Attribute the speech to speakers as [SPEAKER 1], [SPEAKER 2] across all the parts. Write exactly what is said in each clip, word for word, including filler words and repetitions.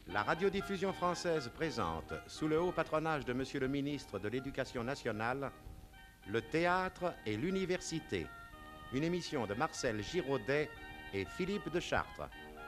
[SPEAKER 1] La radiodiffusion française présente, sous le haut patronage de Monsieur le ministre de l'Éducation nationale, Le théâtre et l'université, une émission de Marcel Giraudet et Philippe de Chartres.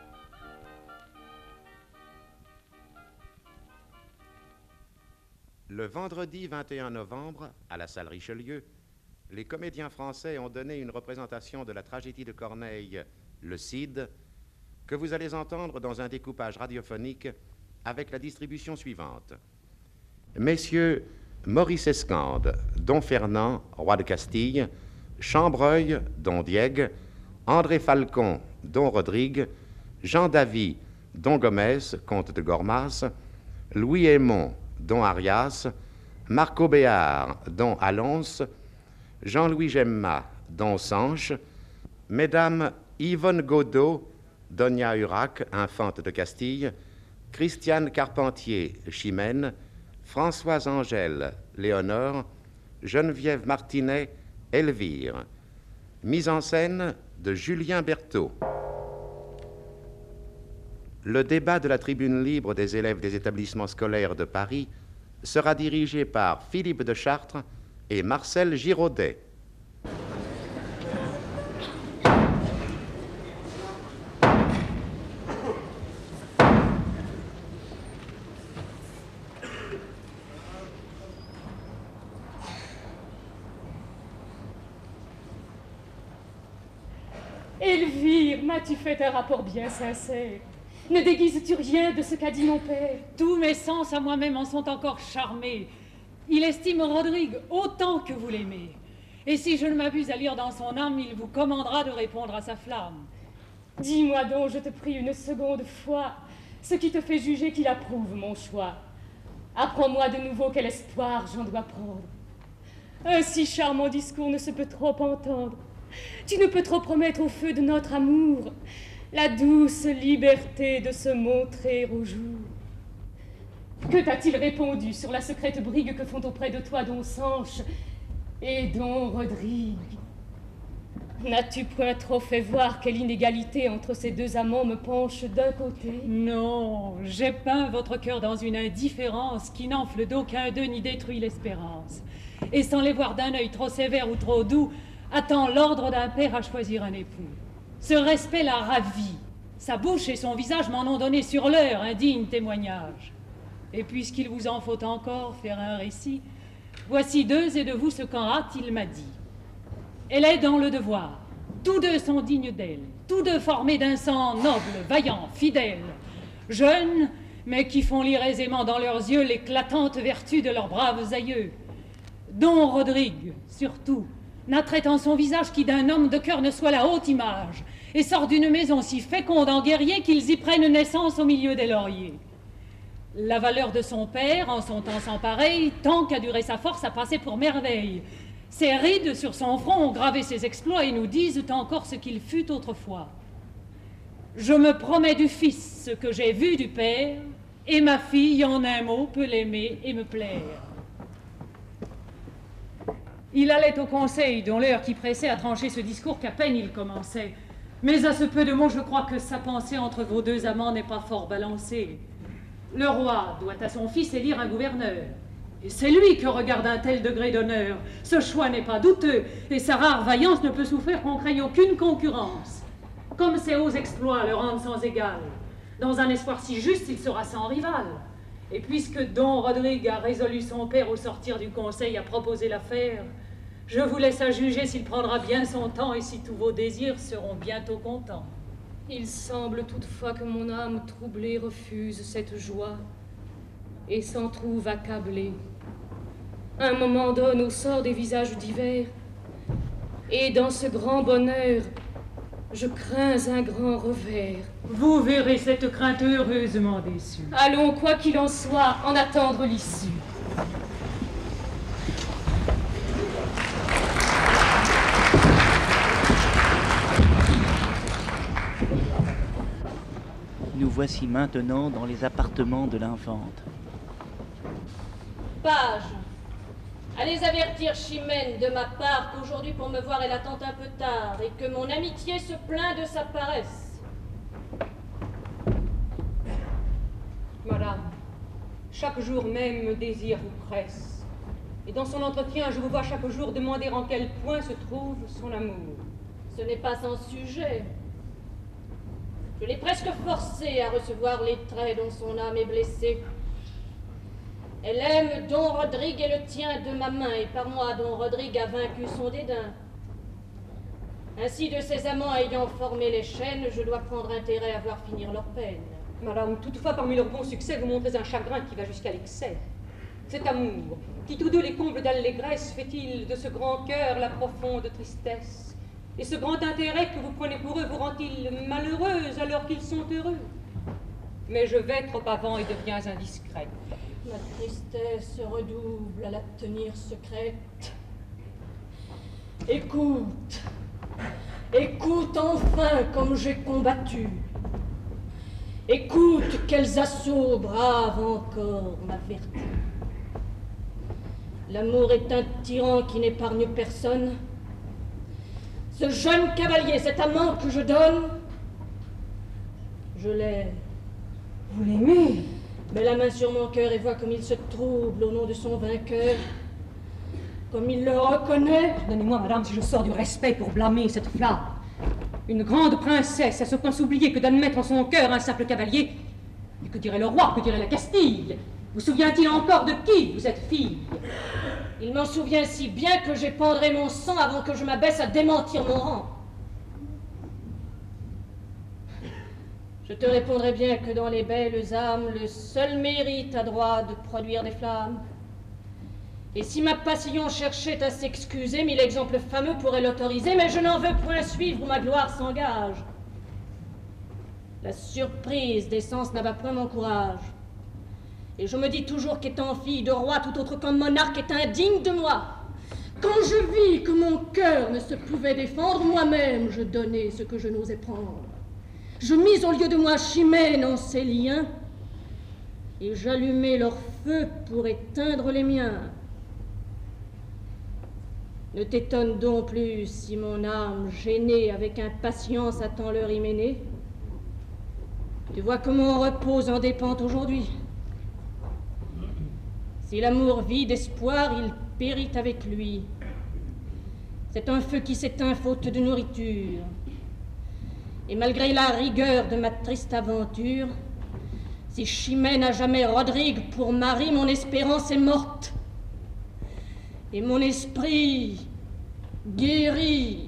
[SPEAKER 1] Le vendredi vingt et un novembre, à la salle Richelieu, les comédiens français ont donné une représentation de la tragédie de Corneille, Le Cid, que vous allez entendre dans un découpage radiophonique avec la distribution suivante. Messieurs Maurice Escande, Don Fernand, roi de Castille, Chambreuil, Don Diègue, André Falcon, Don Rodrigue, Jean Davy, Don Gomez, comte de Gormas, Louis Aymon, Don Arias, Marco Béard, Don Alonce, Jean-Louis Gemma, Don Sanche, Mesdames Yvonne Godot, Donia Urac, infante de Castille, Christiane Carpentier, Chimène, Françoise Angèle, Léonore, Geneviève Martinet, Elvire. Mise en scène de Julien Berthaud. Le débat de la tribune libre des élèves des établissements scolaires de Paris sera dirigé par Philippe de Chartres et Marcel Giraudet.
[SPEAKER 2] Elvire, m'as-tu fait un rapport bien sincère? Ne déguises-tu rien de ce qu'a dit mon père?
[SPEAKER 3] Tous mes sens à moi-même en sont encore charmés. Il estime Rodrigue autant que vous l'aimez. Et si je ne m'abuse à lire dans son âme, il vous commandera de répondre à sa flamme.
[SPEAKER 2] Dis-moi donc, je te prie une seconde fois, ce qui te fait juger qu'il approuve mon choix. Apprends-moi de nouveau quel espoir j'en dois prendre. Un si charmant discours ne se peut trop entendre. Tu ne peux trop promettre au feu de notre amour la douce liberté de se montrer au jour. Que t'a-t-il répondu sur la secrète brigue que font auprès de toi Don Sanche et Don Rodrigue? N'as-tu point trop fait voir quelle inégalité entre ces deux amants me penche d'un côté?
[SPEAKER 3] Non, j'ai peint votre cœur dans une indifférence qui n'enfle d'aucun d'eux ni détruit l'espérance. Et sans les voir d'un œil trop sévère ou trop doux, attend l'ordre d'un père à choisir un époux. Ce respect l'a ravi. Sa bouche et son visage m'en ont donné sur l'heure un digne témoignage. Et puisqu'il vous en faut encore faire un récit, voici deux et de vous ce qu'en hâte il m'a dit. Elle est dans le devoir. Tous deux sont dignes d'elle. Tous deux formés d'un sang noble, vaillant, fidèle. Jeunes, mais qui font lire aisément dans leurs yeux l'éclatante vertu de leurs braves aïeux. Don Rodrigue, surtout, n'attrait en son visage qui d'un homme de cœur ne soit la haute image, et sort d'une maison si féconde en guerriers qu'ils y prennent naissance au milieu des lauriers. La valeur de son père, en son temps sans pareil, tant qu'a duré sa force, a passé pour merveille. Ses rides sur son front ont gravé ses exploits et nous disent encore ce qu'il fut autrefois. Je me promets du fils ce que j'ai vu du père, et ma fille, en un mot, peut l'aimer et me plaire. Il allait au conseil, dont l'heure qui pressait a tranché ce discours qu'à peine il commençait. Mais à ce peu de mots, je crois que sa pensée entre vos deux amants n'est pas fort balancée. Le roi doit à son fils élire un gouverneur. Et c'est lui que regarde un tel degré d'honneur. Ce choix n'est pas douteux, et sa rare vaillance ne peut souffrir qu'on craigne aucune concurrence. Comme ses hauts exploits le rendent sans égal, dans un espoir si juste, il sera sans rival. Et puisque Don Rodrigue a résolu son père au sortir du conseil à proposer l'affaire, je vous laisse à juger s'il prendra bien son temps et si tous vos désirs seront bientôt contents.
[SPEAKER 2] Il semble toutefois que mon âme troublée refuse cette joie et s'en trouve accablée. Un moment donne au sort des visages divers, et dans ce grand bonheur, je crains un grand revers.
[SPEAKER 3] Vous verrez cette crainte heureusement déçue.
[SPEAKER 2] Allons, quoi qu'il en soit, en attendre l'issue.
[SPEAKER 4] Nous voici maintenant dans les appartements de l'infante.
[SPEAKER 5] Page, allez avertir Chimène de ma part qu'aujourd'hui pour me voir elle attend un peu tard et que mon amitié se plaint de sa paresse.
[SPEAKER 3] Madame, chaque jour même, me désir vous presse. Et dans son entretien, je vous vois chaque jour demander en quel point se trouve son amour.
[SPEAKER 5] Ce n'est pas sans sujet. Je l'ai presque forcée à recevoir les traits dont son âme est blessée. Elle aime Don Rodrigue et le tient de ma main, et par moi, Don Rodrigue a vaincu son dédain. Ainsi, de ses amants ayant formé les chaînes, je dois prendre intérêt à voir finir leur peine.
[SPEAKER 3] Madame, toutefois, parmi leurs bons succès, vous montrez un chagrin qui va jusqu'à l'excès. Cet amour, qui tous deux les comble d'allégresse, fait-il de ce grand cœur la profonde tristesse? Et ce grand intérêt que vous prenez pour eux vous rend-il malheureuse alors qu'ils sont heureux? Mais je vais trop avant et deviens indiscrète.
[SPEAKER 5] Ma tristesse redouble à la tenir secrète. Écoute, écoute enfin comme j'ai combattu. Écoute quels assauts braves encore ma vertu. L'amour est un tyran qui n'épargne personne. Ce jeune cavalier, cet amant que je donne, je l'aime.
[SPEAKER 3] Vous l'aimez?
[SPEAKER 5] Mets la main sur mon cœur et vois comme il se trouble au nom de son vainqueur, comme il le reconnaît.
[SPEAKER 3] Pardonnez-moi, madame, si je sors du respect pour blâmer cette flamme. Une grande princesse, à ce point s'oublier que d'admettre en son cœur un simple cavalier. Et que dirait le roi, que dirait la Castille? Vous souvient-il encore de qui vous êtes fille?
[SPEAKER 5] Il m'en souvient si bien que j'épandrai mon sang avant que je m'abaisse à démentir mon rang. Je te répondrai bien que dans les belles âmes, le seul mérite a droit de produire des flammes. Et si ma passion cherchait à s'excuser, mille exemples fameux pourraient l'autoriser, mais je n'en veux point suivre où ma gloire s'engage. La surprise des sens n'abat point mon courage. Et je me dis toujours qu'étant fille de roi, tout autre qu'un monarque est indigne de moi. Quand je vis que mon cœur ne se pouvait défendre, moi-même je donnais ce que je n'osais prendre. Je mis au lieu de moi Chimène en ses liens, et j'allumai leur feu pour éteindre les miens. Ne t'étonne donc plus si mon âme, gênée avec impatience, attend l'heure hyménée. Tu vois que mon repos en dépend aujourd'hui. Si l'amour vit d'espoir, il périt avec lui. C'est un feu qui s'éteint faute de nourriture. Et malgré la rigueur de ma triste aventure, si Chimène n'a jamais Rodrigue pour mari, mon espérance est morte. Et mon esprit guéri.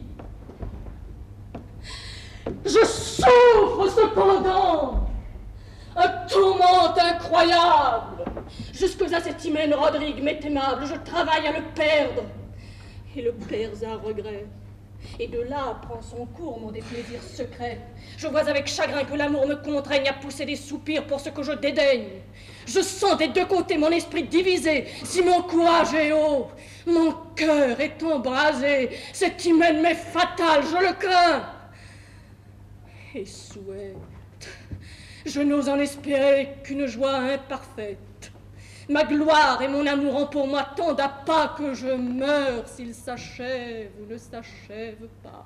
[SPEAKER 5] Je souffre cependant un tourment incroyable. Jusque à cet hymen Rodrigue m'est aimable, je travaille à le perdre. Et le perds à regret. Et de là prend son cours mon déplaisir secret. Je vois avec chagrin que l'amour me contraigne à pousser des soupirs pour ce que je dédaigne. Je sens des deux côtés mon esprit divisé. Si mon courage est haut, mon cœur est embrasé. Cet hymen m'est fatal, je le crains. Et souhaite, je n'ose en espérer qu'une joie imparfaite. Ma gloire et mon amour ont pour moi tant d'appât que je meurs s'il s'achève ou ne s'achève pas.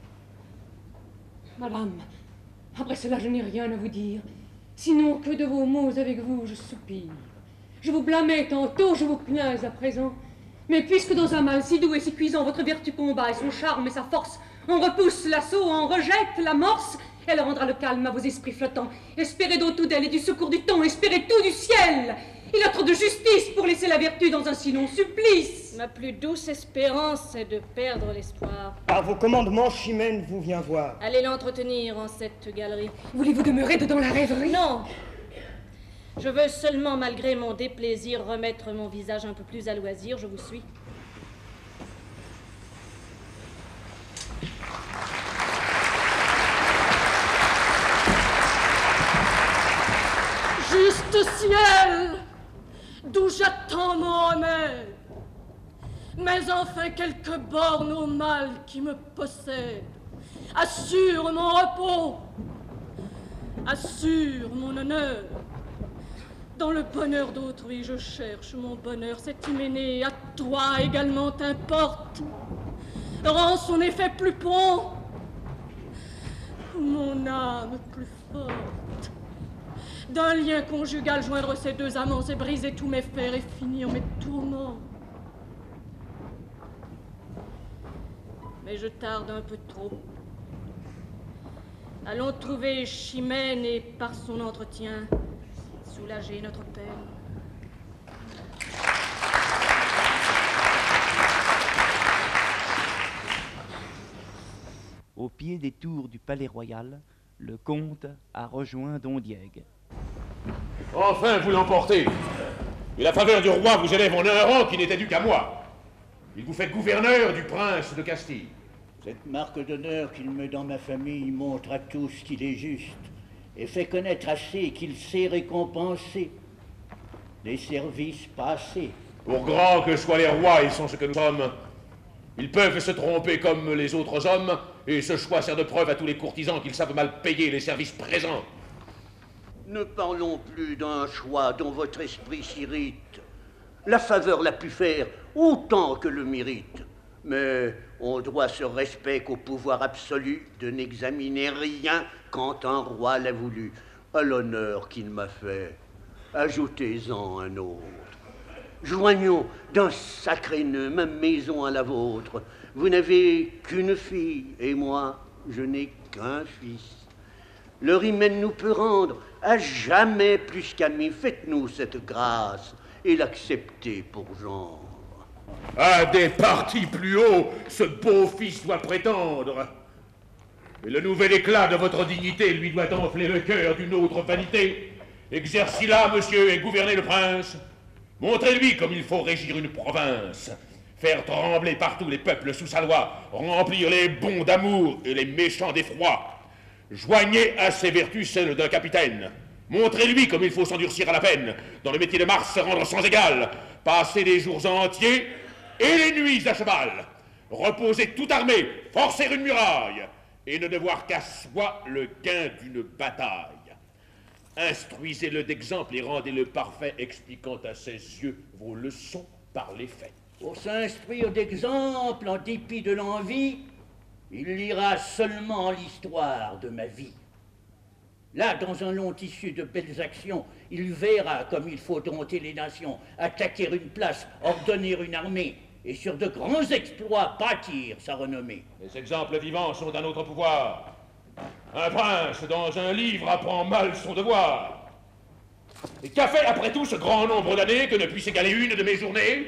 [SPEAKER 3] Madame, après cela, je n'ai rien à vous dire. Sinon que de vos mots avec vous, je soupire. Je vous blâmais tantôt, je vous plains à présent. Mais puisque dans un mal si doux et si cuisant, votre vertu combat et son charme et sa force, on repousse l'assaut, on rejette l'amorce, elle rendra le calme à vos esprits flottants. Espérez donc tout d'elle et du secours du temps, espérez tout du ciel. Il a trop de justice pour laisser la vertu dans un si long supplice.
[SPEAKER 5] Ma plus douce espérance est de perdre l'espoir.
[SPEAKER 6] Par vos commandements, Chimène vous vient voir.
[SPEAKER 5] Allez l'entretenir en cette galerie.
[SPEAKER 3] Voulez-vous demeurer dedans la rêverie?
[SPEAKER 5] Non. Je veux seulement, malgré mon déplaisir, remettre mon visage un peu plus à loisir. Je vous suis. Juste ciel, d'où j'attends mon remède, mais enfin quelques bornes au mal qui me possède. Assure mon repos, assure mon honneur. Dans le bonheur d'autrui, je cherche mon bonheur. Cet hyménée à toi également t'importe. Rends son effet plus prompt, mon âme plus forte. D'un lien conjugal joindre ces deux amants, c'est briser tous mes fers et finir mes tourments. Mais je tarde un peu trop. Allons trouver Chimène et, par son entretien, soulager notre peine.
[SPEAKER 4] Au pied des tours du palais royal, le comte a rejoint Don Diègue.
[SPEAKER 7] Enfin, vous l'emportez. Et la faveur du roi vous élève en un rang qui n'était dû qu'à moi. Il vous fait gouverneur du prince de Castille.
[SPEAKER 8] Cette marque d'honneur qu'il met dans ma famille montre à tous qu'il est juste et fait connaître assez qu'il sait récompenser les services passés.
[SPEAKER 7] Pour grands que soient les rois, ils sont ce que nous sommes. Ils peuvent se tromper comme les autres hommes, et ce choix sert de preuve à tous les courtisans qu'ils savent mal payer les services présents.
[SPEAKER 8] Ne parlons plus d'un choix dont votre esprit s'irrite. La faveur l'a pu faire autant que le mérite. Mais on doit ce respect qu'au pouvoir absolu de n'examiner rien quand un roi l'a voulu. À l'honneur qu'il m'a fait, ajoutez-en un autre. Joignons d'un sacré nœud ma maison à la vôtre. Vous n'avez qu'une fille, et moi, je n'ai qu'un fils. Le hymen nous peut rendre à jamais plus qu'amis. Faites-nous cette grâce et l'accepter pour genre.
[SPEAKER 7] À des partis plus hauts, ce beau fils doit prétendre. Et le nouvel éclat de votre dignité lui doit enfler le cœur d'une autre vanité. Exercez-la, monsieur, et gouvernez le prince. Montrez-lui comme il faut régir une province, faire trembler partout les peuples sous sa loi, remplir les bons d'amour et les méchants d'effroi. Joignez à ses vertus celles d'un capitaine. Montrez-lui comme il faut s'endurcir à la peine, dans le métier de Mars se rendre sans égal, passer des jours entiers et les nuits à cheval, reposer toute armée, forcer une muraille, et ne devoir qu'à soi le gain d'une bataille. Instruisez-le d'exemple et rendez-le parfait, expliquant à ses yeux vos leçons par les faits.
[SPEAKER 8] Pour s'instruire d'exemple, en dépit de l'envie, il lira seulement l'histoire de ma vie. Là, dans un long tissu de belles actions, il verra comme il faut dompter les nations, attaquer une place, ordonner une armée, et sur de grands exploits bâtir sa renommée.
[SPEAKER 7] Les exemples vivants sont d'un autre pouvoir. Un prince, dans un livre, apprend mal son devoir. Et qu'a fait, après tout, ce grand nombre d'années que ne puisse égaler une de mes journées?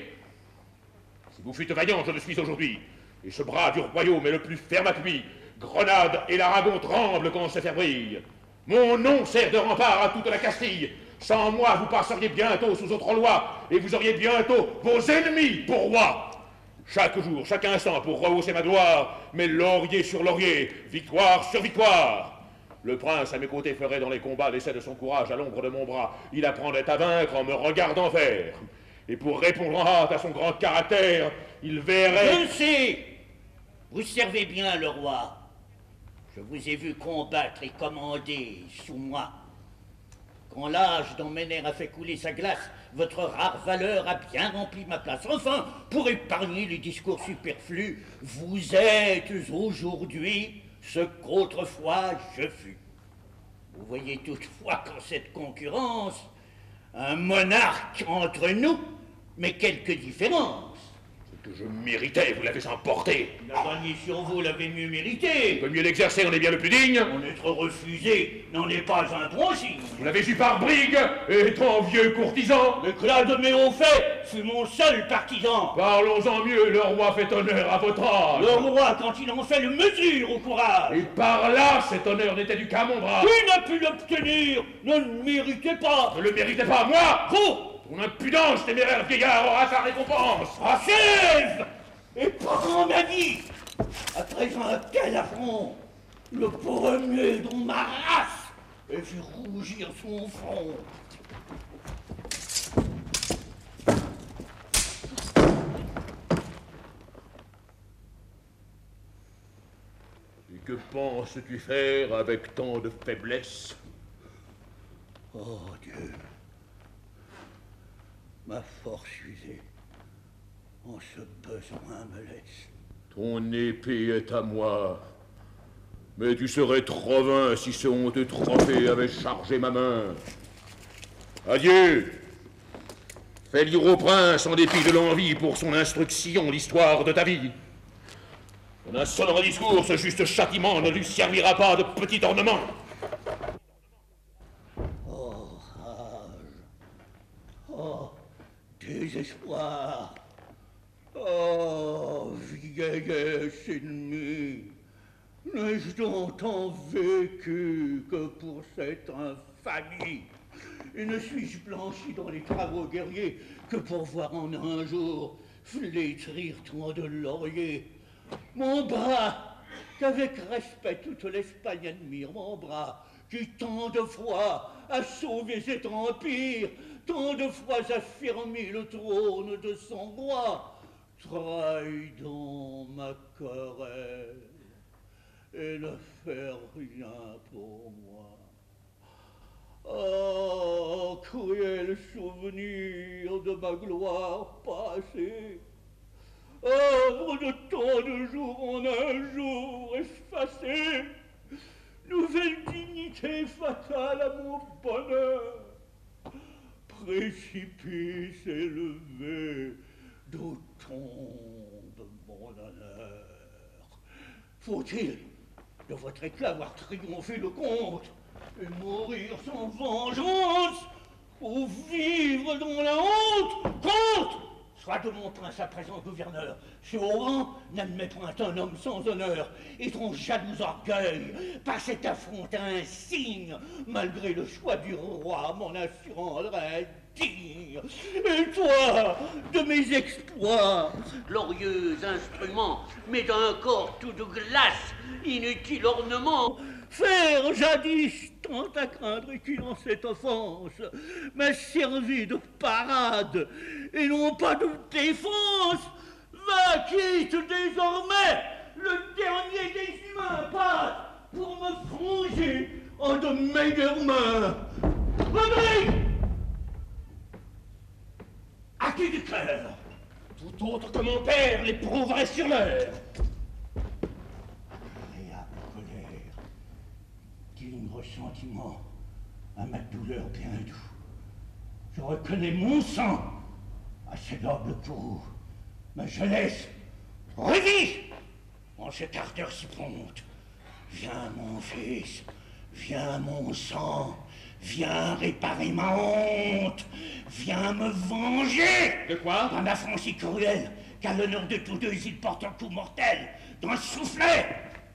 [SPEAKER 7] Si vous fûtes vaillant, je le suis aujourd'hui, et ce bras du royaume est le plus ferme appui. Grenade et l'Aragon tremblent quand se fait brille. Mon nom sert de rempart à toute la Castille. Sans moi, vous passeriez bientôt sous autre loi, et vous auriez bientôt vos ennemis pour rois. Chaque jour, chaque instant, pour rehausser ma gloire, mes lauriers sur lauriers, victoire sur victoire. Le prince à mes côtés ferait dans les combats l'essai de son courage à l'ombre de mon bras. Il apprendrait à vaincre en me regardant faire. Et pour répondre en hâte à son grand caractère, il verrait...
[SPEAKER 8] Je le sais. Vous servez bien le roi. Je vous ai vu combattre et commander sous moi. Quand l'âge dont mes nerfs a fait couler sa glace, votre rare valeur a bien rempli ma place. Enfin, pour épargner les discours superflus, vous êtes aujourd'hui ce qu'autrefois je fus. Vous voyez toutefois qu'en cette concurrence, un monarque entre nous, mais quelques différences.
[SPEAKER 7] Ce que je méritais, vous l'avez emporté.
[SPEAKER 8] La gagner sur vous l'avez mieux mérité.
[SPEAKER 7] On peut mieux l'exercer, on est bien le plus digne.
[SPEAKER 8] En être refusé n'en est pas un bon signe.
[SPEAKER 7] Vous l'avez eu par brigue, étant vieux courtisan.
[SPEAKER 8] L'éclat de mes hauts faits fut mon seul partisan.
[SPEAKER 7] Parlons-en mieux, le roi fait honneur à votre âge.
[SPEAKER 8] Le roi, quand il en fait, le mesure au courage.
[SPEAKER 7] Et par là, cet honneur n'était dû qu'à mon bras.
[SPEAKER 8] Qui n'a pu l'obtenir ne le méritait pas.
[SPEAKER 7] Ne le méritez pas, moi.
[SPEAKER 8] Vous.
[SPEAKER 7] Ton impudence, téméraire vieillard, aura sa récompense.
[SPEAKER 8] Achève et prends ma vie. Après un tel affront, le premier dont ma race ait vu rougir son front.
[SPEAKER 7] Et que penses-tu faire avec tant de faiblesse?
[SPEAKER 8] Oh Dieu, ma force usée en ce besoin me laisse.
[SPEAKER 7] Ton épée est à moi, mais tu serais trop vain si ce honteux trophée avait chargé ma main. Adieu. Fais lire au prince, en dépit de l'envie, pour son instruction, l'histoire de ta vie. Ton insolent discours, ce juste châtiment ne lui servira pas de petit ornement.
[SPEAKER 8] Oh, rage. Oh, désespoir. Oh, vieillesse ennemie. N'ai-je donc tant vécu que pour cette infamie? Et ne suis-je blanchi dans les travaux guerriers que pour voir en un jour flétrir tant de lauriers? Mon bras, qu'avec respect toute l'Espagne admire, mon bras, qui tant de fois a sauvé cet empire, tant de fois a fermé le trône de son roi, trahit donc ma querelle et ne fait rien pour moi. Oh, cruel souvenir de ma gloire passée, œuvre de tant de jours en un jour effacée, nouvelle dignité fatale à mon bonheur, précipice élevé d'où tombe mon honneur. Faut-il de votre éclat voir triompher le comte et mourir sans vengeance, ou vivre dans la honte? Comte, sois de mon prince à présent gouverneur. Ce haut rang n'admet point un homme sans honneur, et ton jaloux orgueil par cet affront insigne, malgré le choix du roi, m'en assurerait digne. Et toi, de mes exploits, glorieux instrument, mais d'un corps tout de glace, inutile ornement, faire jadis tant à craindre et qui en cette offense m'a servi de parade et non pas de défense. Va, quitte désormais le dernier des humains, passe pour me venger en de meilleures mains. Rodrigue, à qui du cœur, tout autre que mon père l'éprouverait sur l'heure. Agréable colère, digne ressentiment à ma douleur bien doux. Je reconnais mon sang à ce noble coup. Ma jeunesse revit en cette ardeur si prompte. Viens, mon fils, viens, mon sang, viens réparer ma honte, viens me venger.
[SPEAKER 7] De quoi?
[SPEAKER 8] D'un affront si cruel qu'à l'honneur de tous deux, il porte un coup mortel d'un soufflet.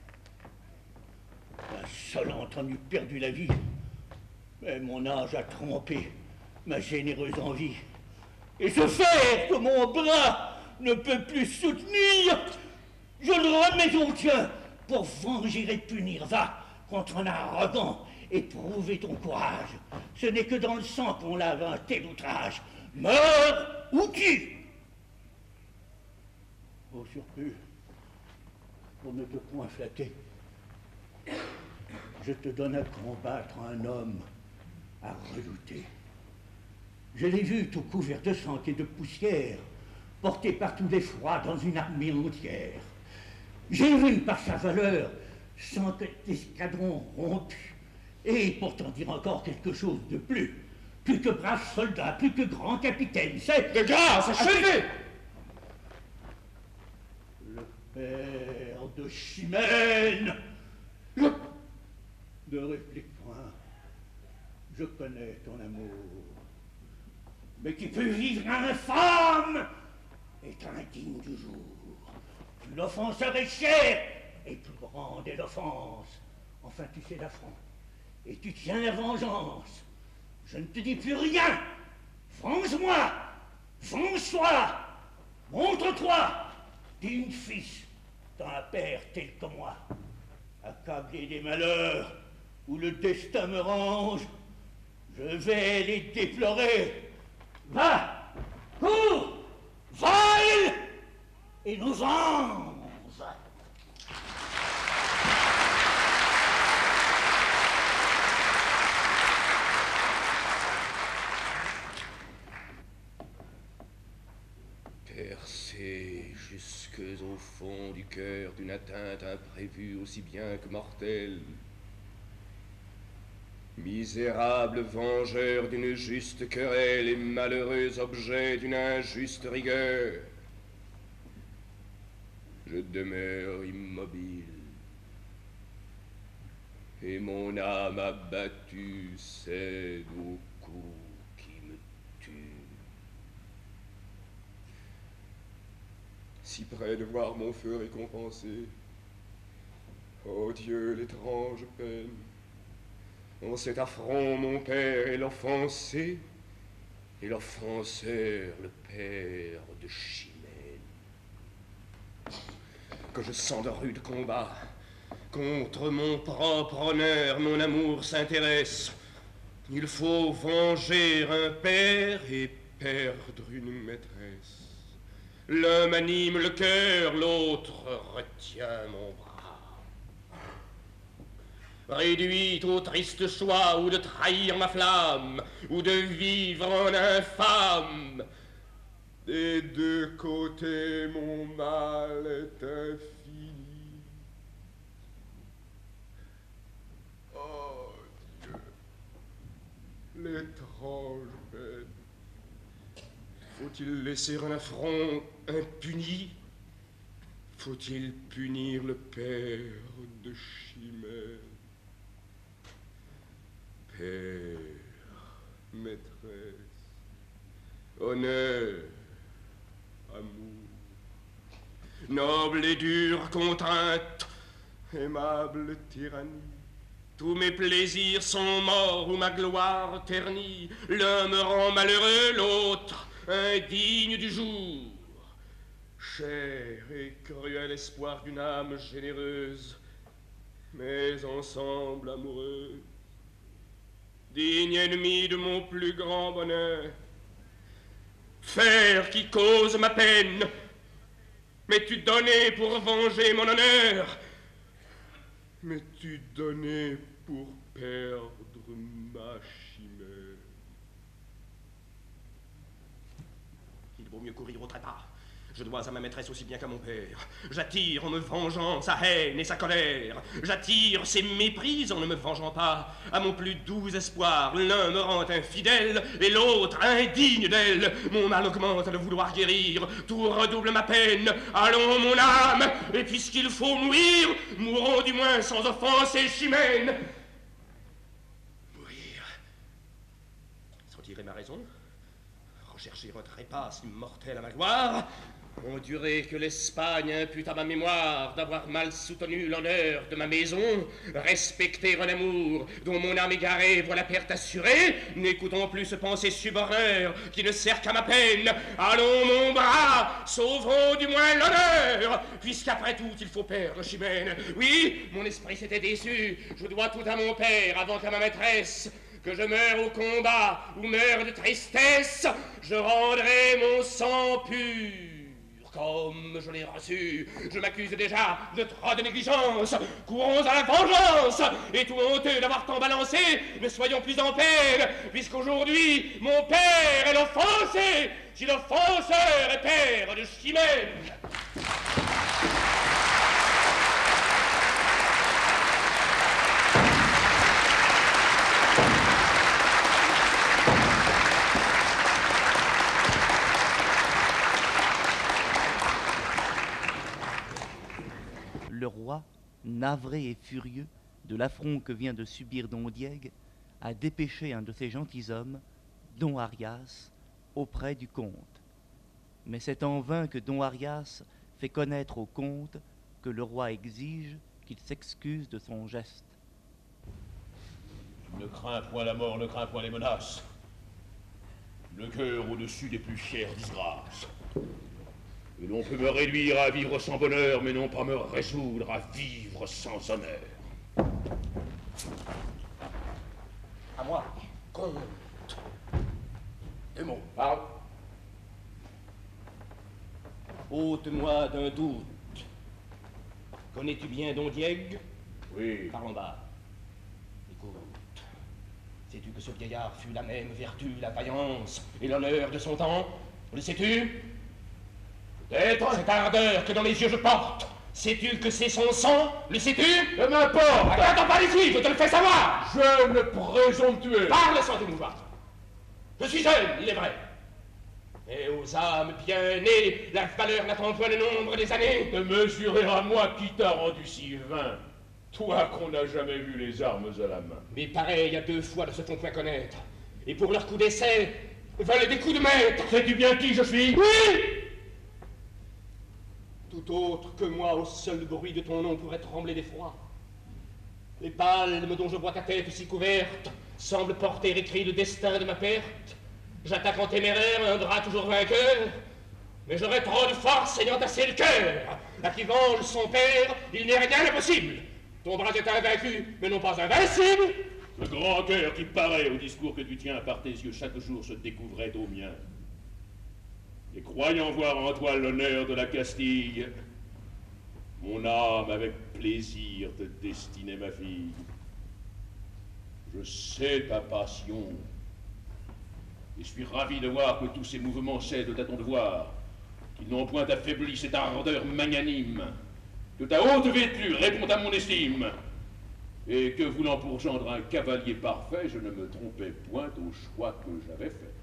[SPEAKER 8] Insolente en eût perdu la vie, mais mon âge a trompé ma généreuse envie. Et ce fer que mon bras ne peut plus soutenir, je le remets au tien pour venger et punir. Va contre un arrogant et prouver ton courage. Ce n'est que dans le sang qu'on lave un tel outrage. Meurs ou tue. Au surplus, pour ne te point flatter, je te donne à combattre un homme à redouter. Je l'ai vu tout couvert de sang et de poussière, porté par tous les froids dans une armée entière. J'ai vu par sa valeur cent escadrons rompus, et pourtant dire encore quelque chose de plus. Plus que brave soldat, plus que grand capitaine, c'est...
[SPEAKER 7] De grâce, achevez!
[SPEAKER 8] Le père de Chimène. Je... Ne réplique point. Je connais ton amour. Mais qui peut vivre infâme est indigne du jour. Plus l'offenseur est cher, et plus grande est l'offense. Enfin, tu sais l'affront, et tu tiens la vengeance. Je ne te dis plus rien. Venge-moi, venge-toi, montre-toi, digne fils d'un père tel que moi. Accablé des malheurs où le destin me range, je vais les déplorer. Va, cours, vole, et nous venge.
[SPEAKER 9] Percé jusque au fond du cœur d'une atteinte imprévue aussi bien que mortelle, Misérable vengeur d'une juste querelle et malheureux objet d'une injuste rigueur, je demeure immobile, et mon âme abattue cède au coup qui me tue. Si près de voir mon feu récompensé, ô Dieu, l'étrange peine, en cet affront mon père est l'offensé, et l'offenseur le père de Chimène. Que je sens de rudes combats, contre mon propre honneur mon amour s'intéresse. Il faut venger un père et perdre une maîtresse. L'un m'anime le cœur, l'autre retient mon bras. Réduite au triste choix ou de trahir ma flamme, ou de vivre en infâme, des deux côtés mon mal est infini. Oh Dieu, l'étrange peine. Faut-il laisser un affront impuni? Faut-il punir le père de Chimène? Père, maîtresse, honneur, amour, noble et dure contrainte, aimable tyrannie, tous mes plaisirs sont morts ou ma gloire ternie. L'un me rend malheureux, l'autre indigne du jour. Cher et cruel espoir d'une âme généreuse, mais ensemble amoureux, digne ennemi de mon plus grand bonheur. Fer qui cause ma peine, m'es-tu donné pour venger mon honneur? M'es-tu donné pour perdre ma chimère? Il vaut mieux courir au trépas. Je dois à ma maîtresse aussi bien qu'à mon père. J'attire en me vengeant sa haine et sa colère. J'attire ses méprises en ne me vengeant pas. À mon plus doux espoir, l'un me rend infidèle et l'autre indigne d'elle. Mon mal augmente à le vouloir guérir. Tout redouble ma peine. Allons, mon âme, et puisqu'il faut mourir, mourons du moins sans offenser Chimène. Mourir, sans tirer ma raison, rechercher un trépas immortel à ma gloire, endurer que l'Espagne impute à ma mémoire d'avoir mal soutenu l'honneur de ma maison, respecter un amour dont mon âme égarée voit la perte assurée, n'écoutons plus ce pensée suborneur qui ne sert qu'à ma peine. Allons, mon bras, sauvons du moins l'honneur, puisqu'après tout il faut perdre Chimène. Oui, mon esprit s'était déçu, je dois tout à mon père avant qu'à ma maîtresse. Que je meure au combat ou meure de tristesse, je rendrai mon sang pur comme je l'ai reçu. Je m'accuse déjà de trop de négligence. Courons à la vengeance. Et tout honteux d'avoir tant balancé, ne soyons plus en peine, puisqu'aujourd'hui mon père est l'offensé, si l'offenseur est père de Chimène.
[SPEAKER 4] Le roi, navré et furieux de l'affront que vient de subir don Diègue, a dépêché un de ses gentilshommes, don Arias, auprès du comte. Mais c'est en vain que don Arias fait connaître au comte que le roi exige qu'il s'excuse de son geste.
[SPEAKER 7] Ne crains point la mort, ne crains point les menaces. Le cœur au-dessus des plus chères disgrâces. Et l'on peut me réduire à vivre sans bonheur, mais non pas me résoudre à vivre sans honneur.
[SPEAKER 8] À moi, comte. Deux mots.
[SPEAKER 7] Parle.
[SPEAKER 8] Ôte-moi d'un doute. Connais-tu bien don Diègue?
[SPEAKER 7] Oui.
[SPEAKER 8] Par en bas. Écoute. Sais-tu que ce vieillard fut la même vertu, la vaillance et l'honneur de son temps? Le sais-tu? Peut-être cette ardeur que dans les yeux je porte,
[SPEAKER 9] Sais-tu que c'est son sang? Le sais-tu?
[SPEAKER 7] Que m'importe!
[SPEAKER 9] Attends pas ici, je te le fais savoir!
[SPEAKER 7] Jeune présomptueux!
[SPEAKER 9] Parle sans t'émouvoir! Je suis jeune, il est vrai. Et aux âmes bien nées, la valeur n'attend point le nombre des années.
[SPEAKER 7] Te mesurer à moi qui t'a rendu si vain, toi qu'on n'a jamais vu les armes à la main.
[SPEAKER 9] Mais pareil à deux fois ne se font point connaître. Et pour leur coup d'essai, veulent des coups de maître.
[SPEAKER 7] Sais-tu bien qui je suis?
[SPEAKER 9] Oui! Tout autre que moi, au seul bruit de ton nom, pourrait trembler d'effroi. Les palmes dont je vois ta tête si couverte semblent porter écrit le destin de ma perte. J'attaque en téméraire un bras toujours vainqueur, mais j'aurais trop de force ayant assez le cœur. À qui venge son père, il n'est rien d'impossible. Ton bras est invaincu, mais non pas invincible.
[SPEAKER 7] Ce grand cœur qui paraît au discours que tu tiens par tes yeux chaque jour se découvrait au mien. Et croyant voir en toi l'honneur de la Castille, mon âme avec plaisir te destinait ma fille. Je sais ta passion, et suis ravi de voir que tous ces mouvements cèdent à ton devoir, qu'ils n'ont point affaibli cette ardeur magnanime, que ta haute vertu répond à mon estime, et que voulant pour gendre un cavalier parfait, je ne me trompais point au choix que j'avais fait.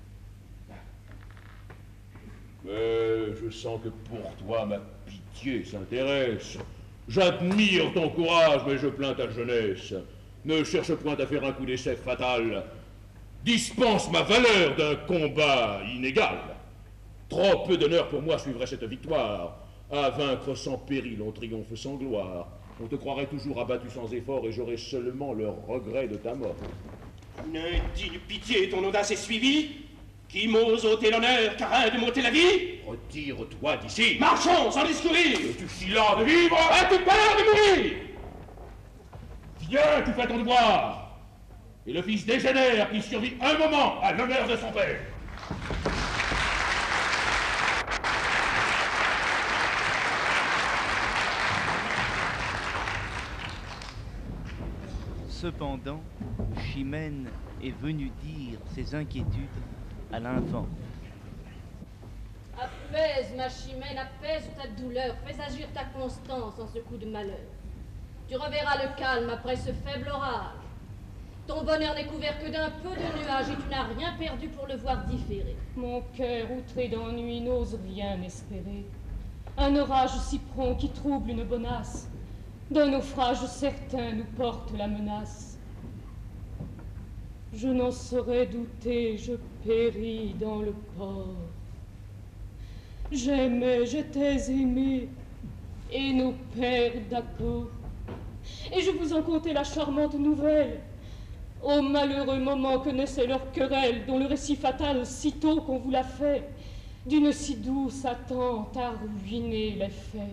[SPEAKER 7] Mais je sens que pour toi ma pitié s'intéresse. J'admire ton courage, mais je plains ta jeunesse. Ne cherche point à faire un coup d'essai fatal. Dispense ma valeur d'un combat inégal. Trop peu d'honneur pour moi suivrait cette victoire. À vaincre sans péril, on triomphe sans gloire. On te croirait toujours abattu sans effort, et j'aurais seulement le regret de ta mort.
[SPEAKER 9] Une indigne pitié, ton audace est suivie. Qui m'ose ôter l'honneur, craint de m'ôter la vie?
[SPEAKER 7] Retire-toi d'ici.
[SPEAKER 9] Marchons sans discourir.
[SPEAKER 7] Es-tu si las de vivre?
[SPEAKER 9] As-tu peur de mourir?
[SPEAKER 7] Viens, tu fais ton devoir. Et le fils dégénère qui survit un moment à l'honneur de son père.
[SPEAKER 4] Cependant, Chimène est venue dire ses inquiétudes à l'infant.
[SPEAKER 5] Apaise, ma Chimène, apaise ta douleur, fais agir ta constance en ce coup de malheur. Tu reverras le calme après ce faible orage. Ton bonheur n'est couvert que d'un peu de nuages et tu n'as rien perdu pour le voir différer.
[SPEAKER 2] Mon cœur outré d'ennui n'ose rien espérer. Un orage si prompt qui trouble une bonasse, d'un naufrage certain nous porte la menace. Je n'en saurais douter, je péris dans le port. J'aimais, j'étais aimé, et nos pères d'accord. Et je vous en contais la charmante nouvelle, au malheureux moment que naissait leur querelle, dont le récit fatal, sitôt qu'on vous l'a fait, d'une si douce attente a ruiné les faits.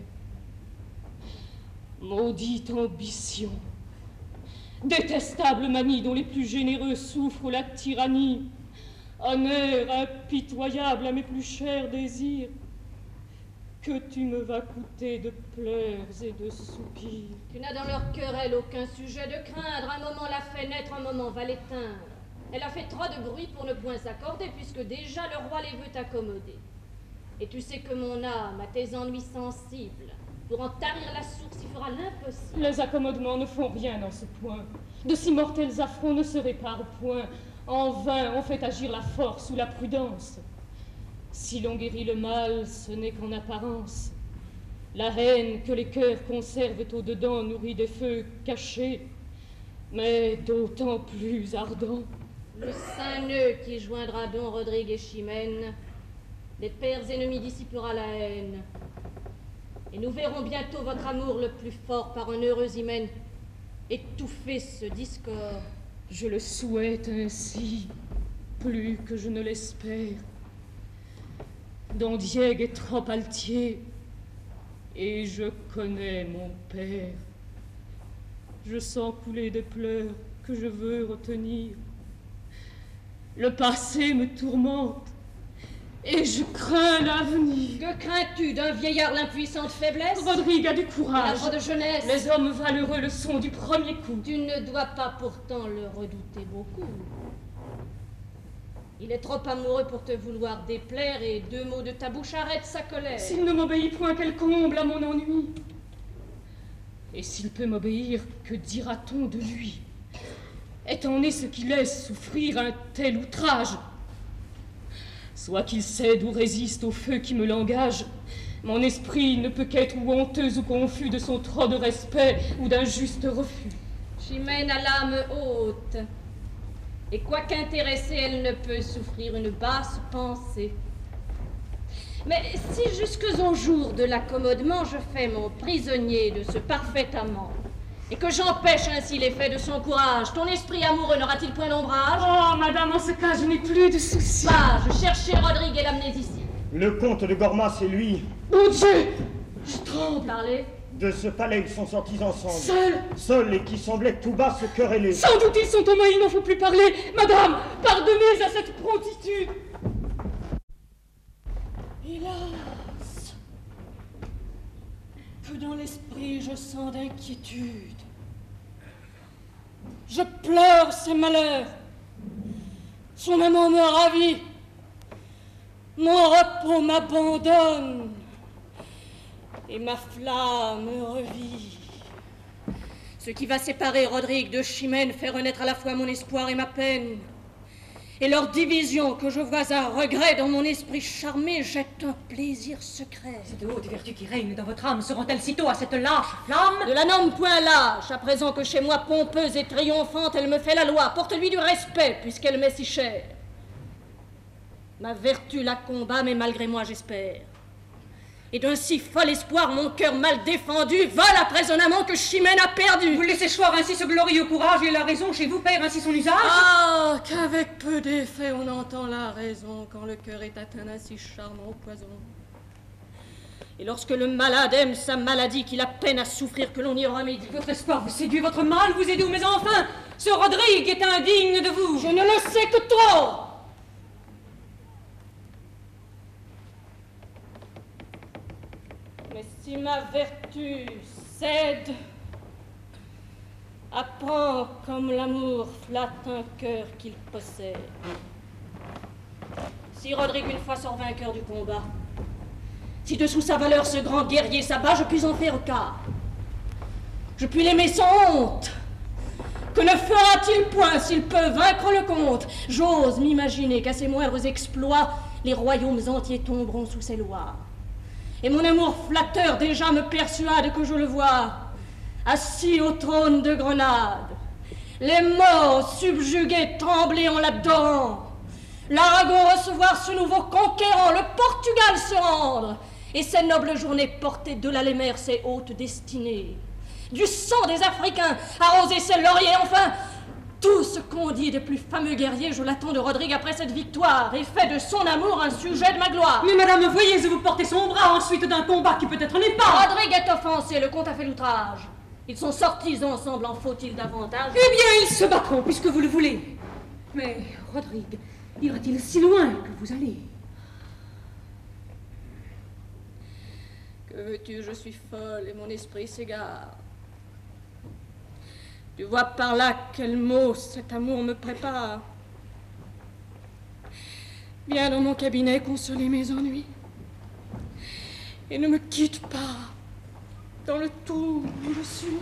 [SPEAKER 2] Maudite ambition, détestable manie dont les plus généreux souffrent la tyrannie, honneur impitoyable à mes plus chers désirs, que tu me vas coûter de pleurs et de soupirs.
[SPEAKER 5] Tu n'as dans leur querelle aucun sujet de craindre, un moment l'a fait naître, un moment va l'éteindre. Elle a fait trop de bruit pour ne point s'accorder, puisque déjà le roi les veut accommoder. Et tu sais que mon âme a tes ennuis sensibles. Pour en tarir la source, il fera l'impossible.
[SPEAKER 2] Les accommodements ne font rien dans ce point. De si mortels affronts ne se réparent point. En vain, on fait agir la force ou la prudence. Si l'on guérit le mal, ce n'est qu'en apparence. La haine que les cœurs conservent au-dedans nourrit des feux cachés, mais d'autant plus ardents.
[SPEAKER 5] Le saint nœud qui joindra Don Rodrigue et Chimène, les pères ennemis dissipera la haine. Et nous verrons bientôt votre amour le plus fort par un heureux hymen étouffer ce discorde.
[SPEAKER 2] Je le souhaite ainsi, plus que je ne l'espère. Don Diego est trop altier, et je connais mon père. Je sens couler des pleurs que je veux retenir. Le passé me tourmente, et je crains l'avenir.
[SPEAKER 5] Que crains-tu d'un vieillard l'impuissante faiblesse?
[SPEAKER 2] Rodrigue a du courage.
[SPEAKER 5] La de jeunesse.
[SPEAKER 2] Les hommes valeureux le sont du premier coup.
[SPEAKER 5] Tu ne dois pas pourtant le redouter beaucoup. Il est trop amoureux pour te vouloir déplaire, et deux mots de ta bouche arrêtent sa colère.
[SPEAKER 2] S'il ne m'obéit point, qu'elle comble à mon ennui. Et s'il peut m'obéir, que dira-t-on de lui? Étant né ce qui laisse souffrir un tel outrage? Soit qu'il cède ou résiste au feu qui me l'engage, mon esprit ne peut qu'être ou honteux ou confus de son trop de respect ou d'un juste refus.
[SPEAKER 5] Chimène a l'âme haute, et quoiqu'intéressée, elle ne peut souffrir une basse pensée. Mais si jusqu'aux jours de l'accommodement je fais mon prisonnier de ce parfait amant, et que j'empêche ainsi l'effet de son courage, ton esprit amoureux n'aura-t-il point d'ombrage?
[SPEAKER 2] Oh, madame, en ce cas, je n'ai plus de soucis.
[SPEAKER 5] Page, cherchez Rodrigue et l'amenez ici.
[SPEAKER 6] Le comte de Gormas et lui.
[SPEAKER 2] Mon Dieu, je tremble.
[SPEAKER 5] Parlez.
[SPEAKER 6] De ce palais, ils sont sortis ensemble.
[SPEAKER 2] Seuls?
[SPEAKER 6] Seuls, et qui semblaient tout bas se quereller.
[SPEAKER 2] Sans doute ils sont au moins, il n'en faut plus parler. Madame, pardonnez à cette promptitude.
[SPEAKER 5] Hélas, que dans l'esprit je sens d'inquiétude. Je pleure ces malheurs. Son amant me ravit. Mon repos m'abandonne. Et ma flamme revit. Ce qui va séparer Rodrigue de Chimène fait renaître à la fois mon espoir et ma peine. Et leur division, que je vois à regret dans mon esprit charmé, jette un plaisir secret.
[SPEAKER 3] Cette haute vertu qui règne dans votre âme seront-elles sitôt à cette lâche flamme?
[SPEAKER 5] Ne la nomme point lâche, à présent que chez moi, pompeuse et triomphante, elle me fait la loi. Porte-lui du respect, puisqu'elle m'est si chère. Ma vertu la combat, mais malgré moi, j'espère. Et d'un si fol espoir, mon cœur mal défendu vole après un amant que Chimène a perdu.
[SPEAKER 3] Vous laissez choir ainsi ce glorieux courage et la raison chez vous perd ainsi son usage?
[SPEAKER 5] Ah, qu'avec peu d'effet on entend la raison quand le cœur est atteint d'un si charmant poison. Et lorsque le malade aime sa maladie, qu'il a peine à souffrir que l'on y remédie.
[SPEAKER 3] Votre espoir vous séduit, votre mal vous est doux, mais enfin, ce Rodrigue est indigne de vous.
[SPEAKER 5] Je ne le sais que trop. Mais si ma vertu cède, apprends comme l'amour flatte un cœur qu'il possède. Si Rodrigue une fois sort vainqueur du combat, si dessous sa valeur ce grand guerrier s'abat, je puis en faire cas. Je puis l'aimer sans honte. Que ne fera-t-il point s'il peut vaincre le comte? J'ose m'imaginer qu'à ses moindres exploits, les royaumes entiers tomberont sous ses lois. Et mon amour flatteur déjà me persuade que je le vois, assis au trône de Grenade, les morts subjugués trembler en l'adorant, l'Aragon recevoir ce nouveau conquérant, le Portugal se rendre, et ces nobles journées porter de la lémère ses hautes destinées, du sang des Africains arroser ses lauriers, enfin, tout ce qu'on dit des plus fameux guerriers, je l'attends de Rodrigue après cette victoire, et fait de son amour un sujet de ma gloire.
[SPEAKER 3] Mais madame, voyez où vous portez son bras ensuite d'un combat qui peut-être n'est pas.
[SPEAKER 5] Rodrigue est offensé, le comte a fait l'outrage. Ils sont sortis ensemble, en faut-il davantage?
[SPEAKER 3] Eh bien, ils se battront, puisque vous le voulez. Mais Rodrigue, ira-t-il si loin que vous allez?
[SPEAKER 5] Que veux-tu, je suis folle et mon esprit s'égare. Tu vois par là quel mot cet amour me prépare. Viens dans mon cabinet consoler mes ennuis. Et ne me quitte pas dans le tour où je suis.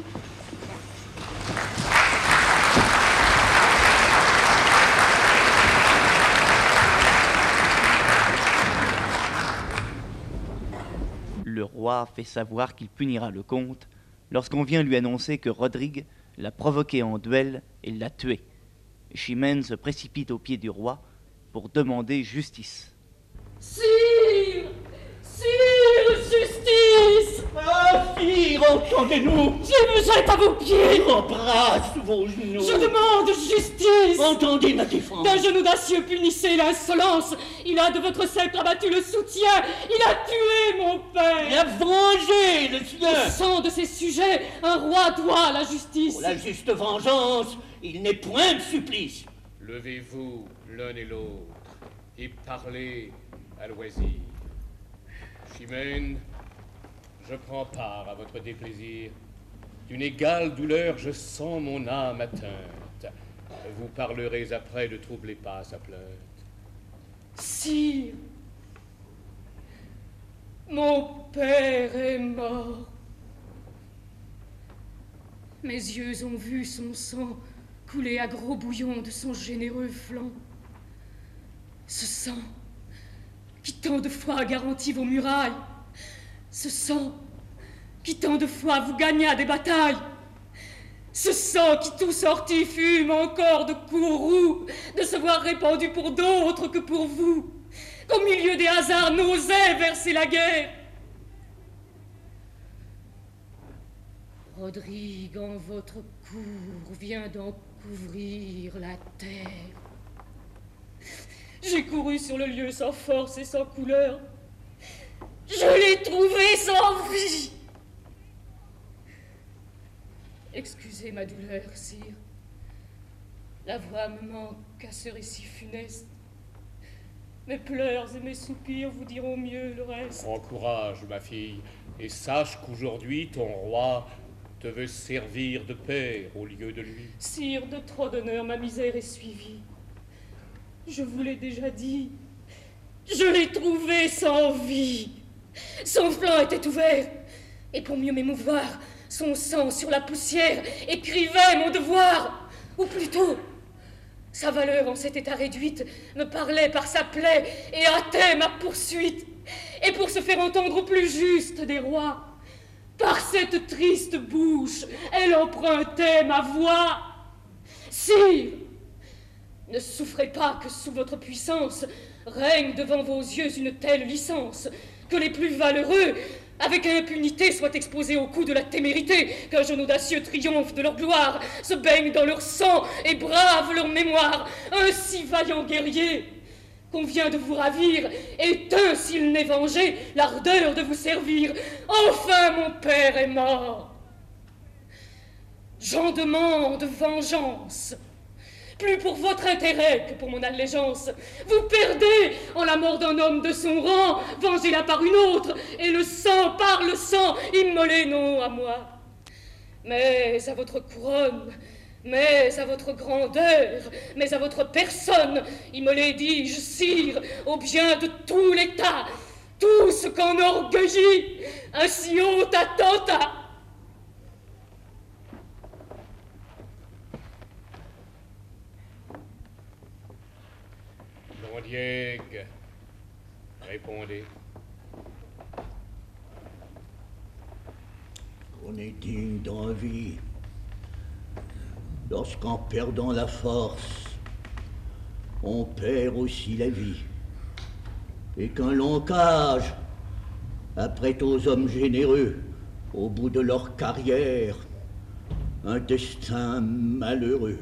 [SPEAKER 4] Le roi fait savoir qu'il punira le comte lorsqu'on vient lui annoncer que Rodrigue l'a provoqué en duel et l'a tué. Chimène se précipite aux pieds du roi pour demander justice.
[SPEAKER 5] Sire! Sire! Justice!
[SPEAKER 8] Ah, sire, entendez-nous!
[SPEAKER 5] Je vous jette à vos pieds!
[SPEAKER 8] Embrasse vos genoux!
[SPEAKER 5] Je demande justice!
[SPEAKER 8] Entendez ma défense!
[SPEAKER 5] D'un genou d'acier punissez l'insolence! Il a de votre sceptre abattu le soutien! Il a tué mon père!
[SPEAKER 8] Il a vengé le sien!
[SPEAKER 5] Au sang de ses sujets, un roi doit la justice!
[SPEAKER 8] Pour la juste vengeance, il n'est point de supplice!
[SPEAKER 9] Levez-vous l'un et l'autre et parlez à loisir. Chimène, je prends part à votre déplaisir. D'une égale douleur, je sens mon âme atteinte. Vous parlerez après, ne troublez pas sa plainte.
[SPEAKER 5] Sire, mon père est mort.
[SPEAKER 2] Mes yeux ont vu son sang couler à gros bouillons de son généreux flanc. Ce sang qui tant de fois a garanti vos murailles, ce sang qui tant de fois vous gagna des batailles, ce sang qui tout sorti fume encore de courroux, de se voir répandu pour d'autres que pour vous, qu'au milieu des hasards n'osait verser la guerre. Rodrigue, en votre cour, vient d'en couvrir la terre. J'ai couru sur le lieu sans force et sans couleur. Je l'ai trouvé sans vie. Excusez ma douleur, sire. La voix me manque à ce récit funeste. Mes pleurs et mes soupirs vous diront mieux le reste.
[SPEAKER 9] Prends courage, ma fille, et sache qu'aujourd'hui, ton roi te veut servir de père au lieu de lui.
[SPEAKER 2] Sire, de trop d'honneur, ma misère est suivie. Je vous l'ai déjà dit. Je l'ai trouvé sans vie. Son flanc était ouvert, et pour mieux m'émouvoir, son sang sur la poussière écrivait mon devoir. Ou plutôt, sa valeur en cet état réduite me parlait par sa plaie et hâtait ma poursuite. Et pour se faire entendre au plus juste des rois, par cette triste bouche, elle empruntait ma voix. Sire, ne souffrez pas que sous votre puissance règne devant vos yeux une telle licence, que les plus valeureux, avec impunité, soient exposés au coup de la témérité, qu'un jeune audacieux triomphe de leur gloire, se baigne dans leur sang et brave leur mémoire. Un si vaillant guerrier qu'on vient de vous ravir, éteint, s'il n'est vengé, l'ardeur de vous servir. Enfin, mon père est mort. J'en demande vengeance, plus pour votre intérêt que pour mon allégeance. Vous perdez en la mort d'un homme de son rang, vengez-la par une autre, et le sang par le sang, immolez non à moi, mais à votre couronne, mais à votre grandeur, mais à votre personne, immolez, dis-je, sire, au bien de tout l'État, tout ce qu'enorgueillit un si haut attentat.
[SPEAKER 9] Diègue, répondez.
[SPEAKER 8] On est digne d'envie lorsqu'en perdant la force, on perd aussi la vie, et qu'un long cage apprête aux hommes généreux, au bout de leur carrière, un destin malheureux.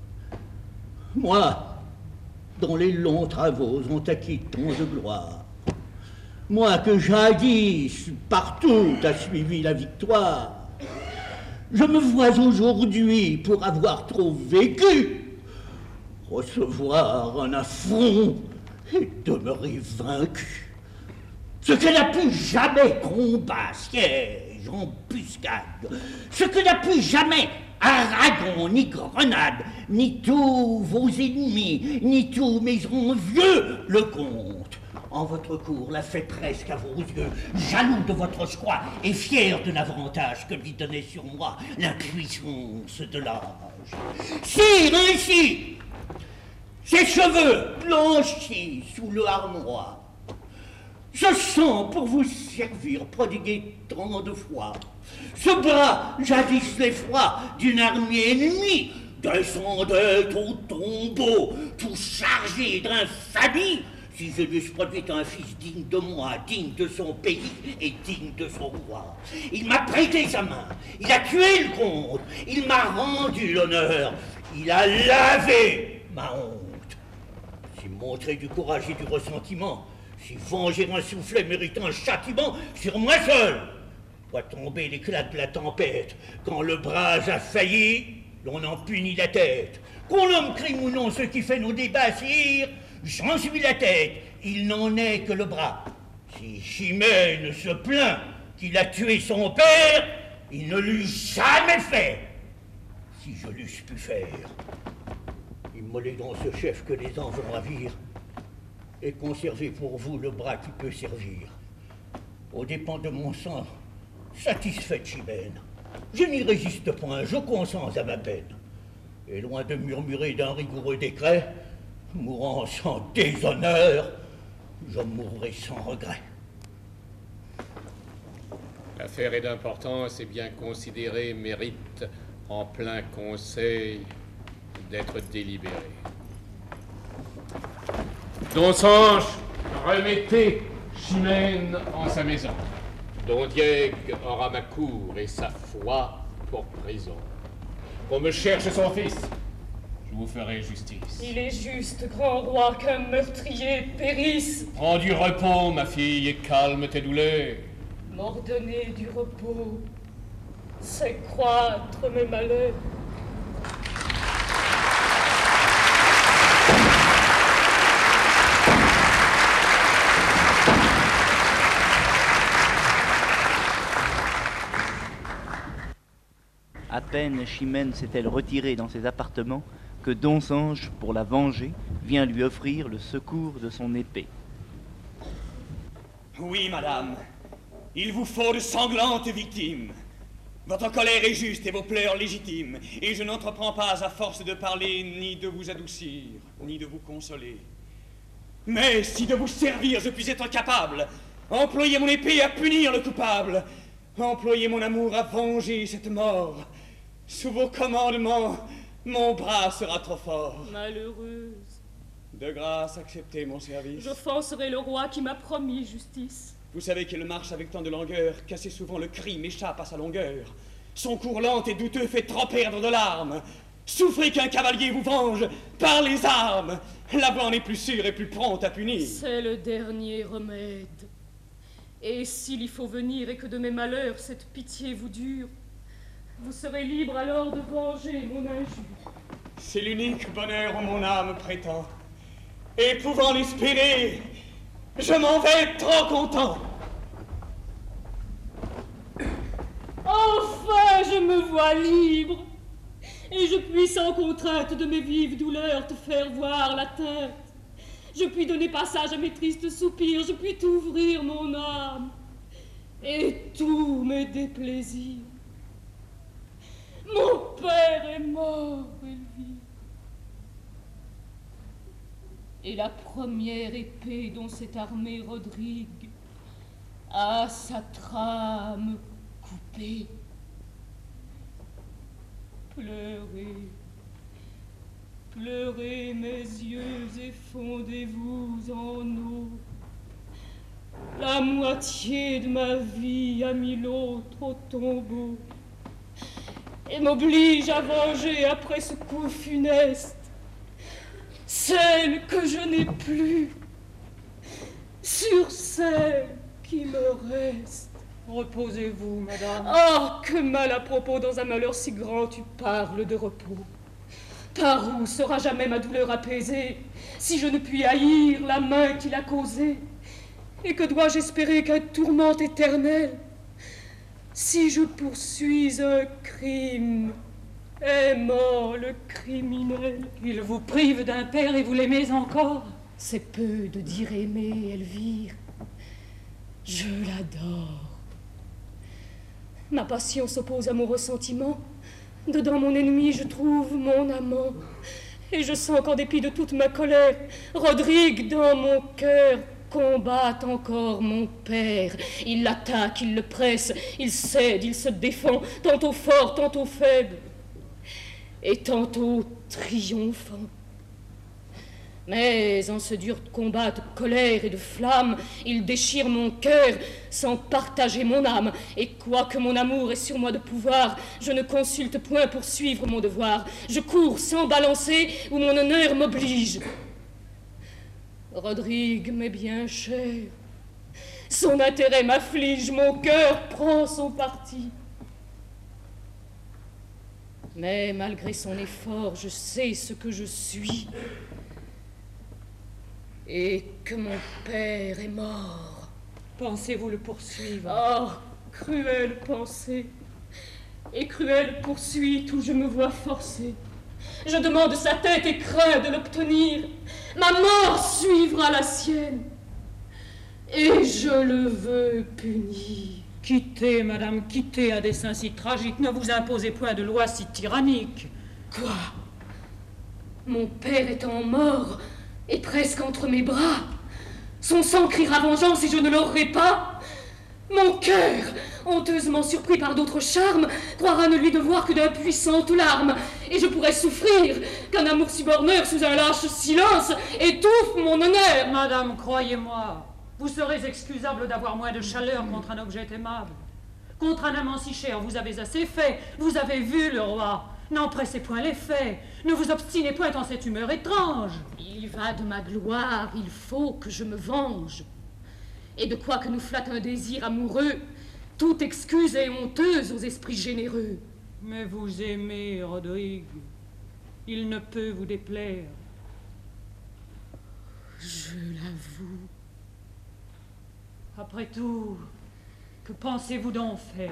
[SPEAKER 8] Moi, dont les longs travaux ont acquis tant de gloire, moi que jadis partout a suivi la victoire, je me vois aujourd'hui, pour avoir trop vécu, recevoir un affront et demeurer vaincu. Ce que n'a pu jamais combat, siège, embuscade, ce que n'a pu jamais Aragon, ni Grenade, ni tous vos ennemis, ni tous mes envieux le compte. En votre cour l'a fait presque à vos yeux, jaloux de votre choix et fier de l'avantage que lui donnait sur moi l'impuissance de l'âge. Sire, ainsi, ses cheveux blanchis sous le harnois, ce sang pour vous servir prodigué tant de fois, ce bras jadis l'effroi d'une armée ennemie, descendait au tombeau, tout chargé d'infamie. Si je lui eusse produit un fils digne de moi, digne de son pays et digne de son roi. Il m'a prêté sa main, il a tué le comte, il m'a rendu l'honneur, il a lavé ma honte. Si montrer du courage et du ressentiment, si venger un soufflet méritant un châtiment sur moi seul, doit tomber l'éclat de la tempête, quand le brase a failli, l'on en punit la tête. Qu'on nomme crime ou non ce qui fait nos débats, sire, j'en suis la tête, il n'en est que le bras. Si Chimène se plaint qu'il a tué son père, il ne l'eût jamais fait. Si je l'eusse pu faire, immolez donc ce chef que les anges vont ravir, et conservez pour vous le bras qui peut servir. Aux dépens de mon sang, satisfait Chimène, Je n'y résiste point, je consens à ma peine. Et loin de murmurer d'un rigoureux décret, mourant sans déshonneur, je mourrai sans regret.
[SPEAKER 9] L'affaire est d'importance et bien considérée mérite, en plein conseil, d'être délibérée. Donsange, remettez Chimène en sa maison. Don Diego aura ma cour et sa foi pour prison. Qu'on me cherche son fils, je vous ferai justice.
[SPEAKER 2] Il est juste, grand roi, qu'un meurtrier périsse.
[SPEAKER 9] Prends du repos, ma fille, et calme tes douleurs.
[SPEAKER 2] M'ordonner du repos, c'est croître mes malheurs.
[SPEAKER 4] À peine Chimène s'est-elle retirée dans ses appartements que Donsange, pour la venger, vient lui offrir le secours de son épée.
[SPEAKER 10] Oui, madame, il vous faut de sanglantes victimes. Votre colère est juste et vos pleurs légitimes, et je n'entreprends pas à force de parler ni de vous adoucir, ni de vous consoler. Mais si de vous servir je puis être capable, employez mon épée à punir le coupable, employez mon amour à venger cette mort. Sous vos commandements, mon bras sera trop fort.
[SPEAKER 2] Malheureuse.
[SPEAKER 10] De grâce, acceptez mon service.
[SPEAKER 2] J'offenserai le roi qui m'a promis justice.
[SPEAKER 10] Vous savez qu'il marche avec tant de langueur qu'assez souvent le crime échappe à sa longueur. Son cours lent et douteux fait trop perdre de larmes. Souffrez qu'un cavalier vous venge par les armes. La voix en est plus sûre et plus prompte à punir.
[SPEAKER 2] C'est le dernier remède. Et s'il y faut venir et que de mes malheurs cette pitié vous dure, vous serez libre alors de venger mon injure.
[SPEAKER 10] C'est l'unique bonheur où mon âme prétend. Et pouvant l'espérer, je m'en vais trop content.
[SPEAKER 2] Enfin, je me vois libre. Et je puis sans contrainte de mes vives douleurs te faire voir la tête. Je puis donner passage à mes tristes soupirs, je puis t'ouvrir mon âme. Et tous mes déplaisirs. Mon père est mort, Elvire. Et la première épée dont s'est armé Rodrigue a sa trame coupée. Pleurez, pleurez mes yeux et fondez-vous en eau. La moitié de ma vie a mis l'autre au tombeau et m'oblige à venger après ce coup funeste celle que je n'ai plus sur celle qui me reste.
[SPEAKER 3] Reposez-vous, madame.
[SPEAKER 2] Oh, que mal à propos dans un malheur si grand tu parles de repos. Par où sera jamais ma douleur apaisée si je ne puis haïr la main qui l'a causée? Et que dois-je espérer qu'un tourment éternel si je poursuis un crime, aimant le criminel?
[SPEAKER 3] Il vous prive d'un père et vous l'aimez encore?
[SPEAKER 2] C'est peu de dire aimer, Elvire. Je l'adore. Ma passion s'oppose à mon ressentiment. Dedans mon ennemi, je trouve mon amant. Et je sens qu'en dépit de toute ma colère, Rodrigue, dans mon cœur, combat encore mon père. Il l'attaque, il le presse, il cède, il se défend, tantôt fort, tantôt faible, et tantôt triomphant. Mais en ce dur combat de colère et de flamme, il déchire mon cœur sans partager mon âme. Et quoique mon amour ait sur moi de pouvoir, je ne consulte point pour suivre mon devoir. Je cours sans balancer où mon honneur m'oblige. Rodrigue m'est bien cher. Son intérêt m'afflige, mon cœur prend son parti. Mais malgré son effort, je sais ce que je suis. Et que mon père est mort.
[SPEAKER 3] Pensez-vous le poursuivre?
[SPEAKER 2] Oh, cruelle pensée. Et cruelle poursuite où je me vois forcée. Je demande sa tête et crains de l'obtenir. Ma mort suivra la sienne. Et je le veux punir.
[SPEAKER 3] Quittez, madame, quittez un dessein si tragique. Ne vous imposez point de loi si tyrannique.
[SPEAKER 5] Quoi? Mon père étant mort et presque entre mes bras, son sang criera vengeance et je ne l'aurai pas. Mon cœur, honteusement surpris par d'autres charmes, croira ne lui devoir que d'impuissantes larmes, et je pourrais souffrir qu'un amour si borneur sous un lâche silence étouffe mon honneur.
[SPEAKER 3] Madame, croyez-moi, vous serez excusable d'avoir moins de chaleur contre un objet aimable. Contre un amant si cher, vous avez assez fait, vous avez vu le roi. N'en pressez point les faits, ne vous obstinez point en cette humeur étrange.
[SPEAKER 5] Il y va de ma gloire, il faut que je me venge. Et de quoi que nous flatte un désir amoureux, toute excuse est honteuse aux esprits généreux.
[SPEAKER 3] Mais vous aimez, Rodrigue. Il ne peut vous déplaire.
[SPEAKER 5] Je l'avoue.
[SPEAKER 3] Après tout, que pensez-vous d'en faire?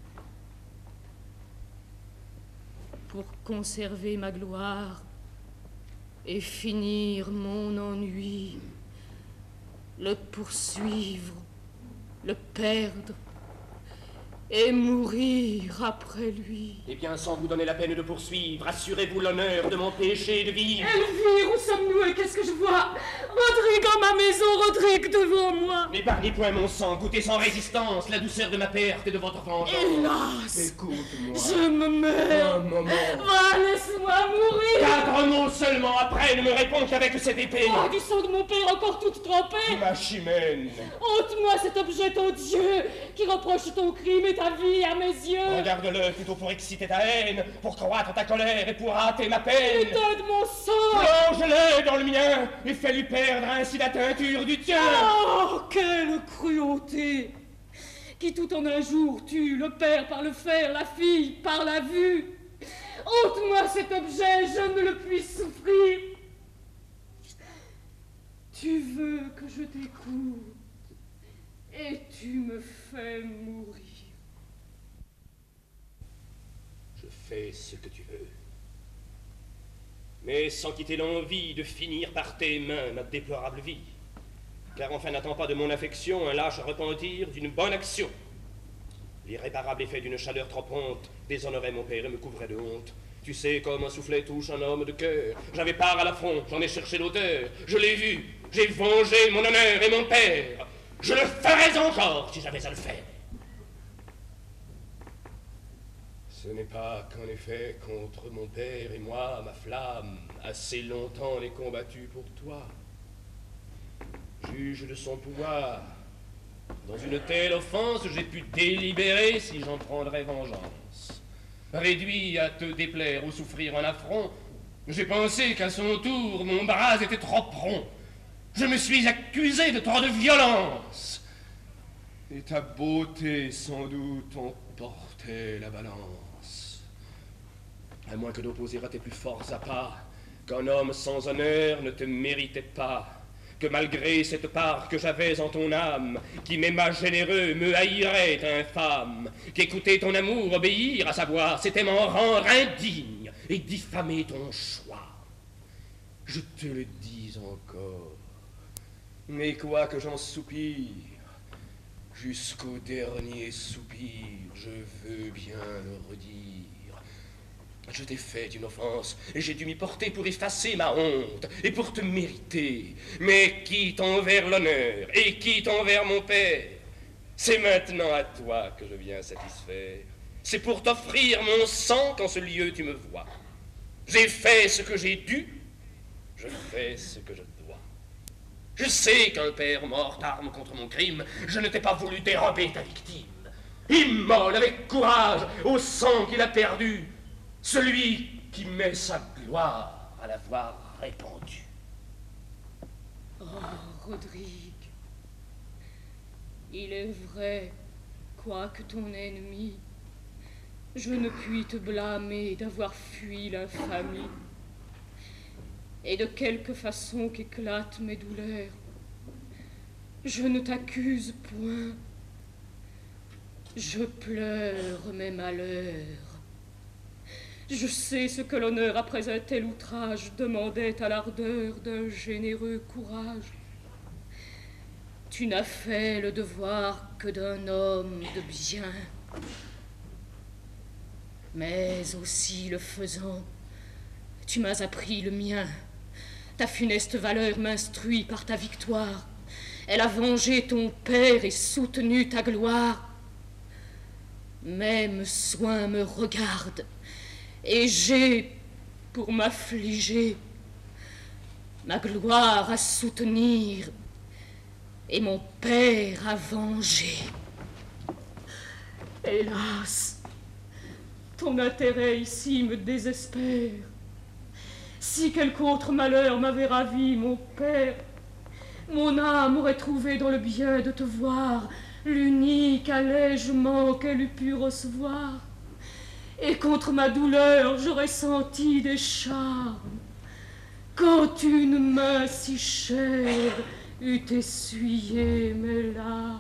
[SPEAKER 5] Pour conserver ma gloire et finir mon ennui, le poursuivre, le perdre et mourir après lui.
[SPEAKER 9] Eh bien, sans vous donner la peine de poursuivre, assurez-vous l'honneur de m'empêcher de vivre.
[SPEAKER 5] Elvire, où sommes-nous et qu'est-ce que je vois? Rodrigue en ma maison, Rodrigue devant moi.
[SPEAKER 9] N'épargnez point mon sang, goûtez sans résistance la douceur de ma perte et de votre vengeance.
[SPEAKER 5] Hélas!
[SPEAKER 9] Écoute-moi.
[SPEAKER 5] Je me meurs.
[SPEAKER 9] Un moment.
[SPEAKER 5] Va, laisse-moi mourir.
[SPEAKER 9] Quatre mots seulement après, ne me réponds qu'avec cette épée.
[SPEAKER 5] Oh, du sang de mon père encore toute trempée.
[SPEAKER 9] Ma chimène.
[SPEAKER 5] Ôte-moi cet objet odieux qui reproche ton crime et ta vie à mes yeux.
[SPEAKER 9] Regarde-le plutôt pour exciter ta haine, pour croître ta colère et pour hâter ma peine.
[SPEAKER 5] Putain de mon sang.
[SPEAKER 9] Plonge-le dans le mien et fais-lui perdre ainsi la teinture du tien.
[SPEAKER 5] Oh, quelle cruauté qui tout en un jour tue le père par le fer, la fille par la vue. Ôte-moi cet objet, je ne le puis souffrir. Tu veux que je t'écoute et tu me fais mourir.
[SPEAKER 9] Je fais ce que tu veux, mais sans quitter l'envie de finir par tes mains ma déplorable vie. Car enfin n'attends pas de mon affection un lâche repentir d'une bonne action. L'irréparable effet d'une chaleur trop prompte déshonorait mon père et me couvrait de honte. Tu sais comme un soufflet touche un homme de cœur. J'avais part à l'affront, j'en ai cherché l'auteur. Je l'ai vu, j'ai vengé mon honneur et mon père. Je le ferais encore si j'avais à le faire. Ce n'est pas qu'en effet contre mon père et moi, ma flamme, assez longtemps l'ai combattue pour toi. Juge de son pouvoir. Dans une telle offense, j'ai pu délibérer si j'en prendrais vengeance. Réduit à te déplaire ou souffrir un affront, j'ai pensé qu'à son tour, mon bras était trop prompt. Je me suis accusé de trop de violence. Et ta beauté, sans doute, emportait la balance. À moins que d'opposer à tes plus forts appâts, qu'un homme sans honneur ne te méritait pas. Que malgré cette part que j'avais en ton âme, qui m'aima généreux, me haïrait infâme, qu'écouter ton amour, obéir à sa voix, c'était m'en rendre indigne et diffamer ton choix. Je te le dis encore, mais quoi que j'en soupire, jusqu'au dernier soupir, je veux bien le redire. Je t'ai fait une offense, et j'ai dû m'y porter pour effacer ma honte, et pour te mériter. Mais quitte envers l'honneur, et quitte envers mon père, c'est maintenant à toi que je viens satisfaire. C'est pour t'offrir mon sang qu'en ce lieu tu me vois. J'ai fait ce que j'ai dû, je fais ce que je dois. Je sais qu'un père mort arme contre mon crime, je ne t'ai pas voulu dérober ta victime. Immole avec courage au sang qu'il a perdu, celui qui met sa gloire à l'avoir répandue.
[SPEAKER 5] Oh, Rodrigue, il est vrai, quoique ton ennemi, je ne puis te blâmer d'avoir fui l'infamie. Et de quelque façon qu'éclatent mes douleurs, je ne t'accuse point. Je pleure mes malheurs. Je sais ce que l'honneur, après un tel outrage, demandait à l'ardeur d'un généreux courage. Tu n'as fait le devoir que d'un homme de bien. Mais aussi le faisant, tu m'as appris le mien. Ta funeste valeur m'instruit par ta victoire. Elle a vengé ton père et soutenu ta gloire. Même soin me regarde, et j'ai, pour m'affliger, ma gloire à soutenir et mon père à venger. Hélas, ton intérêt ici me désespère. Si quelque autre malheur m'avait ravi, mon père, mon âme aurait trouvé dans le bien de te voir l'unique allègement qu'elle eût pu recevoir. Et contre ma douleur, j'aurais senti des charmes, quand une main si chère eût essuyé mes larmes.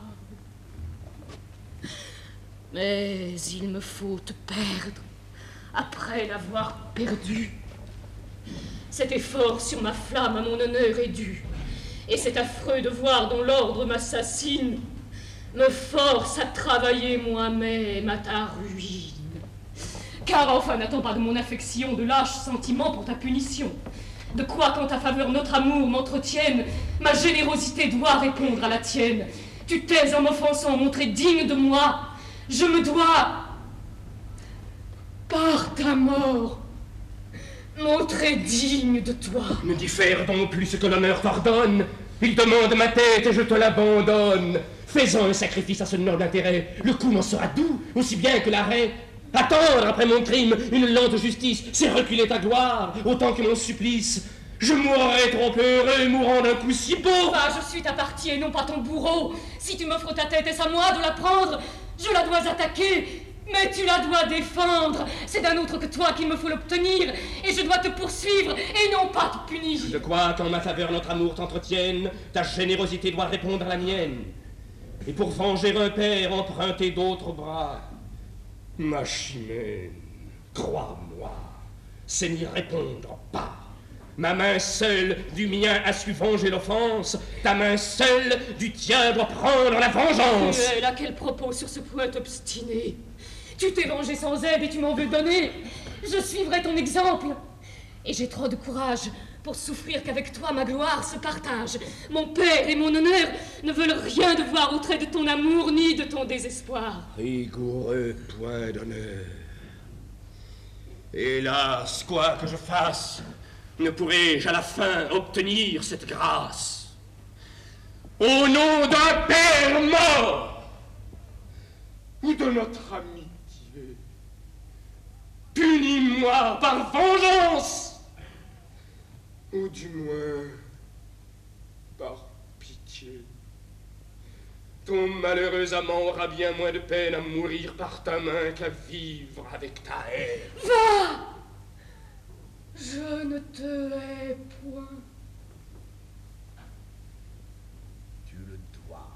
[SPEAKER 5] Mais il me faut te perdre après l'avoir perdu. Cet effort sur ma flamme à mon honneur est dû, et cet affreux devoir dont l'ordre m'assassine me force à travailler moi-même à ta ruine. Car enfin, n'attends pas de mon affection de lâches sentiments pour ta punition. De quoi qu'en ta faveur notre amour m'entretienne, ma générosité doit répondre à la tienne. Tu t'es en m'offensant montré digne de moi. Je me dois, par ta mort, montrer digne de toi.
[SPEAKER 9] Ne diffère donc plus ce que l'honneur t'ordonne. Il demande ma tête et je te l'abandonne. Faisons un sacrifice à ce noble intérêt. Le coup m'en sera doux, aussi bien que l'arrêt. Attendre après mon crime une lente justice, c'est reculer ta gloire, autant que mon supplice. Je mourrai trop heureux, mourant d'un coup si beau.
[SPEAKER 5] Ah, je suis ta partie et non pas ton bourreau. Si tu m'offres ta tête, est-ce à moi de la prendre? Je la dois attaquer, mais tu la dois défendre. C'est d'un autre que toi qu'il me faut l'obtenir, et je dois te poursuivre et non pas te punir.
[SPEAKER 9] De quoi qu'en ma faveur notre amour t'entretienne, ta générosité doit répondre à la mienne. Et pour venger un père, emprunter d'autres bras. Ma chimène, crois-moi, c'est n'y répondre pas. Ma main seule du mien a su venger l'offense, ta main seule du tien doit prendre la vengeance.
[SPEAKER 5] Cruel, à quel propos sur ce point obstiné? Tu t'es vengé sans aide et tu m'en veux donner. Je suivrai ton exemple. Et j'ai trop de courage pour souffrir qu'avec toi ma gloire se partage. Mon père et mon honneur ne veulent rien devoir au trait de ton amour ni de ton désespoir.
[SPEAKER 9] Rigoureux point d'honneur. Hélas, quoi que je fasse, ne pourrai-je à la fin obtenir cette grâce. Au nom d'un père mort ou de notre amitié, punis-moi par vengeance, ou du moins par pitié. Ton malheureux amant aura bien moins de peine à mourir par ta main qu'à vivre avec ta haine.
[SPEAKER 5] Va! Je ne te hais point.
[SPEAKER 9] Tu le dois.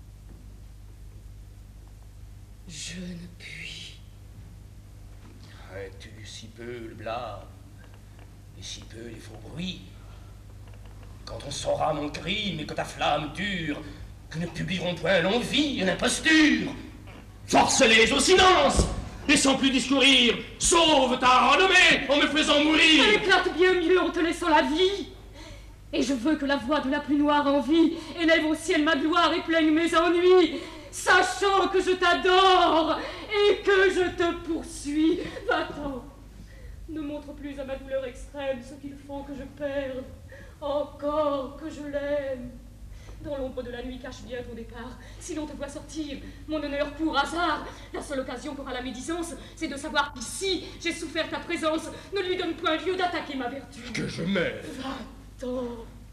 [SPEAKER 5] Je ne puis.
[SPEAKER 9] Crains-tu si peu le blâme et si peu les faux bruits? Quand on saura mon crime et que ta flamme dure, que ne publieront point l'envie et l'imposture. Force-les au silence, et sans plus discourir, sauve ta renommée en me faisant mourir.
[SPEAKER 5] Elle éclate bien mieux en te laissant la vie. Et je veux que la voix de la plus noire envie élève au ciel ma gloire et plaigne mes ennuis, sachant que je t'adore et que je te poursuis. Va-t'en. Ne montre plus à ma douleur extrême ce qu'il faut que je perde, encore que je l'aime. Dans l'ombre de la nuit cache bien ton départ. Si l'on te voit sortir, mon honneur pour hasard, la seule occasion qu'aura la médisance, c'est de savoir qu'ici j'ai souffert ta présence. Ne lui donne point lieu d'attaquer ma vertu.
[SPEAKER 9] Que je meurs.
[SPEAKER 5] Va-t'en.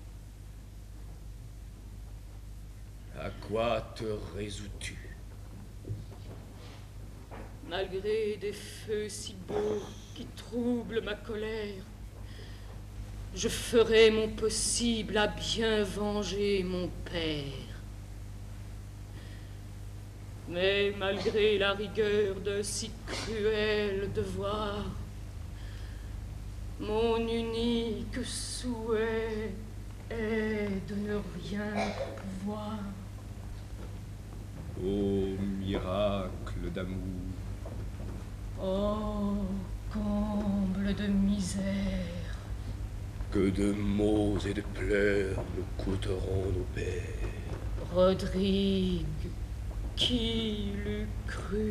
[SPEAKER 9] À quoi te résous-tu?
[SPEAKER 5] Malgré des feux si beaux qui troublent ma colère, je ferai mon possible à bien venger mon père. Mais malgré la rigueur d'un si cruel devoir, mon unique souhait est de ne rien pouvoir.
[SPEAKER 9] Ô miracle d'amour.
[SPEAKER 2] Oh, comble de misère.
[SPEAKER 9] Que de maux et de pleurs nous coûteront nos pères.
[SPEAKER 2] Rodrigue, qui l'eût cru?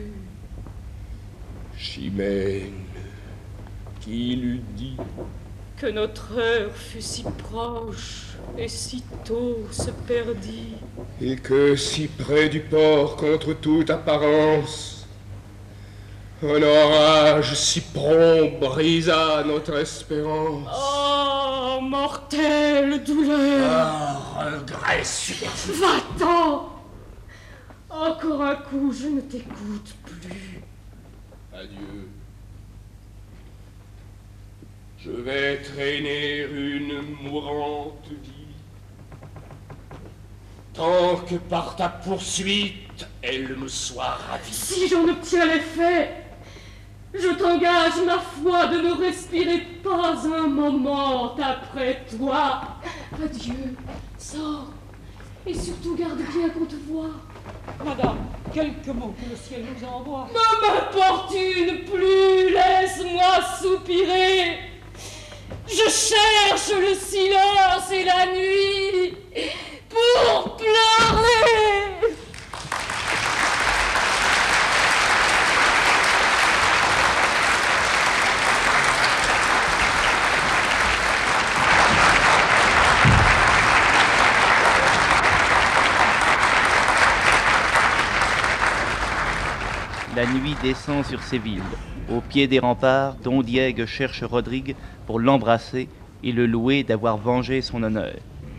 [SPEAKER 9] Chimène, qui l'eût dit?
[SPEAKER 2] Que notre heure fut si proche et si tôt se perdit.
[SPEAKER 9] Et que si près du port contre toute apparence, un orage si prompt brisa notre espérance.
[SPEAKER 2] Oh, mortelle douleur!
[SPEAKER 8] Ah, regret superflu!
[SPEAKER 2] Va-t'en! Encore un coup, je ne t'écoute plus.
[SPEAKER 9] Adieu. Je vais traîner une mourante vie, tant que par ta poursuite, elle me soit ravie.
[SPEAKER 2] Si j'en obtiens l'effet, je t'engage ma foi de ne respirer pas un moment après toi. Adieu, sors, et surtout garde bien qu'on te voie.
[SPEAKER 3] Madame, quelques mots que le ciel nous envoie.
[SPEAKER 2] Ne m'importune plus, laisse-moi soupirer. Je cherche le silence et la nuit pour pleurer.
[SPEAKER 4] La nuit descend sur ces villes. Au pied des remparts, Don Diego cherche Rodrigue pour l'embrasser et le louer d'avoir vengé son honneur.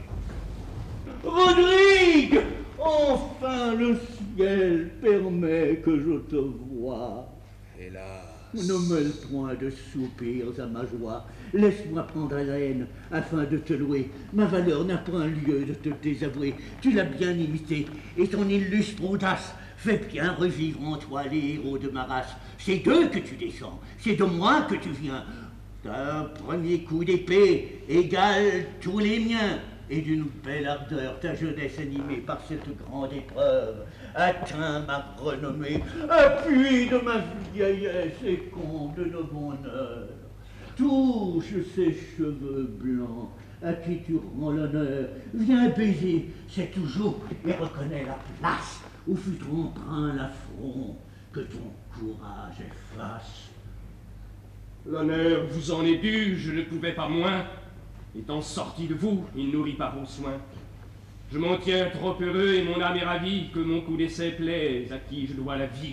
[SPEAKER 8] Rodrigue! Enfin le ciel permet que je te voie.
[SPEAKER 9] Hélas.
[SPEAKER 8] Ne mêle point de soupirs à ma joie. Laisse-moi prendre haleine afin de te louer. Ma valeur n'a point lieu de te désavouer. Tu l'as bien imité et ton illustre audace fait bien revivre en toi les héros de ma race. C'est d'eux que tu descends, c'est de moi que tu viens. D'un premier coup d'épée égale tous les miens, et d'une belle ardeur ta jeunesse animée par cette grande épreuve atteint ma renommée, appui de ma vieillesse et comble de nos bonheurs. Touche ces cheveux blancs à qui tu rends l'honneur, viens baiser cette joue et reconnais la place où fut ton emprunt l'affront que ton courage efface.
[SPEAKER 9] L'honneur vous en est dû, je ne pouvais pas moins. Étant sorti de vous, il nourrit par vos soins. Je m'en tiens trop heureux et mon âme est ravie que mon coup d'essai plaise à qui je dois la vie.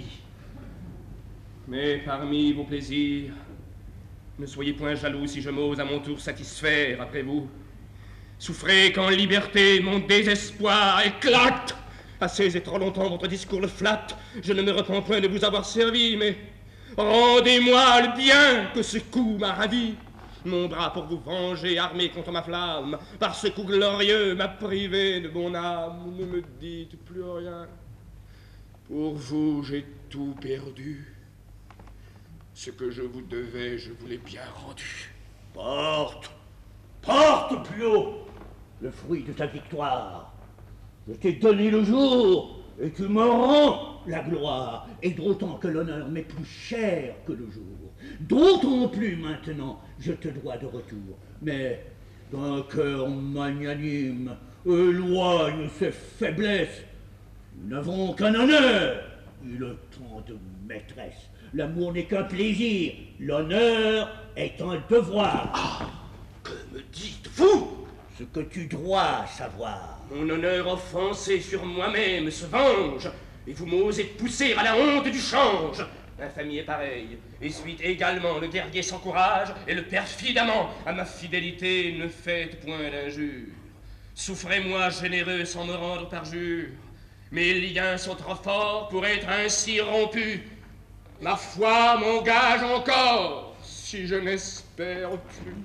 [SPEAKER 9] Mais parmi vos plaisirs, ne soyez point jaloux si je m'ose à mon tour satisfaire après vous. Souffrez qu'en liberté mon désespoir éclate. Assez et trop longtemps votre discours le flatte. Je ne me repens point de vous avoir servi, mais rendez-moi le bien que ce coup m'a ravi. Mon bras pour vous venger, armé contre ma flamme, par ce coup glorieux m'a privé de mon âme. Ne me dites plus rien. Pour vous, j'ai tout perdu. Ce que je vous devais, je vous l'ai bien rendu.
[SPEAKER 8] Porte, porte plus haut le fruit de ta victoire. Je t'ai donné le jour, et tu me rends la gloire, et d'autant que l'honneur m'est plus cher que le jour. D'autant plus maintenant, je te dois de retour. Mais d'un cœur magnanime, éloigne ces faiblesses. Nous n'avons qu'un honneur, et le temps de maîtresse. L'amour n'est qu'un plaisir, l'honneur est un devoir.
[SPEAKER 9] Ah, que me dites-vous?
[SPEAKER 8] Ce que tu dois savoir.
[SPEAKER 9] Mon honneur offensé sur moi-même se venge, et vous m'osez pousser à la honte du change. L'infamie est pareille, et suite également le guerrier sans courage, et le perfide amant à ma fidélité ne faites point d'injure. Souffrez-moi généreux sans me rendre parjure. Mes liens sont trop forts pour être ainsi rompus. Ma foi m'engage encore, si je n'espère plus.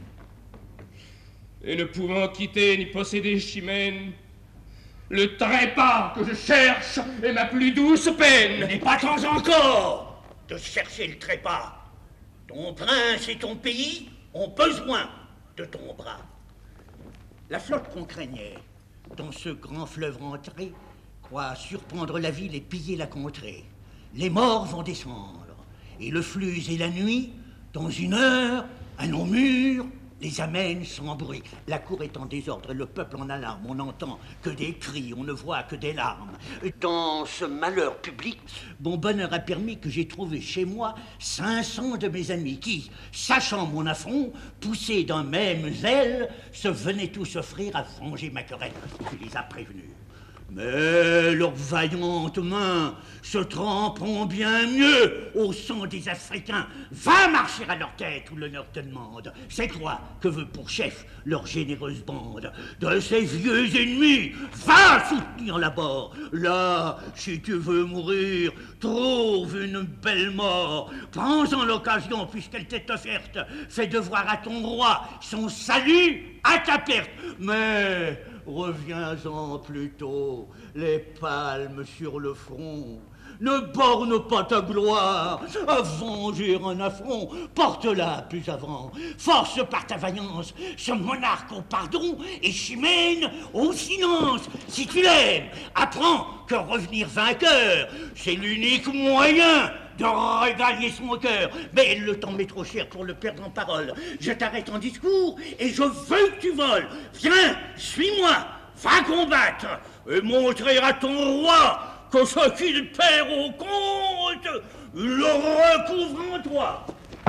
[SPEAKER 9] Et ne pouvant quitter ni posséder Chimène, le trépas que je cherche est ma plus douce peine.
[SPEAKER 8] Il n'est pas temps encore de chercher le trépas. Ton prince et ton pays ont besoin de ton bras. La flotte qu'on craignait dans ce grand fleuve rentré croient surprendre la ville et piller la contrée. Les morts vont descendre, et le flux et la nuit, dans une heure, à nos murs, les amènent sans bruit. La cour est en désordre et le peuple en alarme. On n'entend que des cris, on ne voit que des larmes. Dans ce malheur public, mon bonheur a permis que j'ai trouvé chez moi cinq cents de mes amis qui, sachant mon affront, poussés d'un même zèle, se venaient tous offrir à venger ma querelle. Tu les as prévenus. Mais leurs vaillantes mains se tremperont bien mieux au sang des Africains. Va marcher à leur tête où l'honneur te demande. C'est toi que veut pour chef leur généreuse bande. De ces vieux ennemis, va soutenir la bord. Là, si tu veux mourir, trouve une belle mort. Prends-en l'occasion puisqu'elle t'est offerte. Fais devoir à ton roi son salut à ta perte. Mais reviens-en plutôt, les palmes sur le front. Ne borne pas ta gloire à venger un affront. Porte-la plus avant. Force par ta vaillance ce monarque au pardon et Chimène au silence. Si tu l'aimes, apprends que revenir vainqueur, c'est l'unique moyen de regagner son cœur. Mais le temps m'est trop cher pour le perdre en parole. Je t'arrête en discours et je veux que tu voles. Viens, suis-moi, va combattre et montrer à ton roi que ce qu'il perd au compte, il le recouvre en toi.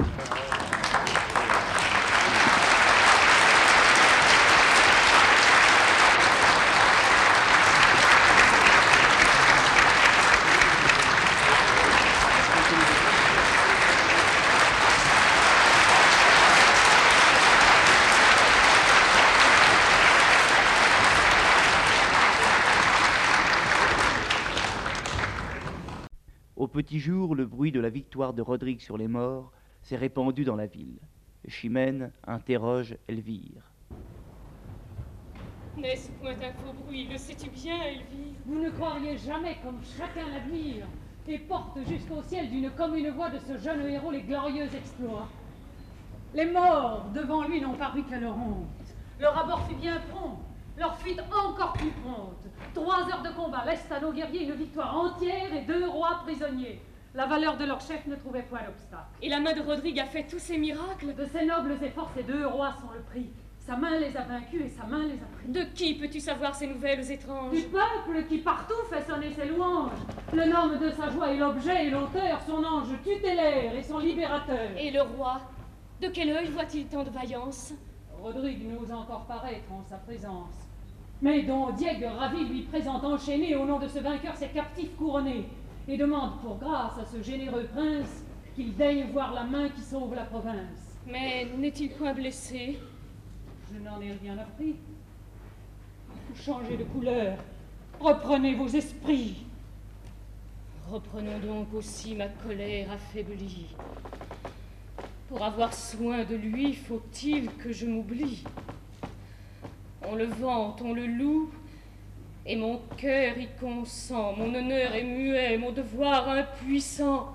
[SPEAKER 4] Au petit jour, le bruit de la victoire de Rodrigue sur les morts s'est répandu dans la ville. Chimène interroge Elvire.
[SPEAKER 2] N'est-ce point un faux bruit? Le sais-tu bien, Elvire?
[SPEAKER 3] Vous ne croiriez jamais comme chacun l'admire et porte jusqu'au ciel d'une commune voix de ce jeune héros les glorieux exploits. Les morts devant lui n'ont paru qu'à leur honte. Leur abord fut bien prompt, leur fuite encore plus prompte. Trois heures de combat laissent à nos guerriers une victoire entière et deux rois prisonniers. La valeur de leur chef ne trouvait point d'obstacle.
[SPEAKER 2] Et la main de Rodrigue a fait tous ces miracles?
[SPEAKER 3] De ces nobles efforts, ces deux rois sont le prix. Sa main les a vaincus et sa main les a pris.
[SPEAKER 2] De qui peux-tu savoir ces nouvelles étranges?
[SPEAKER 3] Du peuple qui partout fait sonner ses louanges. Le nom de sa joie est l'objet et l'auteur, son ange tutélaire et son libérateur.
[SPEAKER 2] Et le roi? De quel œil voit-il tant de vaillance?
[SPEAKER 3] Rodrigue n'ose encore paraître en sa présence. Mais Don Diègue, ravi, lui présente enchaîné au nom de ce vainqueur ses captifs couronnés et demande pour grâce à ce généreux prince qu'il daigne voir la main qui sauve la province.
[SPEAKER 2] Mais n'est-il point blessé?
[SPEAKER 3] Je n'en ai rien appris. Changez de couleur, reprenez vos esprits.
[SPEAKER 2] Reprenons donc aussi ma colère affaiblie. Pour avoir soin de lui, faut-il que je m'oublie? On le vante, on le loue, et mon cœur y consent, mon honneur est muet, mon devoir impuissant.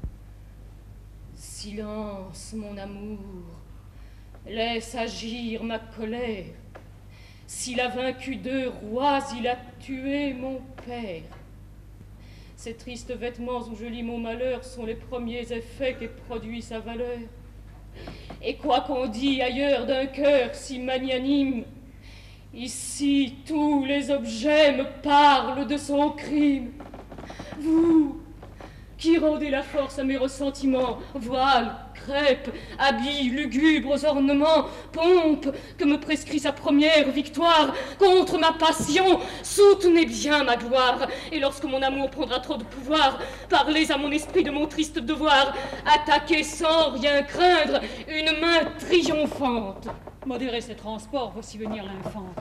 [SPEAKER 2] Silence, mon amour, laisse agir ma colère. S'il a vaincu deux rois, il a tué mon père. Ces tristes vêtements où je lis mon malheur sont les premiers effets qu'ait produit sa valeur. Et quoi qu'on dit ailleurs d'un cœur si magnanime, ici, tous les objets me parlent de son crime. Vous, qui rendez la force à mes ressentiments, voiles, crêpes, habits, lugubres ornements, pompes, que me prescrit sa première victoire, contre ma passion, soutenez bien ma gloire. Et lorsque mon amour prendra trop de pouvoir, parlez à mon esprit de mon triste devoir, attaquez sans rien craindre une main triomphante.
[SPEAKER 3] Modérez ces transports, voici venir l'infante.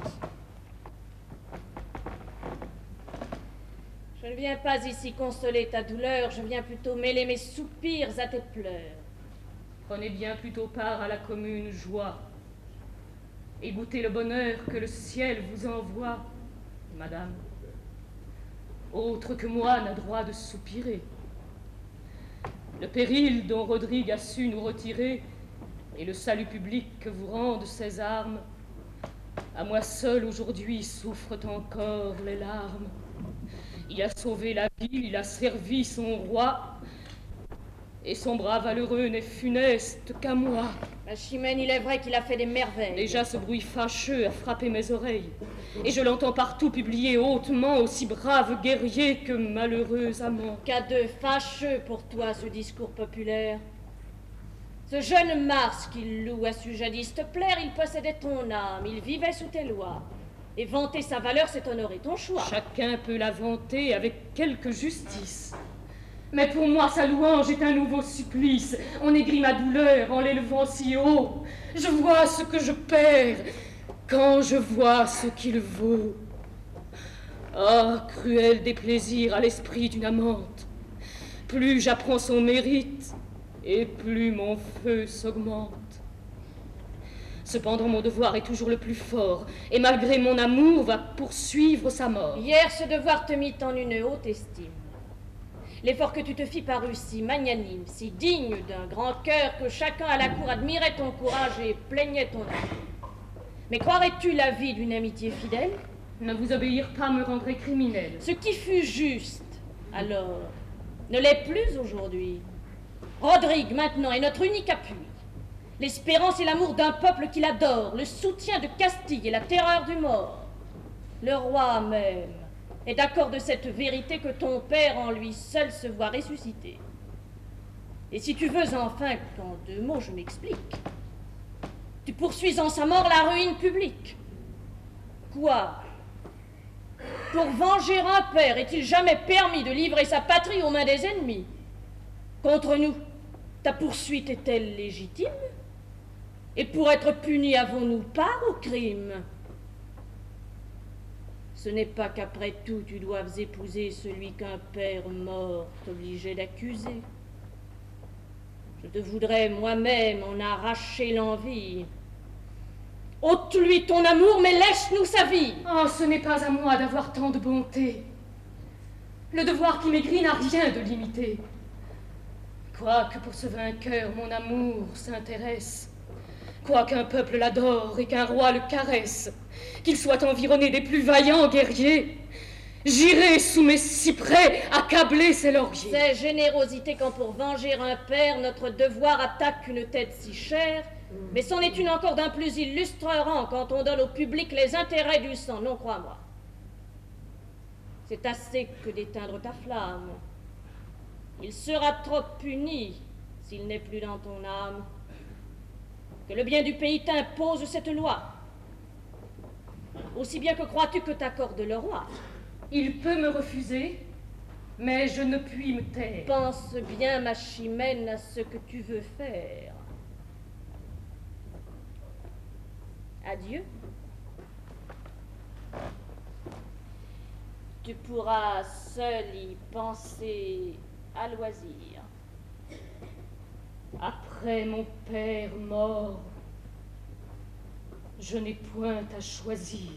[SPEAKER 11] Je ne viens pas ici consoler ta douleur, je viens plutôt mêler mes soupirs à tes pleurs.
[SPEAKER 2] Prenez bien plutôt part à la commune joie, et goûtez le bonheur que le ciel vous envoie, madame. Autre que moi n'a droit de soupirer. Le péril dont Rodrigue a su nous retirer, et le salut public que vous rendent ses armes, à moi seul aujourd'hui souffrent encore les larmes. Il a sauvé la ville, il a servi son roi. Et son bras valeureux n'est funeste qu'à moi.
[SPEAKER 11] Machimène, il est vrai qu'il a fait des merveilles.
[SPEAKER 2] Déjà ce bruit fâcheux a frappé mes oreilles. Et je l'entends partout publier hautement, aussi brave guerrier que malheureux amant.
[SPEAKER 11] Qu'a de fâcheux pour toi ce discours populaire. Ce jeune Mars qu'il loue à su jadis te plaire, il possédait ton âme, il vivait sous tes lois. Et vanter sa valeur, c'est honorer ton choix.
[SPEAKER 2] Chacun peut la vanter avec quelque justice. Mais pour moi, sa louange est un nouveau supplice. On aigrit ma douleur en l'élevant si haut. Je vois ce que je perds quand je vois ce qu'il vaut. Ah, cruel déplaisir à l'esprit d'une amante. Plus j'apprends son mérite, et plus mon feu s'augmente. Cependant, mon devoir est toujours le plus fort, et malgré mon amour, va poursuivre sa mort.
[SPEAKER 11] Hier, ce devoir te mit en une haute estime. L'effort que tu te fis parut si magnanime, si digne d'un grand cœur que chacun à la cour admirait ton courage et plaignait ton âme. Mais croirais-tu la vie d'une amitié fidèle?
[SPEAKER 2] Ne vous obéir pas me rendrait criminel.
[SPEAKER 11] Ce qui fut juste, alors, ne l'est plus aujourd'hui. Rodrigue, maintenant, est notre unique appui. L'espérance et l'amour d'un peuple qui l'adore, le soutien de Castille et la terreur du mort. Le roi même est d'accord de cette vérité que ton père en lui seul se voit ressusciter. Et si tu veux enfin qu'en deux mots je m'explique, tu poursuis en sa mort la ruine publique. Quoi? Pour venger un père, est-il jamais permis de livrer sa patrie aux mains des ennemis? Contre nous, ta poursuite est-elle légitime? Et pour être punis, avons-nous part au crime? Ce n'est pas qu'après tout tu doives épouser celui qu'un père mort t'obligeait d'accuser. Je te voudrais moi-même en arracher l'envie. Ôte-lui ton amour, mais laisse-nous sa vie.
[SPEAKER 2] Oh, ce n'est pas à moi d'avoir tant de bonté. Le devoir qui m'aigrit n'a rien de limité. Quoique pour ce vainqueur mon amour s'intéresse, quoiqu'un peuple l'adore et qu'un roi le caresse, qu'il soit environné des plus vaillants guerriers, j'irai sous mes cyprès accabler ses lauriers.
[SPEAKER 11] C'est générosité quand pour venger un père, notre devoir attaque une tête si chère, mais c'en est une encore d'un plus illustre rang quand on donne au public les intérêts du sang, non, crois-moi. C'est assez que d'éteindre ta flamme. Il sera trop puni s'il n'est plus dans ton âme. Que le bien du pays t'impose cette loi. Aussi bien que crois-tu que t'accorde le roi?
[SPEAKER 2] Il peut me refuser, mais je ne puis me taire.
[SPEAKER 11] Pense bien, Machimène, à ce que tu veux faire. Adieu. Tu pourras seul y penser à loisir.
[SPEAKER 2] Après mon père mort, je n'ai point à choisir.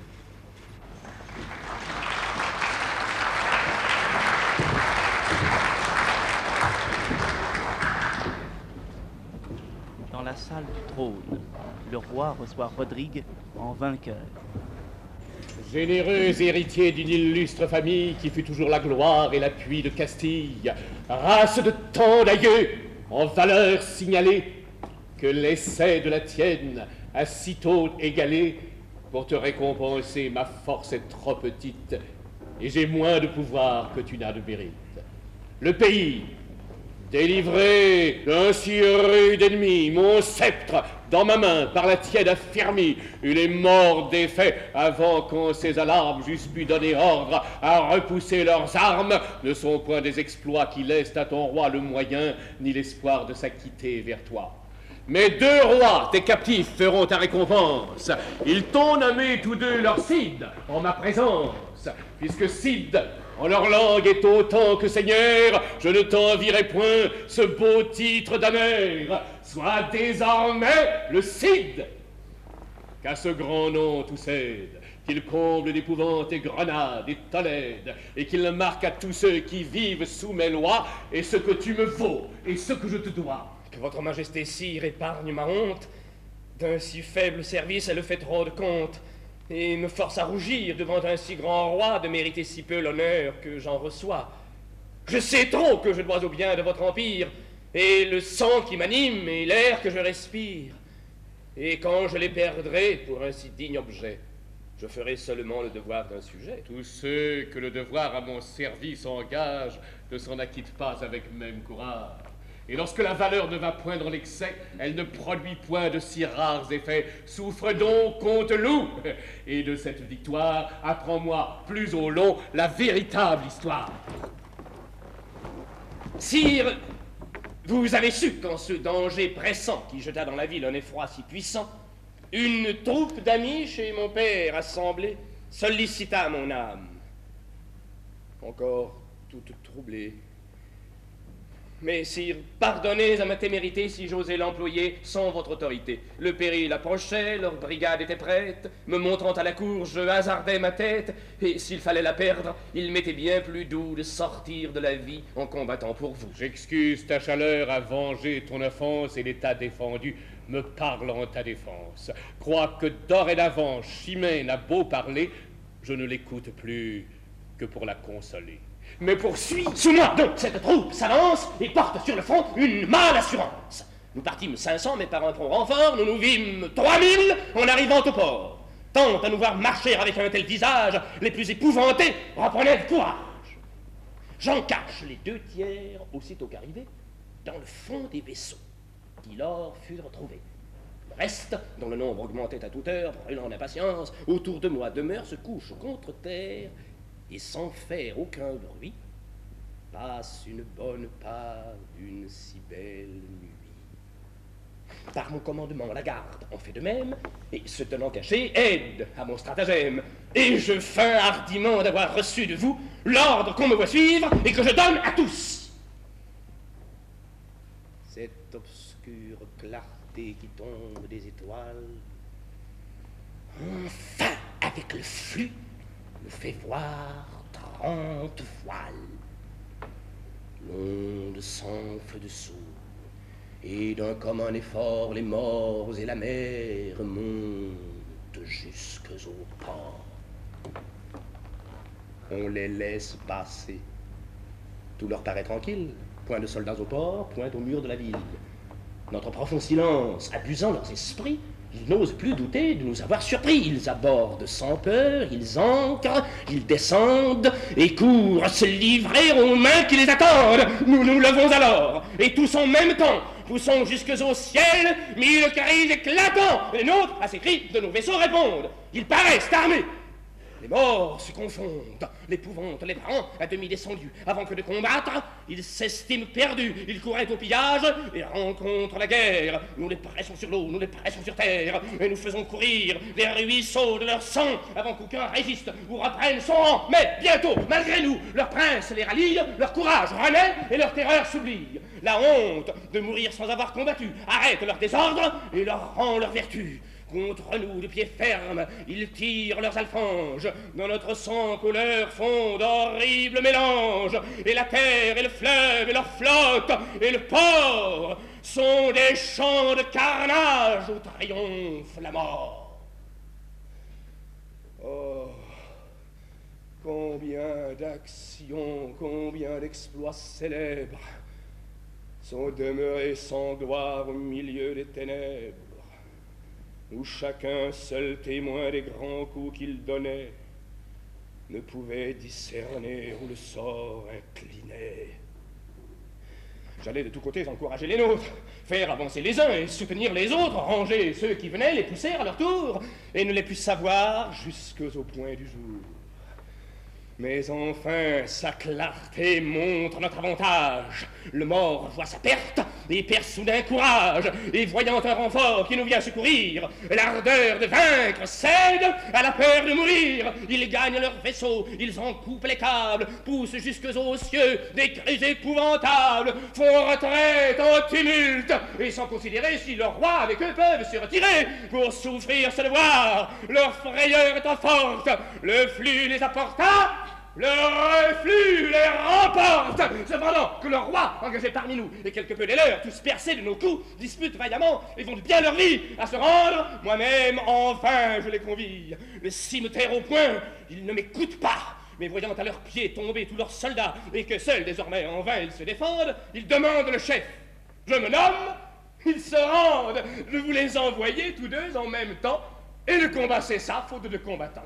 [SPEAKER 4] Dans la salle du trône, le roi reçoit Rodrigue en vainqueur.
[SPEAKER 7] Généreux héritier d'une illustre famille qui fut toujours la gloire et l'appui de Castille, race de tant d'aïeux, en valeur signalée, que l'essai de la tienne a sitôt égalé. Pour te récompenser, ma force est trop petite, et j'ai moins de pouvoir que tu n'as de mérite. Le pays, délivré d'un si rude ennemi, mon sceptre, dans ma main, par la tienne affermie, eut les morts défaits avant qu'on ces alarmes j'eusse pu donner ordre à repousser leurs armes, ne sont point des exploits qui laissent à ton roi le moyen, ni l'espoir de s'acquitter vers toi. Mais deux rois, tes captifs, feront ta récompense. Ils t'ont nommé tous deux leur Cid en ma présence, puisque Cid, en leur langue, est autant que seigneur, je ne t'envierai point ce beau titre d'honneur. Sois désormais le Cid, qu'à ce grand nom tout cède, qu'il comble d'épouvante et grenade et Tolède, et qu'il marque à tous ceux qui vivent sous mes lois, et ce que tu me vaux, et ce que je te dois.
[SPEAKER 9] Que votre majesté sire épargne ma honte. D'un si faible service, elle fait trop de compte. et me force à rougir devant un si grand roi de mériter si peu l'honneur que j'en reçois. Je sais trop que je dois au bien de votre empire, et le sang qui m'anime et l'air que je respire. Et quand je les perdrai pour un si digne objet, je ferai seulement le devoir d'un sujet.
[SPEAKER 7] Tous ceux que le devoir à mon service engage ne s'en acquittent pas avec même courage. Et lorsque la valeur ne va point dans l'excès, elle ne produit point de si rares effets. Souffre donc, comte loup, et de cette victoire, apprends-moi plus au long la véritable histoire.
[SPEAKER 9] Sire, vous avez su qu'en ce danger pressant qui jeta dans la ville un effroi si puissant, une troupe d'amis chez mon père assemblée sollicita mon âme, encore toute troublée. Mais, sire, pardonnez à ma témérité si j'osais l'employer sans votre autorité. Le péril approchait, leur brigade était prête, me montrant à la cour, je hasardais ma tête, et s'il fallait la perdre, il m'était bien plus doux de sortir de la vie en combattant pour vous.
[SPEAKER 7] J'excuse ta chaleur à venger ton offense et l'état défendu me parle en ta défense. Crois que dorénavant, Chimène a beau parler, je ne l'écoute plus que pour la consoler.
[SPEAKER 9] Me poursuit sous moi, donc cette troupe s'avance et porte sur le front une mâle assurance. Nous partîmes cinq cents, mais par un prompt renfort, nous nous vîmes trois mille en arrivant au port. Tant à nous voir marcher avec un tel visage, les plus épouvantés reprenaient le courage. J'en cache les deux tiers aussitôt qu'arrivés dans le fond des vaisseaux qui lors furent trouvés. Le reste, dont le nombre augmentait à toute heure, brûlant d'impatience, autour de moi demeure, se couche contre terre, et sans faire aucun bruit, passe une bonne part d'une si belle nuit. Par mon commandement, la garde en fait de même, et se tenant caché, aide à mon stratagème. Et je feins hardiment d'avoir reçu de vous l'ordre qu'on me voit suivre et que je donne à tous. Cette obscure clarté qui tombe des étoiles, enfin, avec le flux, me fait voir trente voiles. L'onde s'enfle dessous, et d'un commun effort, les morts et la mer montent jusqu'aux ports. On les laisse passer. Tout leur paraît tranquille. Point de soldats au port, point au mur de la ville. Notre profond silence, abusant leurs esprits, ils n'osent plus douter de nous avoir surpris. Ils abordent sans peur, ils ancrent, ils descendent et courent se livrer aux mains qui les attendent. Nous nous levons alors, et tous en même temps, poussons jusque au ciel mille cris éclatants. Les nôtres, à ces cris, de nos vaisseaux répondent. Ils paraissent armés. Les morts se confondent, l'épouvante les prend à demi descendus. Avant que de combattre, ils s'estiment perdus. Ils couraient au pillage et rencontrent la guerre. Nous les pressons sur l'eau, nous les pressons sur terre, et nous faisons courir les ruisseaux de leur sang avant qu'aucun résiste ou reprenne son rang. Mais bientôt, malgré nous, leur prince les rallie, leur courage renaît et leur terreur s'oublie. La honte de mourir sans avoir combattu arrête leur désordre et leur rend leur vertu. Contre nous, de pied ferme, ils tirent leurs alfanges. Dans notre sang couleur font d'horribles mélanges. Et la terre, et le fleuve, et leur flotte, et le port sont des champs de carnage où triomphe la mort. Oh, combien d'actions, combien d'exploits célèbres sont demeurés sans gloire au milieu des ténèbres, où chacun, seul témoin des grands coups qu'il donnait, ne pouvait discerner où le sort inclinait. J'allais de tous côtés encourager les nôtres, faire avancer les uns et soutenir les autres, ranger ceux qui venaient, les pousser à leur tour, et ne les pus savoir jusqu'au point du jour. Mais enfin, sa clarté montre notre avantage. Le mort voit sa perte et perd soudain courage. Et voyant un renfort qui nous vient secourir, l'ardeur de vaincre cède à la peur de mourir. Ils gagnent leur vaisseau, ils en coupent les câbles, poussent jusqu'aux cieux des cris épouvantables, font retraite en tumulte, et sans considérer si leur roi avec eux peuvent se retirer pour souffrir ce devoir. Leur frayeur étant forte, le flux les apporta Le reflux les remporte. Cependant que le roi, engagé parmi nous, et quelque peu des leurs, tous percés de nos coups, disputent vaillamment et vont de bien leur vie à se rendre, moi-même, enfin, je les convie. Le cimetière au point, ils ne m'écoutent pas. Mais voyant à leurs pieds tomber tous leurs soldats, et que seuls désormais en vain ils se défendent, ils demandent le chef. Je me nomme, ils se rendent. Je vous les envoyais tous deux en même temps, et le combat cessa, faute de combattants.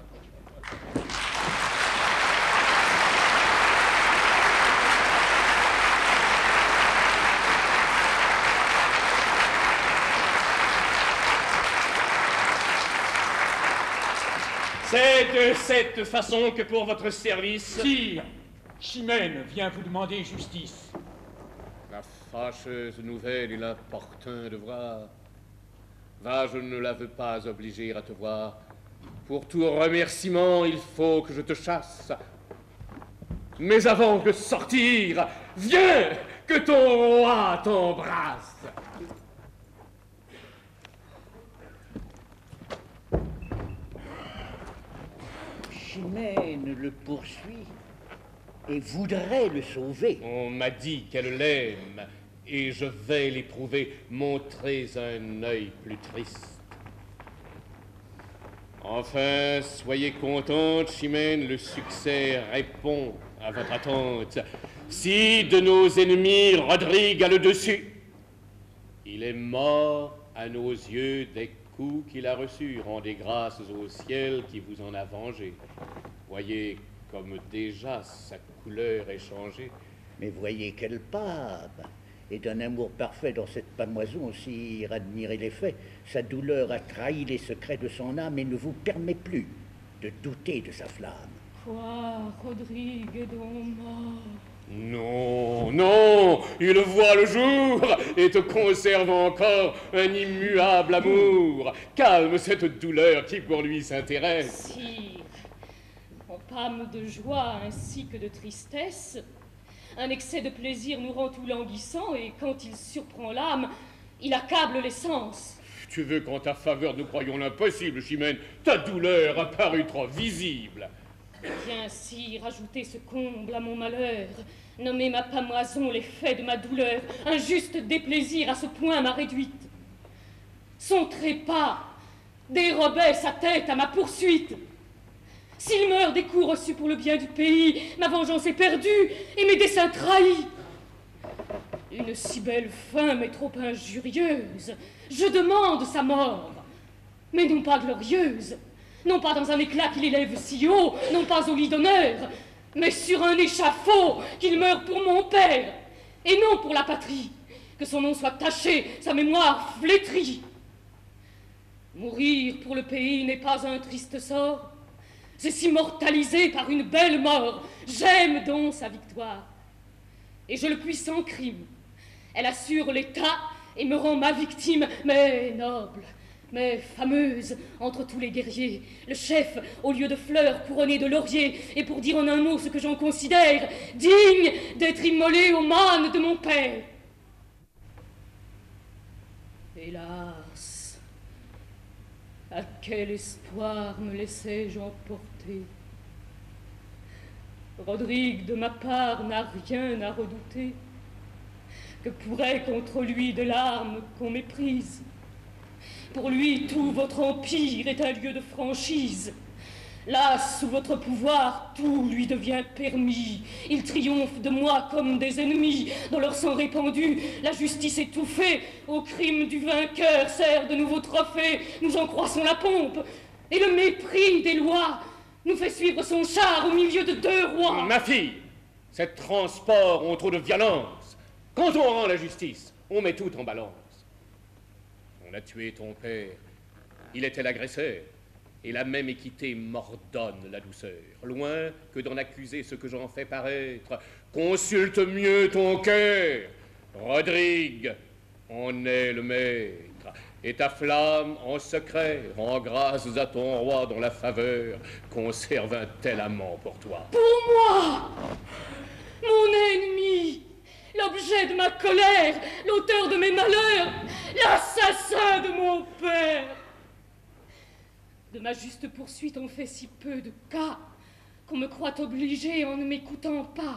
[SPEAKER 9] C'est de cette façon que pour votre service...
[SPEAKER 12] Sire, Chimène vient vous demander justice.
[SPEAKER 7] La fâcheuse nouvelle et l'importun devoir. Va, je ne la veux pas obliger à te voir. Pour tout remerciement, il faut que je te chasse. Mais avant de sortir, viens, que ton roi t'embrasse.
[SPEAKER 8] Chimène le poursuit et voudrait le sauver.
[SPEAKER 7] On m'a dit qu'elle l'aime, et je vais l'éprouver. Montrez un œil plus triste. Enfin, soyez contente, Chimène, le succès répond à votre attente. Si de nos ennemis Rodrigue a le dessus, il est mort à nos yeux des coups qu'il a reçus. Rendez grâces au ciel qui vous en a vengé. Voyez comme déjà sa couleur est changée.
[SPEAKER 8] Mais voyez quelle pape! Et d'un amour parfait dans cette pamoison, aussi admirer les faits, sa douleur a trahi les secrets de son âme et ne vous permet plus de douter de sa flamme.
[SPEAKER 2] Quoi, Rodrigue est donc mort?
[SPEAKER 7] Non, non, il voit le jour et te conserve encore un immuable amour. Calme cette douleur qui pour lui s'intéresse.
[SPEAKER 2] Sire, en pâme de joie ainsi que de tristesse, un excès de plaisir nous rend tout languissant, et quand il surprend l'âme, il accable les sens.
[SPEAKER 7] Tu veux qu'en ta faveur nous croyions l'impossible, Chimène? Ta douleur a paru trop visible.
[SPEAKER 2] Viens, sire, ajouter ce comble à mon malheur. Nommer ma pamoison l'effet de ma douleur. Un juste déplaisir à ce point m'a réduite. Son trépas dérobait sa tête à ma poursuite. S'il meurt des coups reçus pour le bien du pays, ma vengeance est perdue et mes desseins trahis. Une si belle fin m'est trop injurieuse. Je demande sa mort, mais non pas glorieuse, non pas dans un éclat qu'il élève si haut, non pas au lit d'honneur, mais sur un échafaud, qu'il meure pour mon père, et non pour la patrie, que son nom soit taché, sa mémoire flétrie. Mourir pour le pays n'est pas un triste sort, c'est s'immortaliser par une belle mort. J'aime donc sa victoire, et je le puis sans crime. Elle assure l'État et me rend ma victime, mais noble, mais fameuse entre tous les guerriers. Le chef, au lieu de fleurs couronnées de lauriers, et pour dire en un mot ce que j'en considère, digne d'être immolé aux mânes de mon père. Hélas, à quel espoir me laissai-je emporter? Rodrigue, de ma part, n'a rien à redouter. Que pourrait contre lui de larmes qu'on méprise? Pour lui, tout votre empire est un lieu de franchise. Là, sous votre pouvoir, tout lui devient permis. Il triomphe de moi comme des ennemis. Dans leur sang répandu, la justice étouffée, au crime du vainqueur sert de nouveaux trophées. Nous en croissons la pompe, et le mépris des lois nous fait suivre son char au milieu de deux rois.
[SPEAKER 7] Ma fille, ces transports ont trop de violence. Quand on rend la justice, on met tout en balance. On a tué ton père, il était l'agresseur, et la même équité m'ordonne la douceur. Loin que d'en accuser ce que j'en fais paraître, consulte mieux ton cœur. Rodrigue en est le maître, et ta flamme en secret rend grâce à ton roi dont la faveur conserve un tel amant pour toi.
[SPEAKER 2] Pour moi, mon ennemi, l'objet de ma colère, l'auteur de mes malheurs, l'assassin de mon père. De ma juste poursuite on fait si peu de cas. qu'on me croit obligée en ne m'écoutant pas.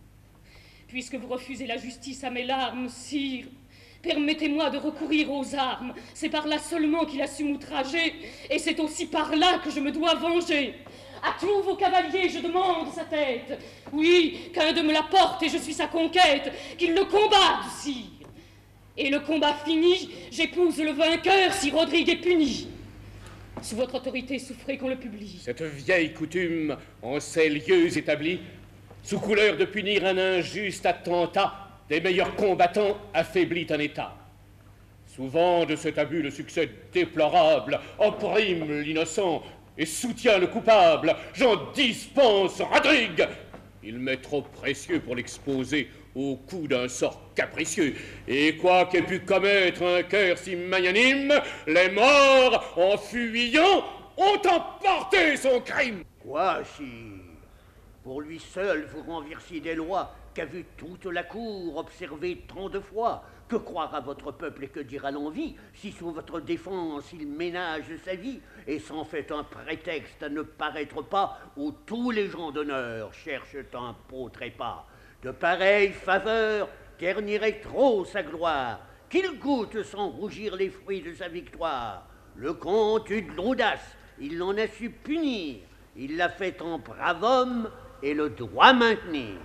[SPEAKER 2] Puisque vous refusez la justice à mes larmes, sire, permettez-moi de recourir aux armes. C'est par là seulement qu'il a su m'outrager, et c'est aussi par là que je me dois venger. À tous vos cavaliers, je demande sa tête. Oui, qu'un d'eux me la porte et je suis sa conquête, qu'il le combatte, sire. Et le combat fini, j'épouse le vainqueur si Rodrigue est puni. Sous votre autorité, souffrez qu'on le publie.
[SPEAKER 9] Cette vieille coutume, en ces lieux établis, sous couleur de punir un injuste attentat, des meilleurs combattants affaiblit un État. Souvent, de cet abus, le succès déplorable opprime l'innocent et soutient le coupable. J'en dispense Rodrigue. Il m'est trop précieux pour l'exposer au coup d'un sort capricieux. Et quoi qu'ait pu commettre un cœur si magnanime, les morts, en fuyant, ont emporté son crime.
[SPEAKER 8] Quoi, sire? Pour lui seul, vous renversiez des lois qu'a vu toute la cour observer tant de fois. Que croira votre peuple et que dira l'envie si sous votre défense il ménage sa vie et s'en fait un prétexte à ne paraître pas où tous les gens d'honneur cherchent un beau trépas. De pareilles faveurs terniraient trop sa gloire, qu'il goûte sans rougir les fruits de sa victoire. Le comte eut de l'audace, il l'en a su punir, il l'a fait en brave homme et le doit maintenir.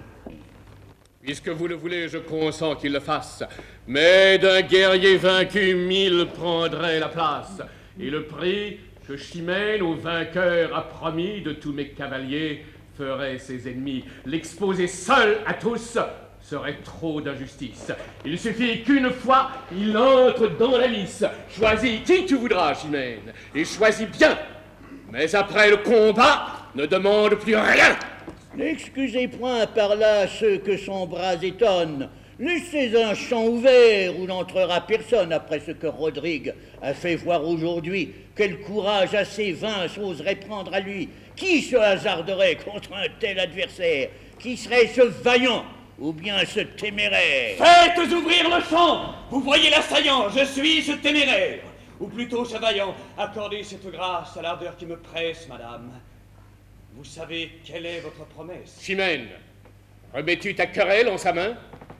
[SPEAKER 9] Puisque vous le voulez, je consens qu'il le fasse. Mais d'un guerrier vaincu, mille prendraient la place. Et le prix que Chimène au vainqueur a promis de tous mes cavaliers ferait ses ennemis. L'exposer seul à tous serait trop d'injustice. Il suffit qu'une fois, il entre dans la lice. Choisis qui tu voudras, Chimène, et choisis bien. Mais après le combat, ne demande plus rien.
[SPEAKER 8] N'excusez point par là ceux que son bras étonne. Laissez un champ ouvert où n'entrera personne après ce que Rodrigue a fait voir aujourd'hui. Quel courage assez vain s'oserait prendre à lui? Qui se hasarderait contre un tel adversaire? Qui serait ce vaillant ou bien ce téméraire?
[SPEAKER 10] Faites ouvrir le champ! Vous voyez l'assaillant, je suis ce téméraire. Ou plutôt ce vaillant. Accordez cette grâce à l'ardeur qui me presse, madame. Vous savez quelle est votre promesse?
[SPEAKER 9] Chimène, remets-tu ta querelle en sa main?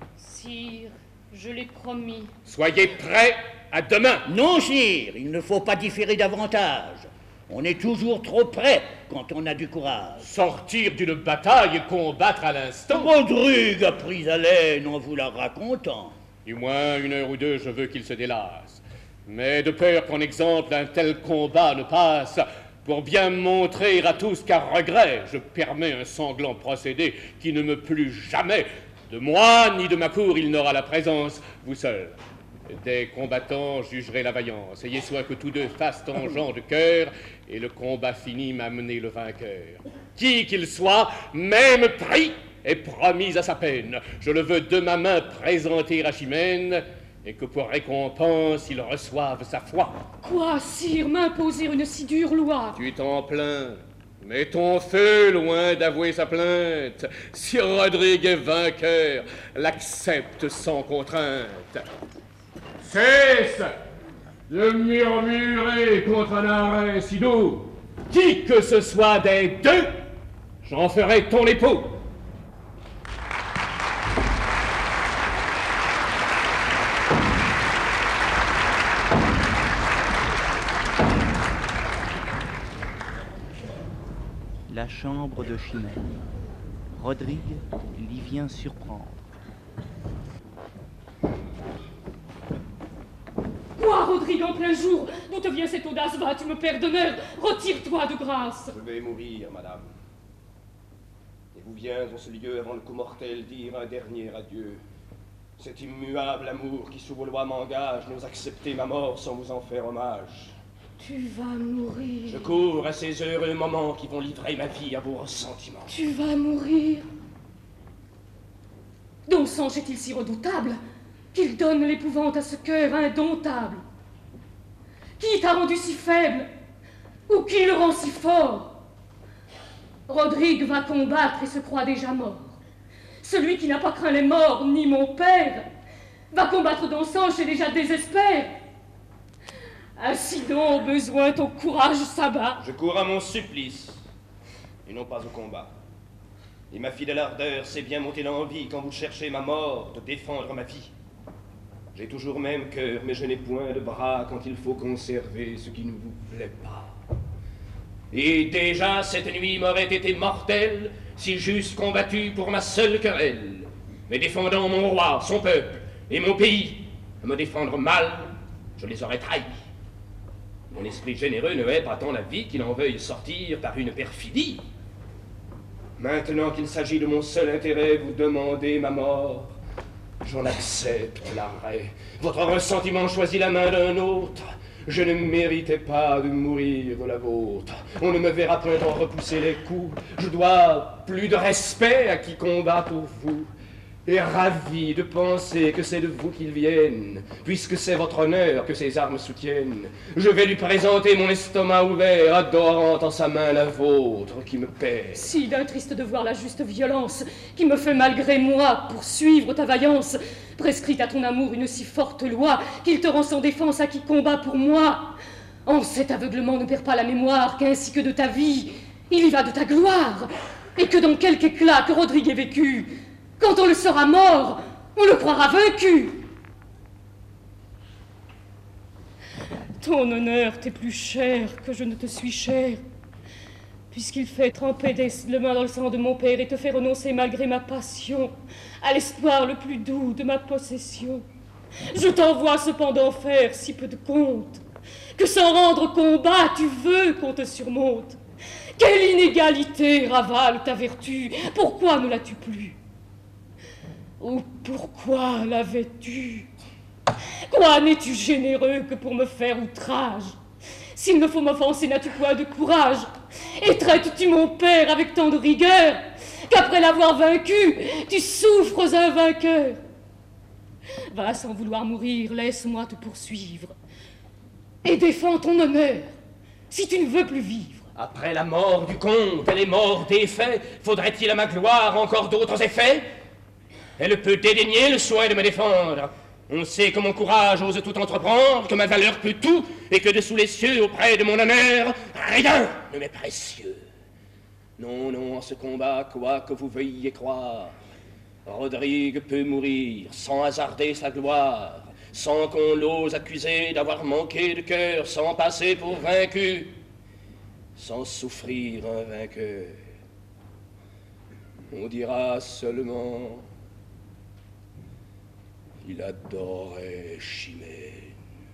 [SPEAKER 2] Sire, je l'ai promis.
[SPEAKER 9] Soyez prêts à demain.
[SPEAKER 8] Non, sire, il ne faut pas différer davantage. On est toujours trop près quand on a du courage.
[SPEAKER 9] Sortir d'une bataille et combattre à l'instant.
[SPEAKER 8] Rodrigue a pris haleine en vous la racontant.
[SPEAKER 9] Du moins une heure ou deux, je veux qu'il se délasse. Mais de peur qu'en exemple un tel combat ne passe, pour bien montrer à tous qu'à regret, je permets un sanglant procédé qui ne me plut jamais. De moi ni de ma cour, il n'aura la présence, vous seul. Des combattants jugerez la vaillance. Ayez soin que tous deux fassent tangent de cœur, et le combat fini m'amener le vainqueur. Qui qu'il soit, même prix est promis à sa peine. Je le veux de ma main présenter à Chimène, et que pour récompense, il reçoive sa foi.
[SPEAKER 2] Quoi, sire, m'imposer une si dure loi?
[SPEAKER 9] Tu t'en plains, mais ton feu, loin d'avouer sa plainte, si Rodrigue est vainqueur, l'accepte sans contrainte. Cesse de murmurer contre un arrêt si doux. Qui que ce soit des deux, j'en ferai ton époux.
[SPEAKER 4] La chambre de Chimène. Rodrigue l'y vient surprendre.
[SPEAKER 2] Quoi, Rodrigue, en plein jour? D'où te vient cette audace? Va, tu me perds d'honneur. Retire-toi de grâce.
[SPEAKER 9] Je vais mourir, madame. Et vous viens en ce lieu avant le coup mortel dire un dernier adieu. Cet immuable amour qui sous vos lois m'engage n'ose accepter ma mort sans vous en faire hommage.
[SPEAKER 2] Tu vas mourir.
[SPEAKER 9] Je cours à ces heureux moments qui vont livrer ma vie à vos ressentiments.
[SPEAKER 2] Tu vas mourir. Dont sang est-il si redoutable qu'il donne l'épouvante à ce cœur indomptable? Qui t'a rendu si faible? Ou qui le rend si fort? Rodrigue va combattre et se croit déjà mort. Celui qui n'a pas craint les morts, ni mon père, va combattre dans Sanche et déjà désespère. Ainsi donc, au besoin, ton courage s'abat.
[SPEAKER 9] Je cours à mon supplice. et non pas au combat. Et ma fidèle ardeur s'est bien montée l'envie, quand vous cherchez ma mort, de défendre ma vie. J'ai toujours même cœur, mais je n'ai point de bras quand il faut conserver ce qui ne vous plaît pas. Et déjà cette nuit m'aurait été mortelle si j'eusse combattu pour ma seule querelle, mais défendant mon roi, son peuple et mon pays. À me défendre mal, je les aurais trahis. Mon esprit généreux ne hait pas tant la vie qu'il en veuille sortir par une perfidie. Maintenant qu'il s'agit de mon seul intérêt, vous demandez ma mort. J'en accepte l'arrêt. Votre ressentiment choisit la main d'un autre. Je ne méritais pas de mourir de la vôtre. On ne me verra point en repousser les coups. Je dois plus de respect à qui combat pour vous. Et ravi de penser que c'est de vous qu'ils viennent, puisque c'est votre honneur que ces armes soutiennent. Je vais lui présenter mon estomac ouvert, adorant en sa main la vôtre qui me perd.
[SPEAKER 2] Si d'un triste devoir la juste violence, qui me fait malgré moi poursuivre ta vaillance, prescrite à ton amour une si forte loi, qu'il te rend sans défense à qui combat pour moi. En cet aveuglement ne perds pas la mémoire, qu'ainsi que de ta vie, il y va de ta gloire, et que dans quelque éclat que Rodrigue ait vécu, quand on le sera mort, on le croira vaincu. Ton honneur t'est plus cher que je ne te suis cher, puisqu'il fait tremper des le main dans le sang de mon père et te fait renoncer malgré ma passion à l'espoir le plus doux de ma possession. Je t'envoie cependant faire si peu de compte, que sans rendre combat tu veux qu'on te surmonte. Quelle inégalité ravale ta vertu, pourquoi ne l'as-tu plus? Oh, pourquoi l'avais-tu? Quoi n'es-tu généreux que pour me faire outrage? S'il me faut m'offenser, n'as-tu point de courage? Et traites-tu mon père avec tant de rigueur qu'après l'avoir vaincu, tu souffres un vainqueur? Va sans vouloir mourir, laisse-moi te poursuivre. Et défends ton honneur, si tu ne veux plus vivre.
[SPEAKER 9] Après la mort du comte et les morts des faits, faudrait-il à ma gloire encore d'autres effets? Elle peut dédaigner le soin de me défendre. On sait que mon courage ose tout entreprendre, que ma valeur peut tout, et que dessous les cieux, auprès de mon honneur, rien ne m'est précieux. Non, non, en ce combat, quoi que vous veuilliez croire, Rodrigue peut mourir sans hasarder sa gloire, sans qu'on l'ose accuser d'avoir manqué de cœur, sans passer pour vaincu, sans souffrir un vainqueur. On dira seulement... il adorait Chimène.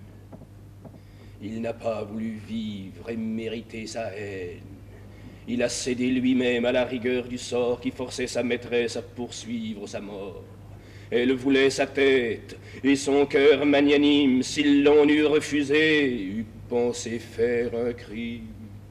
[SPEAKER 9] Il n'a pas voulu vivre et mériter sa haine. Il a cédé lui-même à la rigueur du sort qui forçait sa maîtresse à poursuivre sa mort. Elle voulait sa tête, et son cœur magnanime, s'il l'en eût refusé, eût pensé faire un crime.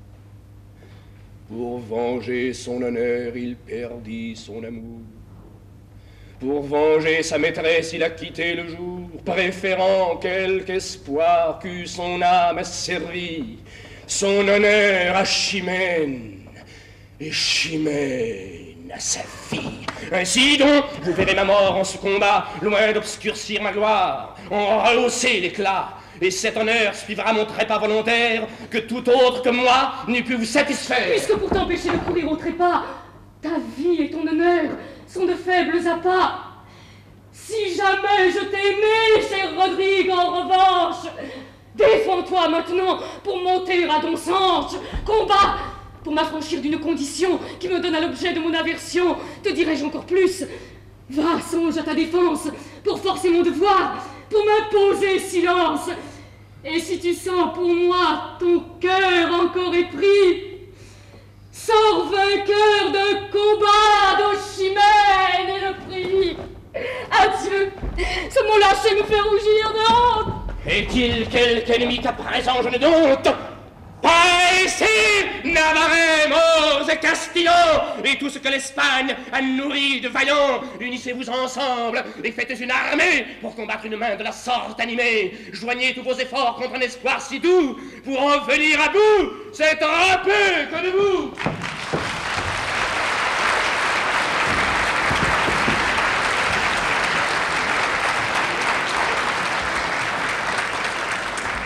[SPEAKER 9] Pour venger son honneur, il perdit son amour. Pour venger sa maîtresse, il a quitté le jour, préférant quelque espoir qu'eût son âme asservie, son honneur à Chimène, et Chimène à sa fille. Ainsi donc, vous verrez ma mort en ce combat, loin d'obscurcir ma gloire, en rehausser l'éclat, et cet honneur suivra mon trépas volontaire que tout autre que moi n'eût pu vous satisfaire.
[SPEAKER 2] Puisque pour t'empêcher de courir au trépas, ta vie et ton honneur sont de faibles appâts. Si jamais je t'ai aimé, cher Rodrigue, en revanche, défends-toi maintenant pour monter à ton sens. Combat pour m'affranchir d'une condition qui me donne à l'objet de mon aversion. Te dirai-je encore plus? Va, songe à ta défense pour forcer mon devoir, pour m'imposer silence. Et si tu sens pour moi ton cœur encore épris, sors vainqueur d'un combat dont Chimène est le prix. Adieu, ce mot lâché me fait rougir de honte.
[SPEAKER 9] Est-il quelque ennemi qu'à présent je ne doute? Pas ici, Navarrais, Maures et Castillons, et tout ce que l'Espagne a nourri de vaillants. Unissez-vous ensemble et faites une armée pour combattre une main de la sorte animée. Joignez tous vos efforts contre un espoir si doux pour en venir à bout. C'est un peu que de vous.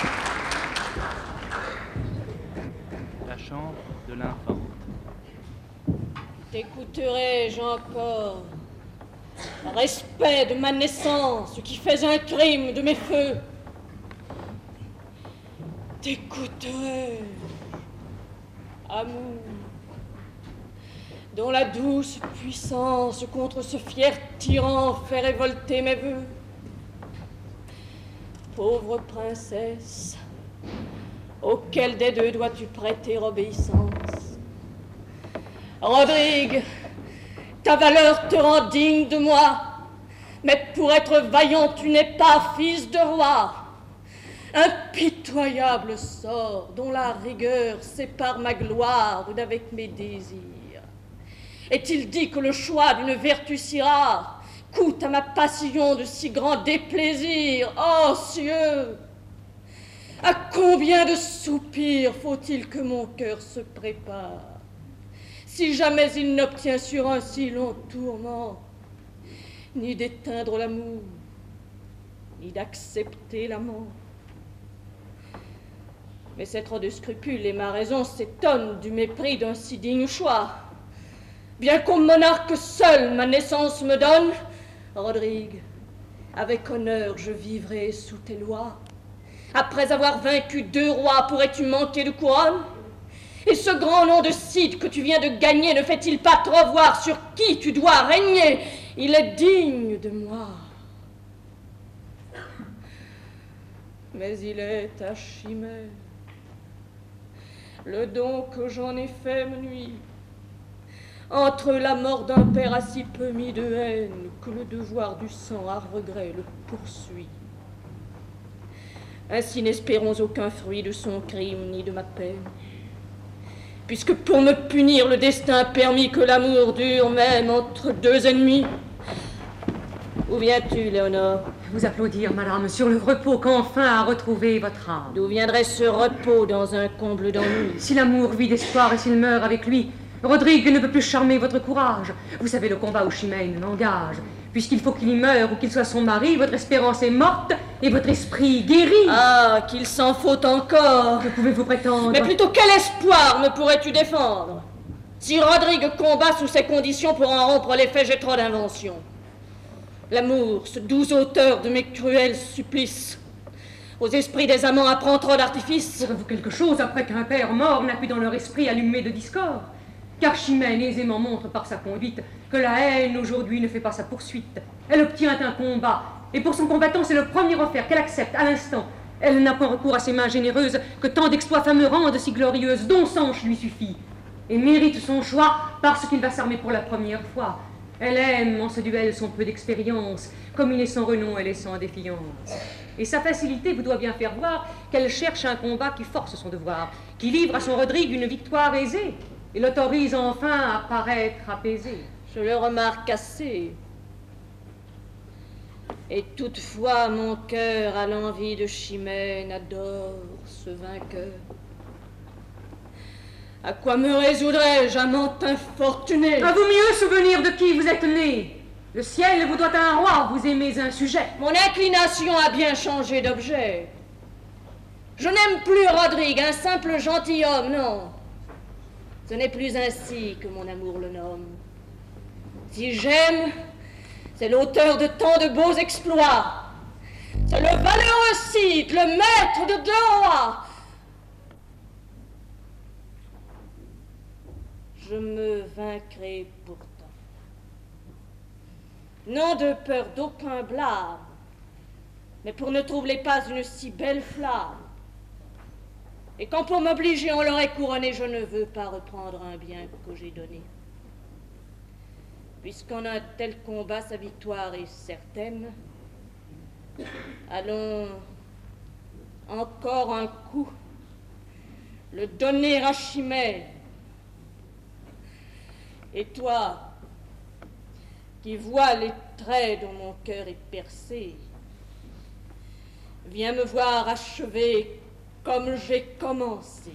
[SPEAKER 4] Chambre de l'infante.
[SPEAKER 5] T'écouterai-je encore? Respect de ma naissance qui fais un crime de mes feux. T'écouterai-je? Amour, dont la douce puissance contre ce fier tyran fait révolter mes vœux. Pauvre princesse, auquel des deux dois-tu prêter obéissance? Rodrigue, ta valeur te rend digne de moi, mais pour être vaillant, tu n'es pas fils de roi. Impitoyable sort dont la rigueur sépare ma gloire d'avec mes désirs. Est-il dit que le choix d'une vertu si rare coûte à ma passion de si grands déplaisirs? Oh cieux! À combien de soupirs faut-il que mon cœur se prépare, si jamais il n'obtient sur un si long tourment ni d'éteindre l'amour, ni d'accepter la mort? Mais c'est trop de scrupules et ma raison s'étonne du mépris d'un si digne choix. Bien qu'au monarque seul ma naissance me donne, Rodrigue, avec honneur je vivrai sous tes lois. Après avoir vaincu deux rois, pourrais-tu manquer de couronne? Et ce grand nom de Cid que tu viens de gagner ne fait-il pas trop voir sur qui tu dois régner? Il est digne de moi. Mais il est ta chimère. Le don que j'en ai fait me nuit. Entre la mort d'un père a si peu mis de haine que le devoir du sang à regret le poursuit. Ainsi n'espérons aucun fruit de son crime ni de ma peine, puisque pour me punir le destin a permis que l'amour dure même entre deux ennemis. Où viens-tu, Léonore?
[SPEAKER 13] Vous applaudir, madame, sur le repos qu'enfin a retrouvé votre âme.
[SPEAKER 5] D'où viendrait ce repos dans un comble d'ennui?
[SPEAKER 13] Si l'amour vit d'espoir et s'il meurt avec lui, Rodrigue ne peut plus charmer votre courage. Vous savez le combat où Chimène l'engage. Puisqu'il faut qu'il y meure ou qu'il soit son mari, votre espérance est morte et votre esprit guéri.
[SPEAKER 5] Ah, qu'il s'en faut encore.
[SPEAKER 13] Que pouvez-vous prétendre?
[SPEAKER 5] Mais plutôt quel espoir me pourrais-tu défendre? Si Rodrigue combat sous ces conditions pour en rompre l'effet, j'ai trop d'invention. L'amour, ce doux auteur de mes cruels supplices, aux esprits des amants apprend trop d'artifices.
[SPEAKER 13] Saurez-vous quelque chose après qu'un père mort n'a pu dans leur esprit allumer de discorde? Car Chimène aisément montre par sa conduite que la haine aujourd'hui ne fait pas sa poursuite. Elle obtient un combat, et pour son combattant c'est le premier offert qu'elle accepte à l'instant. Elle n'a point recours à ses mains généreuses que tant d'exploits fameux rendent si glorieuses, dont Sanche lui suffit, et mérite son choix parce qu'il va s'armer pour la première fois. Elle aime en ce duel son peu d'expérience, comme il est sans renom, elle est sans défiance. Et sa facilité vous doit bien faire voir qu'elle cherche un combat qui force son devoir, qui livre à son Rodrigue une victoire aisée, et l'autorise enfin à paraître apaisé.
[SPEAKER 5] Je le remarque assez. Et toutefois, mon cœur, à l'envie de Chimène, adore ce vainqueur. À quoi me résoudrais-je, amant infortuné?
[SPEAKER 13] À vous mieux souvenir de qui vous êtes né. Le ciel vous doit un roi, vous aimez un sujet.
[SPEAKER 5] Mon inclination a bien changé d'objet. Je n'aime plus Rodrigue, un simple gentilhomme, non. Ce n'est plus ainsi que mon amour le nomme. Si j'aime, c'est l'auteur de tant de beaux exploits. C'est le valeureux Cid, le maître de deux rois. Je me vaincrai pourtant. Non de peur d'aucun blâme, mais pour ne troubler pas une si belle flamme. Et quand pour m'obliger on l'aurait couronné, je ne veux pas reprendre un bien que j'ai donné. Puisqu'en un tel combat, sa victoire est certaine, allons encore un coup, le donner à Chimène. Et toi, qui vois les traits dont mon cœur est percé, viens me voir achever comme j'ai commencé.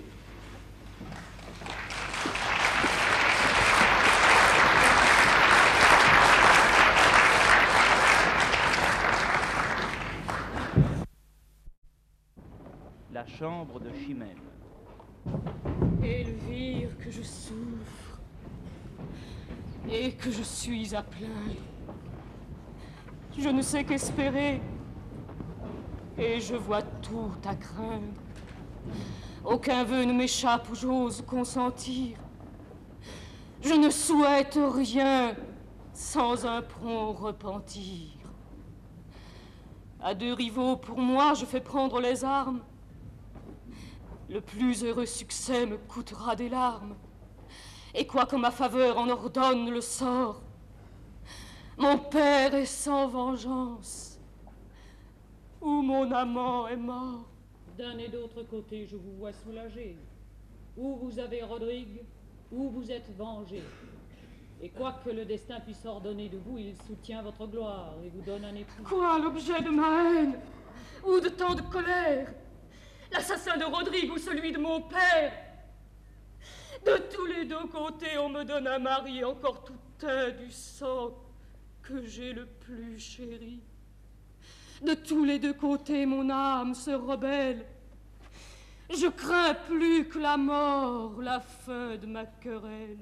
[SPEAKER 4] La chambre de Chimène.
[SPEAKER 5] Elvire, que je souffre.
[SPEAKER 2] et que je suis à plaindre. Je ne sais qu'espérer, et je vois tout à craindre. Aucun vœu ne m'échappe où j'ose consentir. Je ne souhaite rien sans un prompt repentir. À deux rivaux, pour moi, je fais prendre les armes. Le plus heureux succès me coûtera des larmes. Et quoi que ma faveur en ordonne le sort, mon père est sans vengeance, ou mon amant est mort.
[SPEAKER 3] D'un et d'autre côté, je vous vois soulagé. Ou vous avez Rodrigue, ou vous êtes vengé. Et quoi que le destin puisse ordonner de vous, il soutient votre gloire et vous donne un époux.
[SPEAKER 2] Quoi l'objet de ma haine, ou de tant de colère? L'assassin de Rodrigue ou celui de mon père? De tous les deux côtés, on me donne un mari encore tout teint du sang que j'ai le plus chéri. De tous les deux côtés, mon âme se rebelle. Je crains plus que la mort, la fin de ma querelle.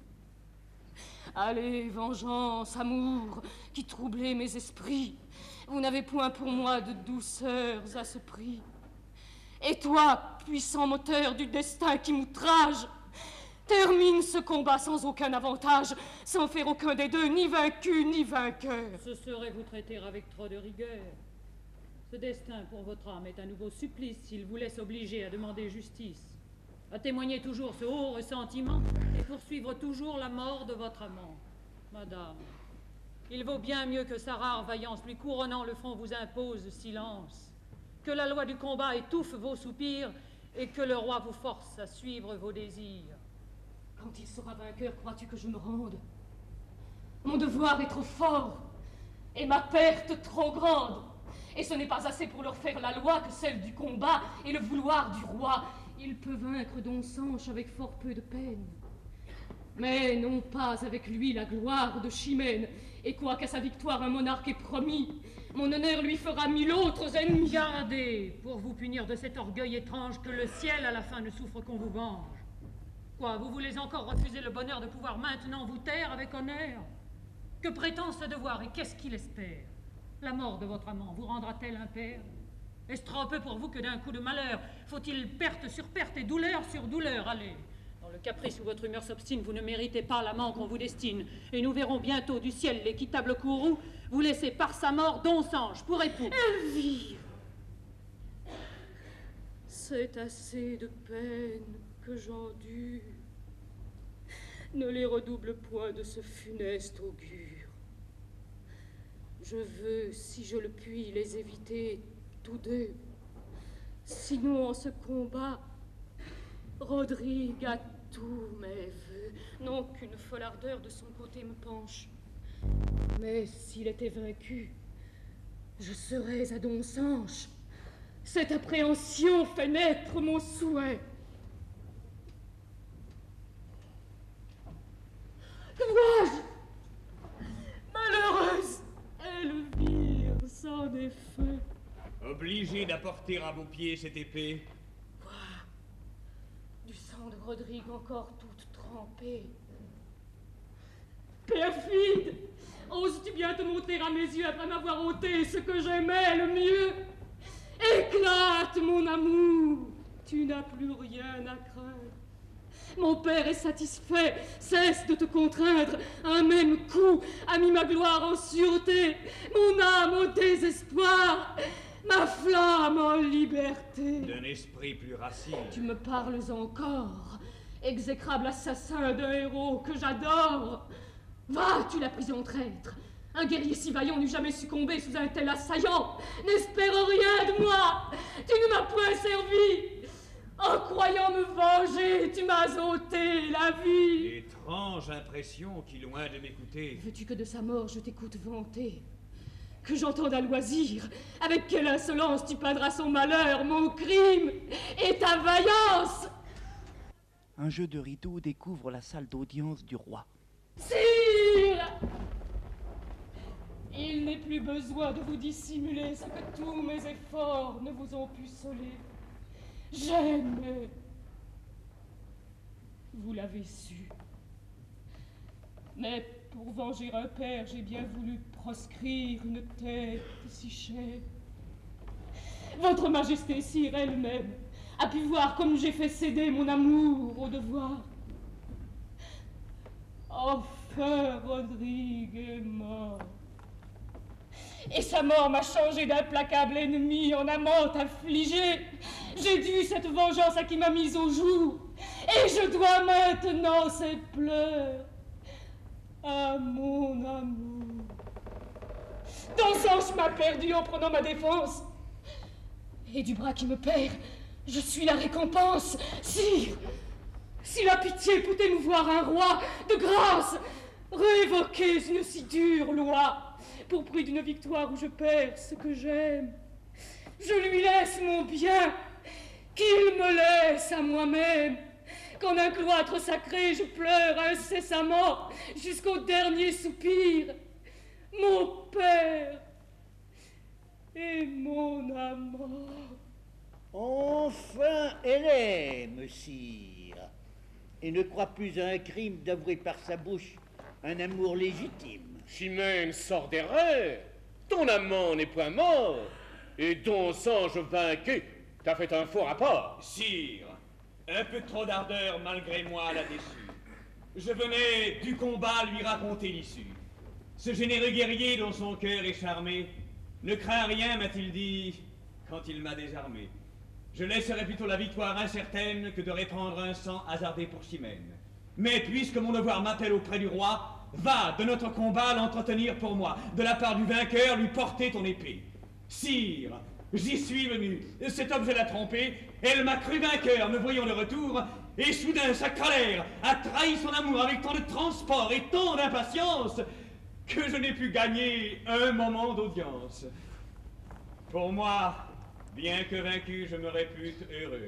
[SPEAKER 2] Allez, vengeance, amour, qui troublez mes esprits, vous n'avez point pour moi de douceurs à ce prix. Et toi, puissant moteur du destin qui m'outrage, termine ce combat sans aucun avantage, sans faire aucun des deux, ni vaincu, ni vainqueur.
[SPEAKER 3] Ce serait vous traiter avec trop de rigueur. Ce destin pour votre âme est un nouveau supplice s'il vous laisse obliger à demander justice, à témoigner toujours ce haut ressentiment et poursuivre toujours la mort de votre amant. Madame, il vaut bien mieux que sa rare vaillance lui couronnant le front vous impose silence, que la loi du combat étouffe vos soupirs et que le roi vous force à suivre vos désirs.
[SPEAKER 2] Quand il sera vainqueur, crois-tu que je me rende? Mon devoir est trop fort et ma perte trop grande. Et ce n'est pas assez pour leur faire la loi que celle du combat et le vouloir du roi. Il peut vaincre Don Sanche avec fort peu de peine, mais non pas avec lui la gloire de Chimène. Et quoi qu'à sa victoire un monarque ait promis, mon honneur lui fera mille autres ennemis.
[SPEAKER 3] Gardez, pour vous punir de cet orgueil étrange, que le ciel à la fin ne souffre qu'on vous venge. Quoi, vous voulez encore refuser le bonheur de pouvoir maintenant vous taire avec honneur? Que prétend ce devoir et qu'est-ce qu'il espère? La mort de votre amant vous rendra-t-elle impair? Est-ce trop peu pour vous que d'un coup de malheur, faut-il perte sur perte et douleur sur douleur? Allez, dans le caprice où votre humeur s'obstine, vous ne méritez pas l'amant qu'on vous destine, et nous verrons bientôt du ciel l'équitable courroux vous laisser par sa mort Don Sanche pour époux.
[SPEAKER 2] Elvire, c'est assez de peine que j'endure. Ne les redouble point de ce funeste augure. Je veux, si je le puis, les éviter tous deux. Sinon, en ce combat, Rodrigue a tous mes vœux. Non qu'une folle ardeur de son côté me penche. Mais s'il était vaincu, je serais à Don Sanche. Cette appréhension fait naître mon souhait. Que vois-je? Malheureuse Elvire s'en est fait.
[SPEAKER 10] Obligé d'apporter à vos pieds cette épée.
[SPEAKER 2] Quoi? Du sang de Rodrigue encore toute trempée. Perfide! Oses-tu bien te montrer à mes yeux après m'avoir ôté ce que j'aimais le mieux? Éclate, mon amour! Tu n'as plus rien à craindre. Mon père est satisfait, cesse de te contraindre. Un même coup a mis ma gloire en sûreté, mon âme au désespoir, ma flamme en liberté.
[SPEAKER 10] D'un esprit plus racine.
[SPEAKER 2] Tu me parles encore, exécrable assassin d'un héros que j'adore. Va, tu la prison traître. Un guerrier si vaillant n'eût jamais succombé sous un tel assaillant. N'espère rien de moi, tu ne m'as point servi. En croyant me venger, tu m'as ôté la vie.
[SPEAKER 10] Étrange impression qui, loin de m'écouter...
[SPEAKER 2] Veux-tu que de sa mort je t'écoute vanter? Que j'entende à loisir? Avec quelle insolence tu peindras son malheur, mon crime et ta vaillance?
[SPEAKER 4] Un jeu de rideau découvre la salle d'audience du roi.
[SPEAKER 2] Sire! Il n'est plus besoin de vous dissimuler ce que tous mes efforts ne vous ont pu soler. J'aime. Vous l'avez su. Mais pour venger un père, j'ai bien voulu proscrire une tête si chère. Votre Majesté, sire, elle-même, a pu voir comme j'ai fait céder mon amour au devoir. Enfin, Rodrigue est mort. Et sa mort m'a changé d'implacable ennemi en amant affligé. J'ai dû cette vengeance à qui m'a mise au jour. Et je dois maintenant ses pleurs à mon amour. Dans Sanche m'a perdu en prenant ma défense. Et du bras qui me perd, je suis la récompense. Sire, si la pitié peut émouvoir un roi, de grâce, révoquez une si dure loi. Pour prix d'une victoire où je perds ce que j'aime, je lui laisse mon bien, qu'il me laisse à moi-même. Qu'en un cloître sacré, je pleure incessamment jusqu'au dernier soupir. Mon père et mon amant.
[SPEAKER 8] Enfin, elle aime, sire, et ne croit plus à un crime d'avouer par sa bouche un amour légitime.
[SPEAKER 9] Chimène sort d'erreur. Ton amant n'est point mort, et ton Sanche vaincu t'a fait un faux rapport.
[SPEAKER 10] Sire, un peu trop d'ardeur malgré moi l'a déçu. Je venais du combat lui raconter l'issue. Ce généreux guerrier dont son cœur est charmé ne craint rien, m'a-t-il dit, quand il m'a désarmé. Je laisserai plutôt la victoire incertaine que de répandre un sang hasardé pour Chimène. Mais puisque mon devoir m'appelle auprès du roi, va de notre combat l'entretenir pour moi, de la part du vainqueur lui porter ton épée. Sire, j'y suis venu, cet objet l'a trompé, elle m'a cru vainqueur, me voyant de retour, et soudain sa colère a trahi son amour avec tant de transport et tant d'impatience que je n'ai pu gagner un moment d'audience. Pour moi, bien que vaincu, je me répute heureux.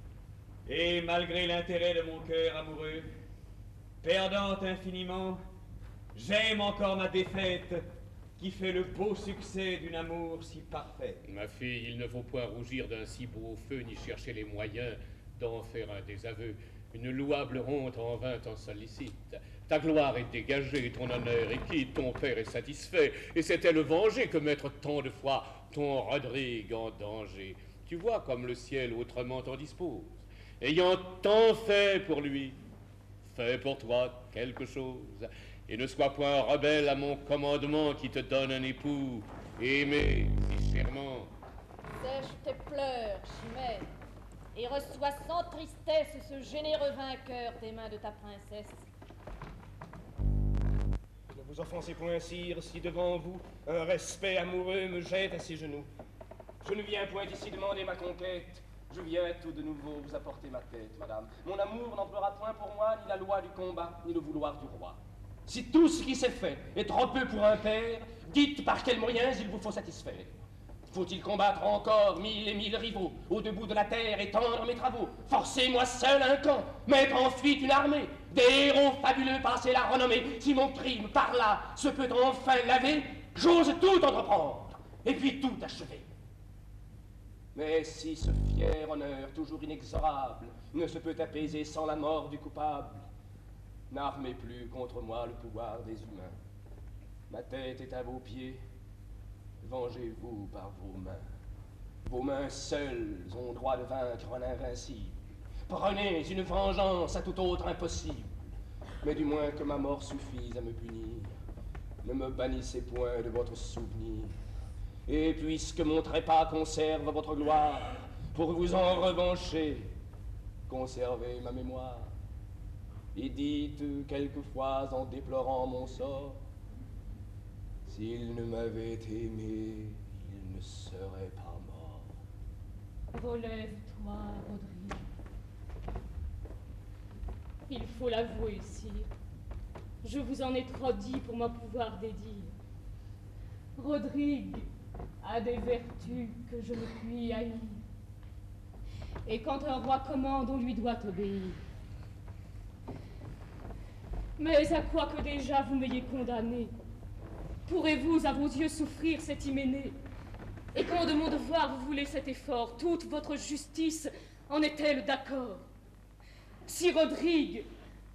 [SPEAKER 10] Et malgré l'intérêt de mon cœur amoureux, perdant infiniment, j'aime encore ma défaite qui fait le beau succès d'un amour si parfait.
[SPEAKER 7] Ma fille, il ne faut point rougir d'un si beau feu ni chercher les moyens d'en faire un désaveu. Une louable honte en vain t'en sollicite. Ta gloire est dégagée, ton honneur est quitte, ton père est satisfait, et c'était le venger que mettre tant de fois ton Rodrigue en danger. Tu vois comme le ciel autrement t'en dispose. Ayant tant fait pour lui, fais pour toi quelque chose, et ne sois point rebelle à mon commandement qui te donne un époux aimé si chèrement.
[SPEAKER 11] Sèche tes pleurs, Chimène, et reçois sans tristesse ce généreux vainqueur des mains de ta princesse.
[SPEAKER 9] Ne vous offensez point, sire, si devant vous un respect amoureux me jette à ses genoux. Je ne viens point ici demander ma conquête. Je viens tout de nouveau vous apporter ma tête, madame. Mon amour n'emploiera point pour moi ni la loi du combat, ni le vouloir du roi. Si tout ce qui s'est fait est trop peu pour un père, dites par quels moyens il vous faut satisfaire. Faut-il combattre encore mille et mille rivaux, au debout de la terre, étendre mes travaux, forcer moi seul un camp, mettre en fuite une armée, des héros fabuleux passer la renommée. Si mon crime par là se peut enfin laver, j'ose tout entreprendre, et puis tout achever. Mais si ce fier honneur, toujours inexorable, ne se peut apaiser sans la mort du coupable, n'armez plus contre moi le pouvoir des humains. Ma tête est à vos pieds, vengez-vous par vos mains. Vos mains seules ont droit de vaincre un invincible. Prenez une vengeance à tout autre impossible. Mais du moins que ma mort suffise à me punir. Ne me bannissez point de votre souvenir. Et puisque mon trépas conserve votre gloire, pour vous en revancher, conservez ma mémoire. Et dites quelquefois en déplorant mon sort, s'il ne m'avait aimé, il ne serait pas mort.
[SPEAKER 2] Relève-toi, Rodrigue. Il faut l'avouer, sire. Je vous en ai trop dit pour m'en pouvoir dédire. Rodrigue a des vertus que je ne puis haïr. Et quand un roi commande, on lui doit obéir. Mais à quoi que déjà vous m'ayez condamné, pourrez-vous à vos yeux souffrir cet hyménée? Et quand de mon devoir vous voulez cet effort, toute votre justice en est-elle d'accord? Si Rodrigue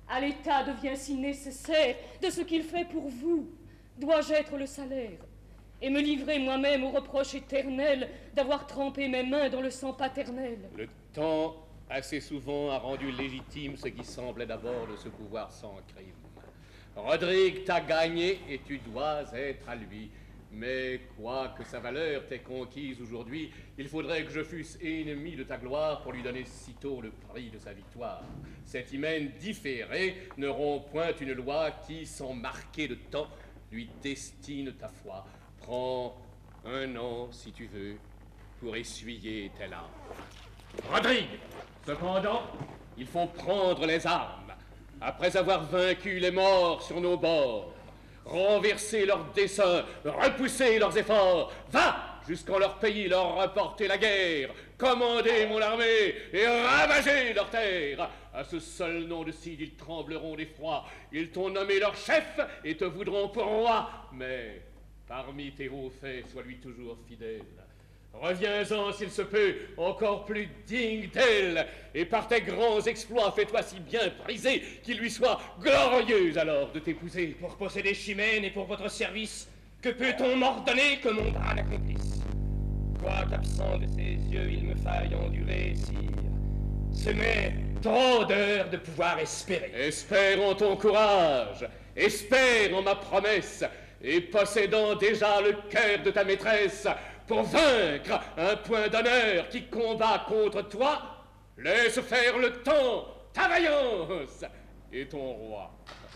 [SPEAKER 2] À l'État devient si nécessaire de ce qu'il fait pour vous. Dois-je être le salaire et me livrer moi-même au reproche éternel d'avoir trempé mes mains dans le sang paternel?
[SPEAKER 9] Le temps, assez souvent, a rendu légitime ce qui semblait d'abord de ce pouvoir sans crime. Rodrigue t'a gagné et tu dois être à lui. Mais quoi que sa valeur t'ait conquise aujourd'hui, il faudrait que je fusse ennemi de ta gloire pour lui donner sitôt le prix de sa victoire. Cet hymen différé ne rompt point une loi qui, sans marquer de temps, lui destine ta foi. Prends un an, si tu veux, pour essuyer tes larmes. Rodrigue, cependant, il faut prendre les armes, après avoir vaincu les morts sur nos bords, renverser leurs desseins, repousser leurs efforts. Va jusqu'en leur pays leur rapporter la guerre, commander mon armée et ravager leurs terres. À ce seul nom de Cid, ils trembleront d'effroi. Ils t'ont nommé leur chef et te voudront pour roi. Mais parmi tes hauts faits, sois-lui toujours fidèle. Reviens-en, s'il se peut, encore plus digne d'elle, et par tes grands exploits, fais-toi si bien priser qu'il lui soit glorieux alors de t'épouser.
[SPEAKER 14] Pour posséder Chimène et pour votre service, que peut-on m'ordonner que mon bras n'accomplisse? Quoiqu'absent de ses yeux, il me faille endurer, sire. Ce m'est trop d'heures de pouvoir espérer.
[SPEAKER 9] Espère en ton courage, espère en ma promesse, et possédant déjà le cœur de ta maîtresse, pour vaincre un point d'honneur qui combat contre toi, laisse faire le temps, ta vaillance et ton roi.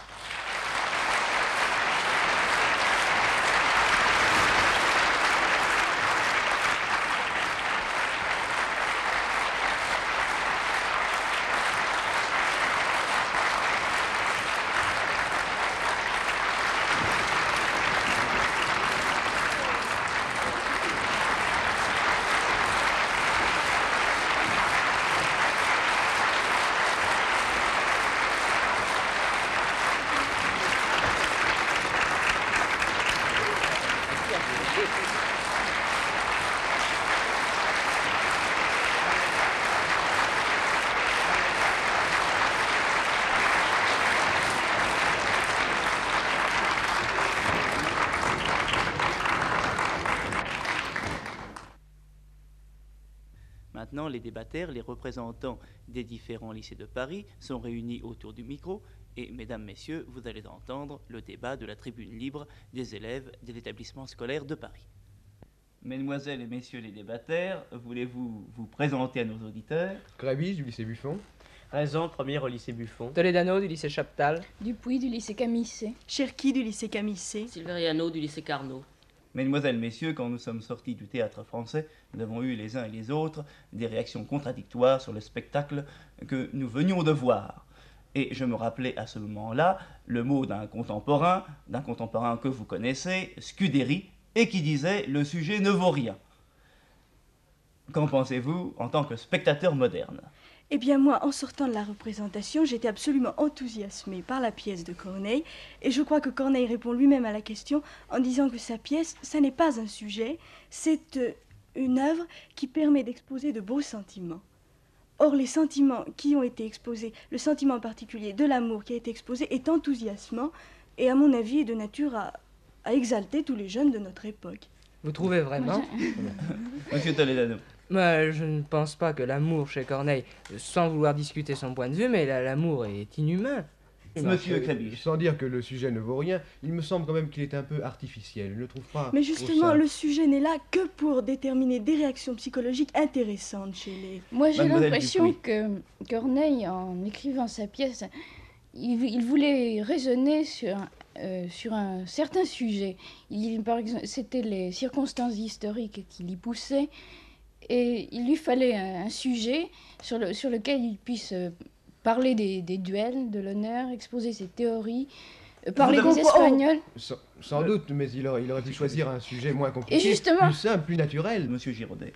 [SPEAKER 4] Maintenant, les débatteurs, les représentants des différents lycées de Paris sont réunis autour du micro et, mesdames, messieurs, vous allez entendre le débat de la tribune libre des élèves des établissements scolaires de Paris. Mesdemoiselles et messieurs les débatteurs, voulez-vous vous présenter à nos auditeurs?
[SPEAKER 15] Gravise du lycée Buffon.
[SPEAKER 16] Raison, première au lycée Buffon.
[SPEAKER 17] Toledano du lycée Chaptal.
[SPEAKER 18] Dupuis du lycée Camissé.
[SPEAKER 19] Cherki du lycée Camissé.
[SPEAKER 20] Silveriano du lycée Carnot.
[SPEAKER 4] Mesdemoiselles, messieurs, quand nous sommes sortis du théâtre français, nous avons eu les uns et les autres des réactions contradictoires sur le spectacle que nous venions de voir. Et je me rappelais à ce moment-là le mot d'un contemporain, d'un contemporain que vous connaissez, Scudéry, et qui disait « le sujet ne vaut rien ». Qu'en pensez-vous en tant que spectateur moderne?
[SPEAKER 19] Eh bien moi, en sortant de la représentation, j'étais absolument enthousiasmée par la pièce de Corneille, et je crois que Corneille répond lui-même à la question en disant que sa pièce, ça n'est pas un sujet, c'est euh, une œuvre qui permet d'exposer de beaux sentiments. Or, les sentiments qui ont été exposés, le sentiment en particulier de l'amour qui a été exposé, est enthousiasmant, et à mon avis est de nature à, à exalter tous les jeunes de notre époque.
[SPEAKER 17] Vous trouvez vraiment?
[SPEAKER 4] Monsieur Toledano.
[SPEAKER 17] Moi, je ne pense pas que l'amour chez Corneille, sans vouloir discuter son point de vue, mais l'amour est inhumain.
[SPEAKER 4] Monsieur Clabiche.
[SPEAKER 15] Sans dire que le sujet ne vaut rien, il me semble quand même qu'il est un peu artificiel. Je ne trouve pas.
[SPEAKER 19] Mais justement, le sujet n'est là que pour déterminer des réactions psychologiques intéressantes chez les...
[SPEAKER 18] Moi, j'ai l'impression que Corneille, en écrivant sa pièce, il, il voulait raisonner sur, euh, sur un certain sujet. Il, par exemple, c'était les circonstances historiques qui l'y poussaient. Et il lui fallait un, un sujet sur, le, sur lequel il puisse euh, parler des, des duels, de l'honneur, exposer ses théories, euh, parler des Espagnols.
[SPEAKER 15] Sans, sans doute, mais il aurait, il aurait pu choisir un sujet moins compliqué,
[SPEAKER 18] Et justement,
[SPEAKER 15] plus simple, plus naturel.
[SPEAKER 4] Monsieur Giraudet.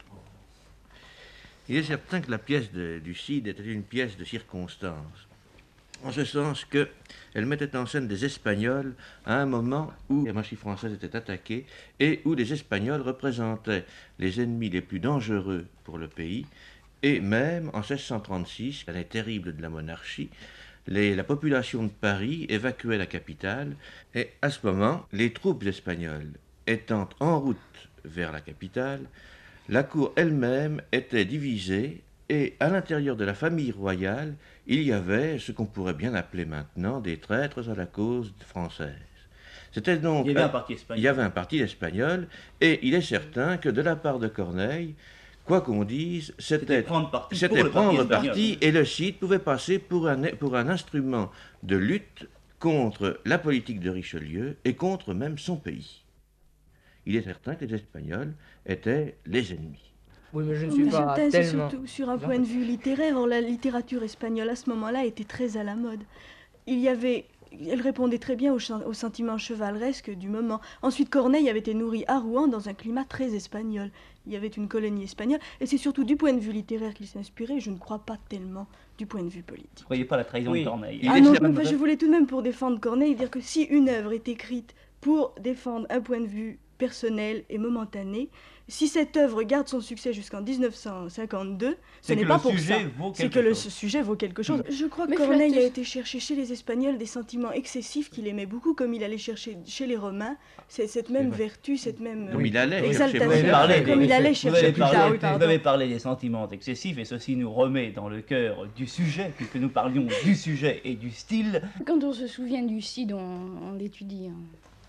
[SPEAKER 21] Il est certain que la pièce de, du Cid était une pièce de circonstance, en ce sens qu'elle mettait en scène des Espagnols à un moment où la monarchie française était attaquée et où les Espagnols représentaient les ennemis les plus dangereux pour le pays, et même en seize cent trente-six, l'année terrible de la monarchie, les, la population de Paris évacuait la capitale, et à ce moment, les troupes espagnoles étant en route vers la capitale, la cour elle-même était divisée, et à l'intérieur de la famille royale, il y avait ce qu'on pourrait bien appeler maintenant des traîtres à la cause française. C'était donc,
[SPEAKER 4] il y avait un parti espagnol.
[SPEAKER 21] Il y avait un parti espagnol, et il est certain que de la part de Corneille, quoi qu'on dise, c'était
[SPEAKER 4] prendre parti,
[SPEAKER 21] c'était
[SPEAKER 4] le
[SPEAKER 21] prendre
[SPEAKER 4] parti,
[SPEAKER 21] parti et le Cid pouvait passer pour un, pour un instrument de lutte contre la politique de Richelieu et contre même son pays. Il est certain que les Espagnols étaient les ennemis.
[SPEAKER 17] Oui, mais je ne suis
[SPEAKER 19] Mais
[SPEAKER 17] pas
[SPEAKER 19] c'est
[SPEAKER 17] tellement...
[SPEAKER 19] surtout sur un point de vue littéraire. Or, la littérature espagnole à ce moment-là était très à la mode. Il y avait... Elle répondait très bien au, au sentiment chevaleresque du moment. Ensuite, Corneille avait été nourri à Rouen dans un climat très espagnol. Il y avait une colonie espagnole, et c'est surtout du point de vue littéraire qu'il s'inspirait, je ne crois pas tellement du point de vue politique.
[SPEAKER 4] Vous ne croyez pas la trahison oui. de Corneille?
[SPEAKER 19] Ah non, enfin, je voulais tout de même, pour défendre Corneille, dire que si une œuvre est écrite pour défendre un point de vue personnel et momentané, si cette œuvre garde son succès jusqu'en mille neuf cent cinquante-deux, ce n'est pas pour ça. C'est que le sujet vaut quelque chose. Mmh. Je crois que Mais Corneille flatteuse. a été chercher chez les Espagnols des sentiments excessifs qu'il aimait beaucoup, comme il allait chercher chez les Romains, c'est cette même vertu, cette même
[SPEAKER 21] comme il allait
[SPEAKER 19] exaltation,
[SPEAKER 21] chercher,
[SPEAKER 19] comme il allait chercher plus tard.
[SPEAKER 4] Vous avez parlé des sentiments excessifs, et ceci nous remet dans le cœur du sujet, puisque nous parlions du sujet et du style.
[SPEAKER 18] Quand on se souvient du Cid, on, on l'étudie en...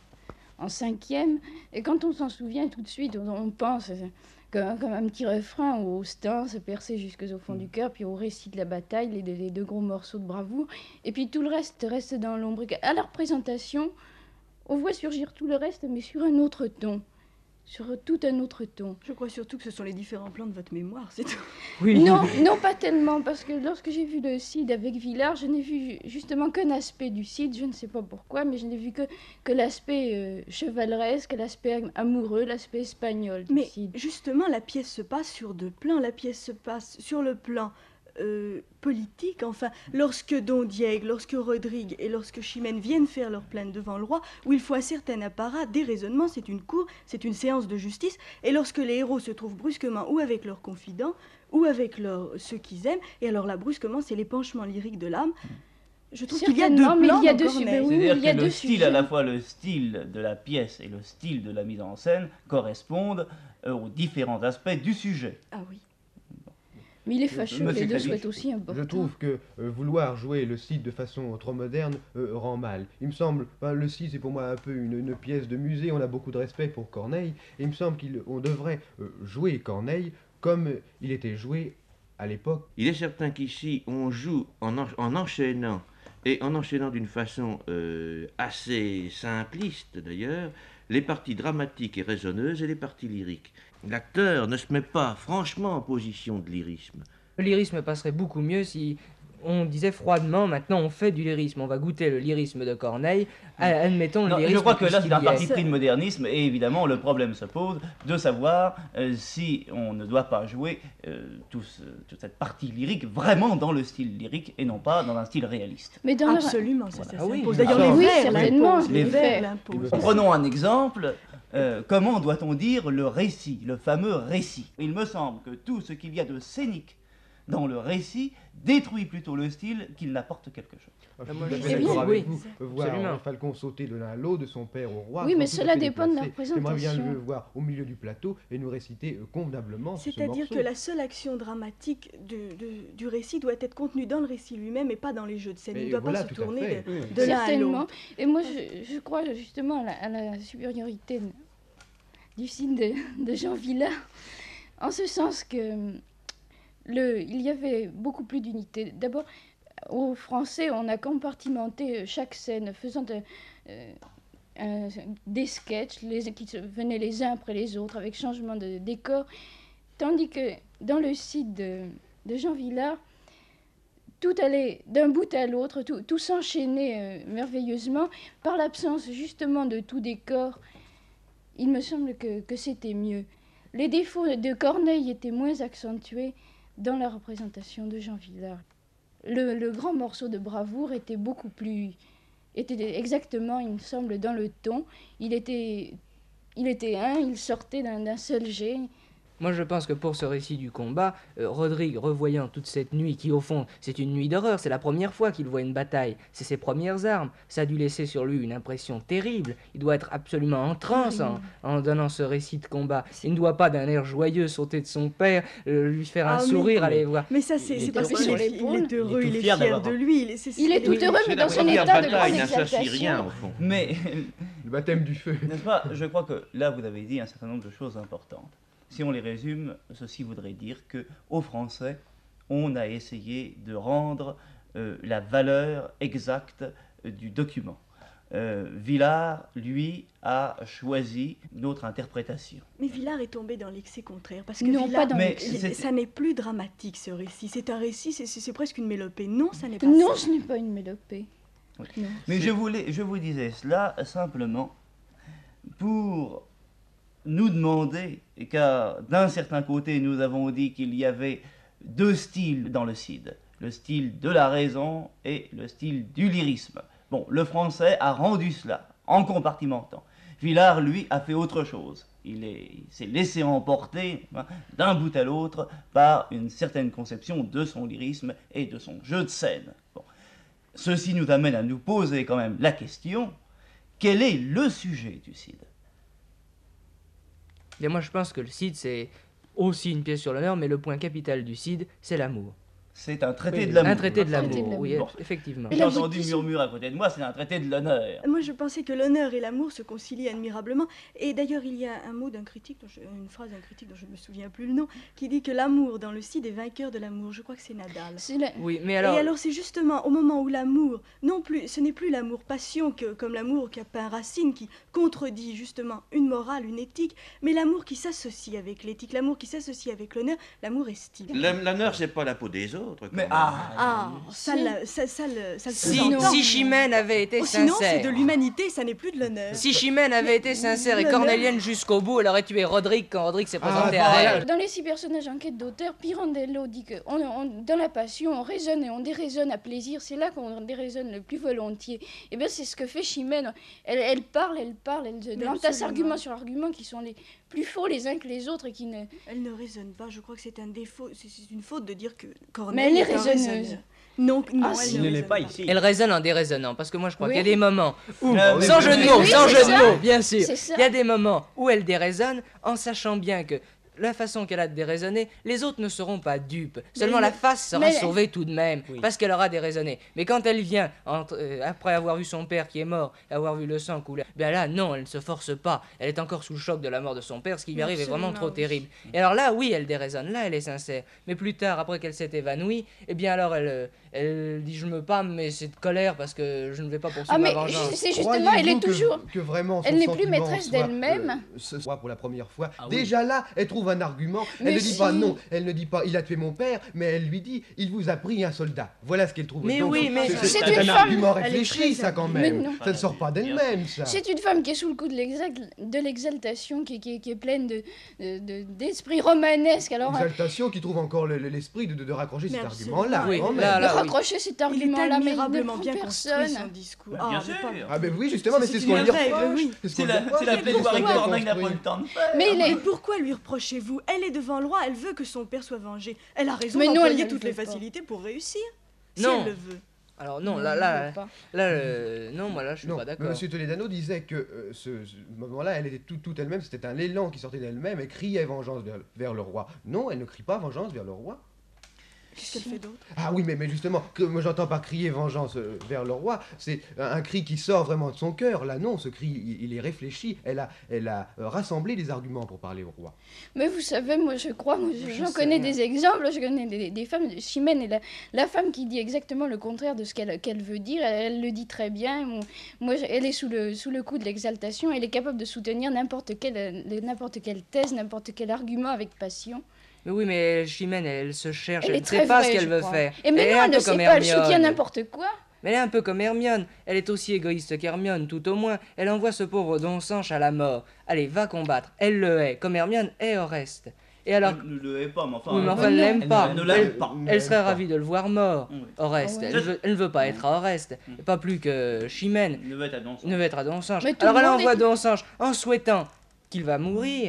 [SPEAKER 18] en cinquième, et quand on s'en souvient tout de suite, on, on pense comme, comme un petit refrain au stances percé jusqu'au fond mmh. du cœur, puis au récit de la bataille, les, les deux gros morceaux de bravoure, et puis tout le reste reste dans l'ombre. À la représentation, on voit surgir tout le reste, mais sur un autre ton. Sur tout un autre ton.
[SPEAKER 19] Je crois surtout que ce sont les différents plans de votre mémoire, c'est tout.
[SPEAKER 18] Oui. Non, non, pas tellement, parce que lorsque j'ai vu le Cid avec Villars, je n'ai vu justement qu'un aspect du Cid, je ne sais pas pourquoi, mais je n'ai vu que, que l'aspect euh, chevaleresque, l'aspect amoureux, l'aspect espagnol du
[SPEAKER 19] mais
[SPEAKER 18] Cid.
[SPEAKER 19] Justement, la pièce se passe sur deux plans. La pièce se passe sur le plan Euh, politique, enfin, lorsque Don Diego, lorsque Rodrigue et lorsque Chimène viennent faire leur plainte devant le roi, où il faut un certain apparat, des raisonnements, c'est une cour, c'est une séance de justice, et lorsque les héros se trouvent brusquement ou avec leurs confidents, ou avec leurs, ceux qu'ils aiment, et alors là, brusquement, c'est l'épanchement lyrique de l'âme. Je trouve qu'il y a deux plans
[SPEAKER 18] il y a
[SPEAKER 19] deux
[SPEAKER 18] oui,
[SPEAKER 4] C'est-à-dire
[SPEAKER 18] il y a
[SPEAKER 4] que
[SPEAKER 18] deux
[SPEAKER 4] le style,
[SPEAKER 18] sujets.
[SPEAKER 4] à la fois le style de la pièce et le style de la mise en scène, correspondent euh, aux différents aspects du sujet.
[SPEAKER 19] Ah oui.
[SPEAKER 18] Mais il est fâcheux, les deux souhaitent aussi un
[SPEAKER 15] Je trouve que euh, vouloir jouer le Cid de façon trop moderne euh, rend mal. Il me semble, enfin, le Cid c'est pour moi un peu une, une pièce de musée, on a beaucoup de respect pour Corneille, et il me semble qu'on devrait euh, jouer Corneille comme il était joué à l'époque.
[SPEAKER 21] Il est certain qu'ici on joue en, en, en enchaînant, et en enchaînant d'une façon euh, assez simpliste d'ailleurs, les parties dramatiques et raisonneuses et les parties lyriques. L'acteur ne se met pas franchement en position de lyrisme.
[SPEAKER 17] Le lyrisme passerait beaucoup mieux si on disait froidement, maintenant on fait du lyrisme, on va goûter le lyrisme de Corneille, admettons
[SPEAKER 4] non,
[SPEAKER 17] le lyrisme.
[SPEAKER 4] Je crois que là c'est un parti
[SPEAKER 17] est.
[SPEAKER 4] pris de modernisme, et évidemment le problème se pose de savoir euh, si on ne doit pas jouer euh, tout ce, toute cette partie lyrique vraiment dans le style lyrique et non pas dans un style réaliste.
[SPEAKER 18] Mais dans
[SPEAKER 19] Absolument, ça, ça
[SPEAKER 4] ah oui,
[SPEAKER 19] s'impose. D'ailleurs,
[SPEAKER 18] alors,
[SPEAKER 19] les
[SPEAKER 18] oui,
[SPEAKER 19] vers l'imposent.
[SPEAKER 4] Les vers
[SPEAKER 19] l'imposent.
[SPEAKER 4] Prenons un exemple. Euh, comment doit-on dire le récit, le fameux récit? Il me semble que tout ce qu'il y a de scénique dans le récit détruit plutôt le style qu'il n'apporte quelque chose.
[SPEAKER 15] Ah, moi, je suis d'accord avec vous. Voir Falcon sauter de l'un à l'autre, de son père au roi.
[SPEAKER 18] Oui, mais cela dépend de la représentation.
[SPEAKER 15] J'aimerais bien le voir au milieu du plateau et nous réciter convenablement ce morceau.
[SPEAKER 19] C'est-à-dire que la seule action dramatique de, de, du récit doit être contenue dans le récit lui-même et pas dans les jeux de scène. Il ne doit
[SPEAKER 15] voilà,
[SPEAKER 19] pas se tourner de,
[SPEAKER 15] oui.
[SPEAKER 19] de l'un à l'autre.
[SPEAKER 18] Et moi, je, je crois justement à la, à la supériorité de, du Cid de, de Jean Villars, en ce sens que le, il y avait beaucoup plus d'unité. D'abord, au français, on a compartimenté chaque scène, faisant euh, euh, des sketchs les, qui venaient les uns après les autres, avec changement de décor, tandis que dans le Cid de, de Jean Villars, tout allait d'un bout à l'autre, tout, tout s'enchaînait euh, merveilleusement, par l'absence justement de tout décor. Il me semble que, que c'était mieux. Les défauts de Corneille étaient moins accentués dans la représentation de Jean Villars. Le, le grand morceau de bravoure était beaucoup plus... était exactement, il me semble, dans le ton. Il était, il était un, il sortait d'un, d'un seul jet.
[SPEAKER 17] Moi, je pense que pour ce récit du combat, euh, Rodrigue, revoyant toute cette nuit, qui au fond, c'est une nuit d'horreur, c'est la première fois qu'il voit une bataille, c'est ses premières armes, ça a dû laisser sur lui une impression terrible. Il doit être absolument en transe en, en donnant ce récit de combat. Il ne doit pas d'un air joyeux sauter de son père, euh, lui faire un
[SPEAKER 19] Ah,
[SPEAKER 17] sourire,
[SPEAKER 19] mais,
[SPEAKER 17] aller voir.
[SPEAKER 19] Mais ça, c'est c'est parce qu'il est, il est heureux, il est
[SPEAKER 17] tout
[SPEAKER 19] fier,
[SPEAKER 17] fier
[SPEAKER 19] de lui. Il est, c'est-
[SPEAKER 18] Il est tout
[SPEAKER 19] c'est-
[SPEAKER 18] heureux, mais dans son état de grande exaltation.
[SPEAKER 20] Mais
[SPEAKER 15] le baptême du feu.
[SPEAKER 20] N'est-ce pas? Je crois que là, vous avez dit un certain nombre de choses importantes. Si on les résume, ceci voudrait dire que aux Français, on a essayé de rendre euh, la valeur exacte euh, du document. Euh, Villars, lui, a choisi une autre interprétation.
[SPEAKER 19] Mais Villars est tombé dans l'excès contraire, parce que
[SPEAKER 18] Non,
[SPEAKER 19] Villars,
[SPEAKER 18] pas dans
[SPEAKER 20] Mais
[SPEAKER 19] il-
[SPEAKER 20] c'est-
[SPEAKER 19] ça n'est plus dramatique ce récit. C'est un récit, c'est- c'est c'est presque une mélopée. Non, ça n'est pas
[SPEAKER 18] Non,
[SPEAKER 19] ça.
[SPEAKER 18] ce n'est pas une mélopée.
[SPEAKER 20] Oui.
[SPEAKER 18] Non.
[SPEAKER 20] Mais je, voulais, je vous disais cela simplement pour nous demander, car d'un certain côté nous avons dit qu'il y avait deux styles dans le Cid, le style de la raison et le style du lyrisme. Bon, le français a rendu cela en compartimentant. Villars, lui, a fait autre chose. Il est- il s'est laissé emporter hein, d'un bout à l'autre par une certaine conception de son lyrisme et de son jeu de scène. Bon. Ceci nous amène à nous poser quand même la question, quel est le sujet du Cid?
[SPEAKER 17] Et moi, je pense que le Cid, c'est aussi une pièce sur l'honneur, mais le point capital du Cid, c'est l'amour.
[SPEAKER 20] C'est un traité
[SPEAKER 17] Oui,
[SPEAKER 20] de l'amour.
[SPEAKER 17] Un traité de
[SPEAKER 20] Un
[SPEAKER 17] l'amour, oui,
[SPEAKER 20] Bon.
[SPEAKER 17] effectivement.
[SPEAKER 20] J'ai entendu murmure à côté de moi, c'est un traité de l'honneur.
[SPEAKER 19] Moi, je pensais que l'honneur et l'amour se concilient admirablement. Et d'ailleurs, il y a un mot d'un critique, dont je- une phrase d'un critique dont je ne me souviens plus le nom, qui dit que l'amour dans le Cid est vainqueur de l'amour. Je crois que c'est Nadal.
[SPEAKER 17] Oui, mais alors-
[SPEAKER 19] Et alors, c'est justement au moment où l'amour, non plus, ce n'est plus l'amour-passion que, comme l'amour qu'a peint Racine, qui contredit justement une morale, une éthique, mais l'amour qui s'associe avec l'éthique, l'amour qui s'associe avec l'honneur, l'amour est style.
[SPEAKER 21] L'honneur, c'est pas la peau des autres.
[SPEAKER 20] Mais
[SPEAKER 21] ah,
[SPEAKER 19] Ah, ça, le- ça, ça, le- ça le
[SPEAKER 17] Si,
[SPEAKER 19] sous-entend.
[SPEAKER 17] si Chimène avait été
[SPEAKER 19] Oh, sinon,
[SPEAKER 17] sincère.
[SPEAKER 19] c'est de l'humanité, ça n'est plus de l'honneur.
[SPEAKER 17] Si Chimène avait été sincère et
[SPEAKER 19] l'honneur-
[SPEAKER 17] cornélienne jusqu'au bout, elle aurait tué Rodrigue quand Rodrigue s'est présenté à elle.
[SPEAKER 18] Dans les six personnages en quête d'auteur, Pirandello dit que on, on- dans la passion, on raisonne et on déraisonne à plaisir. C'est là qu'on déraisonne le plus volontiers. Et bien, c'est ce que fait Chimène. Elle, elle parle, elle parle, elle
[SPEAKER 19] Mais
[SPEAKER 18] entasse
[SPEAKER 19] absolument.
[SPEAKER 18] argument sur argument qui sont les plus faux les uns que les autres et qui ne.
[SPEAKER 19] Elle ne raisonne pas, je crois que c'est un défaut, c'est c'est une faute de dire que
[SPEAKER 18] Mais
[SPEAKER 19] Corneille
[SPEAKER 18] elle est
[SPEAKER 19] est un
[SPEAKER 18] raisonneuse.
[SPEAKER 19] raisonneur. Non, non,
[SPEAKER 18] Ah,
[SPEAKER 19] elle
[SPEAKER 18] si.
[SPEAKER 19] ne
[SPEAKER 18] Elle n'est
[SPEAKER 19] raisonne
[SPEAKER 18] pas
[SPEAKER 19] ici.
[SPEAKER 17] Elle raisonne en déraisonnant, parce que moi je crois
[SPEAKER 18] Oui.
[SPEAKER 17] qu'il y a des moments où,
[SPEAKER 20] Ah, oui,
[SPEAKER 17] sans
[SPEAKER 20] oui,
[SPEAKER 17] jeu de
[SPEAKER 20] oui,
[SPEAKER 17] mots,
[SPEAKER 20] oui,
[SPEAKER 17] sans
[SPEAKER 20] c'est
[SPEAKER 17] jeu de
[SPEAKER 20] ça.
[SPEAKER 17] mots, bien sûr,
[SPEAKER 18] C'est ça.
[SPEAKER 17] il y a des moments où elle déraisonne en sachant bien que la façon qu'elle a de déraisonner, les autres ne seront pas dupes. Seulement
[SPEAKER 18] Mais-
[SPEAKER 17] la face sera
[SPEAKER 18] mais-
[SPEAKER 17] sauvée tout de même, parce qu'elle aura déraisonné. Mais quand elle vient, entre- euh, après avoir vu son père qui est mort, avoir vu le sang couler, bien là, non, elle ne se force pas. Elle est encore sous le choc de la mort de son père, ce qui lui
[SPEAKER 19] Mais
[SPEAKER 17] arrive est vraiment
[SPEAKER 19] absolument,
[SPEAKER 17] trop
[SPEAKER 19] oui.
[SPEAKER 17] terrible. Et alors là, oui, elle déraisonne, là, elle est sincère. Mais plus tard, après qu'elle s'est évanouie, eh bien alors elle, euh, elle dit je me pâme, mais c'est de colère parce que je ne vais pas poursuivre
[SPEAKER 18] Ah,
[SPEAKER 17] ma
[SPEAKER 18] mais
[SPEAKER 17] vengeance.
[SPEAKER 18] ju- c'est justement, elle est
[SPEAKER 15] Croyez-vous que-
[SPEAKER 18] toujours.
[SPEAKER 15] que vraiment son
[SPEAKER 18] Elle n'est plus
[SPEAKER 15] sentiment
[SPEAKER 18] maîtresse
[SPEAKER 15] soit,
[SPEAKER 18] d'elle-même.
[SPEAKER 15] euh, ce soit pour la première fois.
[SPEAKER 17] Ah oui.
[SPEAKER 15] Déjà là, elle trouve un argument. Elle
[SPEAKER 18] Mais
[SPEAKER 15] ne dit
[SPEAKER 18] si.
[SPEAKER 15] pas non, elle ne dit pas il a tué mon père, mais elle lui dit il vous a pris un soldat. Voilà ce qu'elle trouve.
[SPEAKER 17] Mais
[SPEAKER 15] Donc,
[SPEAKER 17] oui, mais
[SPEAKER 15] c'est
[SPEAKER 18] c'est
[SPEAKER 15] c'est
[SPEAKER 18] une
[SPEAKER 15] un
[SPEAKER 18] femme-
[SPEAKER 15] argument
[SPEAKER 19] elle est
[SPEAKER 15] réfléchi,
[SPEAKER 19] très
[SPEAKER 15] ça quand
[SPEAKER 18] Mais
[SPEAKER 15] même.
[SPEAKER 18] non.
[SPEAKER 15] Ça ne sort pas d'elle-même, ça.
[SPEAKER 18] C'est une femme qui est sous le coup de l'exal- de l'exaltation, qui, qui- qui est pleine de, de- de- d'esprit romanesque. Alors, euh,
[SPEAKER 15] Exaltation qui trouve encore le- le- l'esprit de, de, de raccrocher
[SPEAKER 19] Mais
[SPEAKER 15] cet
[SPEAKER 19] absolument.
[SPEAKER 15] argument-là.
[SPEAKER 17] Oui,
[SPEAKER 15] quand même.
[SPEAKER 17] là,
[SPEAKER 18] de
[SPEAKER 17] là, oui.
[SPEAKER 18] raccrocher cet
[SPEAKER 19] Il est
[SPEAKER 18] argument-là, mais il ne
[SPEAKER 19] admirablement
[SPEAKER 18] prend
[SPEAKER 19] bien construit
[SPEAKER 18] personne.
[SPEAKER 19] son discours.
[SPEAKER 20] Bien
[SPEAKER 19] Ah,
[SPEAKER 20] sûr.
[SPEAKER 19] mais pas-
[SPEAKER 15] Ah ben oui, justement, mais
[SPEAKER 19] C'est
[SPEAKER 15] c'est ce
[SPEAKER 19] une
[SPEAKER 15] qu'on lui
[SPEAKER 19] règle,
[SPEAKER 15] reproche.
[SPEAKER 19] oui.
[SPEAKER 15] C'est ce
[SPEAKER 20] C'est
[SPEAKER 15] qu'on
[SPEAKER 20] la,
[SPEAKER 15] lui reproche.
[SPEAKER 20] c'est la
[SPEAKER 15] Mais
[SPEAKER 20] plaidoirie que
[SPEAKER 15] pourquoi
[SPEAKER 20] Corneille n'a pas eu
[SPEAKER 15] construire
[SPEAKER 20] le temps de faire.
[SPEAKER 19] Mais,
[SPEAKER 18] il est-
[SPEAKER 19] pourquoi lui reprochez-vous? Elle est devant le roi, elle veut que son père soit vengé. Elle a raison
[SPEAKER 18] Mais non,
[SPEAKER 19] d'employer
[SPEAKER 18] elle ne
[SPEAKER 19] toutes
[SPEAKER 18] le
[SPEAKER 19] les
[SPEAKER 18] veut pas.
[SPEAKER 19] facilités pour réussir. Si
[SPEAKER 17] Non.
[SPEAKER 19] elle le veut.
[SPEAKER 17] Alors non,
[SPEAKER 18] Non,
[SPEAKER 17] là,
[SPEAKER 18] il
[SPEAKER 17] là,
[SPEAKER 18] veut pas.
[SPEAKER 17] là, euh, non, moi là, je suis
[SPEAKER 15] Non,
[SPEAKER 17] pas
[SPEAKER 15] mais
[SPEAKER 17] d'accord.
[SPEAKER 15] Monsieur Toledano disait que euh, ce, ce moment-là, elle était tout, tout elle-même, c'était un élan qui sortait d'elle-même, elle criait vengeance vers, vers le roi. Non, elle ne crie pas vengeance vers le roi.
[SPEAKER 19] Qu'est-ce qu'elle fait d'autre?
[SPEAKER 15] Ah oui, mais, mais justement, que moi j'entends pas crier vengeance euh, vers le roi, c'est un, un cri qui sort vraiment de son cœur. Là non, ce cri, il, il est réfléchi, elle a, elle a euh, rassemblé des arguments pour parler au roi.
[SPEAKER 18] Mais vous savez, moi je crois, moi,
[SPEAKER 17] Je
[SPEAKER 18] j'en
[SPEAKER 17] sais
[SPEAKER 18] connais
[SPEAKER 17] rien.
[SPEAKER 18] des exemples, je connais des, des femmes, Chimène est la, la femme qui dit exactement le contraire de ce qu'elle qu'elle veut dire, elle, elle le dit très bien, Moi- moi je- elle est sous le, sous le coup de l'exaltation, elle est capable de soutenir n'importe quelle, euh, n'importe quelle thèse, n'importe quel argument avec passion.
[SPEAKER 17] Mais oui, mais Chimène, elle, se cherche,
[SPEAKER 18] Elle
[SPEAKER 17] elle
[SPEAKER 18] est
[SPEAKER 17] ne sait
[SPEAKER 18] très
[SPEAKER 17] pas
[SPEAKER 18] vraie,
[SPEAKER 17] ce qu'elle
[SPEAKER 18] je
[SPEAKER 17] veut
[SPEAKER 18] crois.
[SPEAKER 17] faire.
[SPEAKER 18] Et mais
[SPEAKER 17] elle est
[SPEAKER 18] non,
[SPEAKER 17] un
[SPEAKER 18] elle ne
[SPEAKER 17] peu
[SPEAKER 18] sait
[SPEAKER 17] comme
[SPEAKER 18] pas, elle soutient
[SPEAKER 17] Hermione.
[SPEAKER 18] n'importe quoi.
[SPEAKER 17] Mais elle est un peu comme Hermione, elle est aussi égoïste qu'Hermione, tout au moins. Elle envoie ce pauvre Don Sanche à la mort. Allez, va combattre. Elle le hait, comme Hermione hait Oreste. Et alors...
[SPEAKER 20] Elle ne le hait pas, mais enfin...
[SPEAKER 17] Oui, mais enfin,
[SPEAKER 20] elle
[SPEAKER 17] elle l'aime
[SPEAKER 20] elle
[SPEAKER 17] pas.
[SPEAKER 20] ne- Elle ne l'aime
[SPEAKER 17] Elle-
[SPEAKER 20] pas.
[SPEAKER 17] Elle serait ravie de le voir mort,
[SPEAKER 20] Oui.
[SPEAKER 17] Oreste.
[SPEAKER 20] Ah ouais.
[SPEAKER 17] Elle, veut, elle ne veut pas être à Oreste, et pas plus que Chimène.
[SPEAKER 20] Il ne veut être à Don Sanche.
[SPEAKER 17] Ne veut être à Don Sanche.
[SPEAKER 18] Mais tout
[SPEAKER 17] Alors
[SPEAKER 18] le
[SPEAKER 17] elle
[SPEAKER 18] monde
[SPEAKER 17] envoie
[SPEAKER 18] est-
[SPEAKER 17] Don Sanche en souhaitant qu'il va mourir.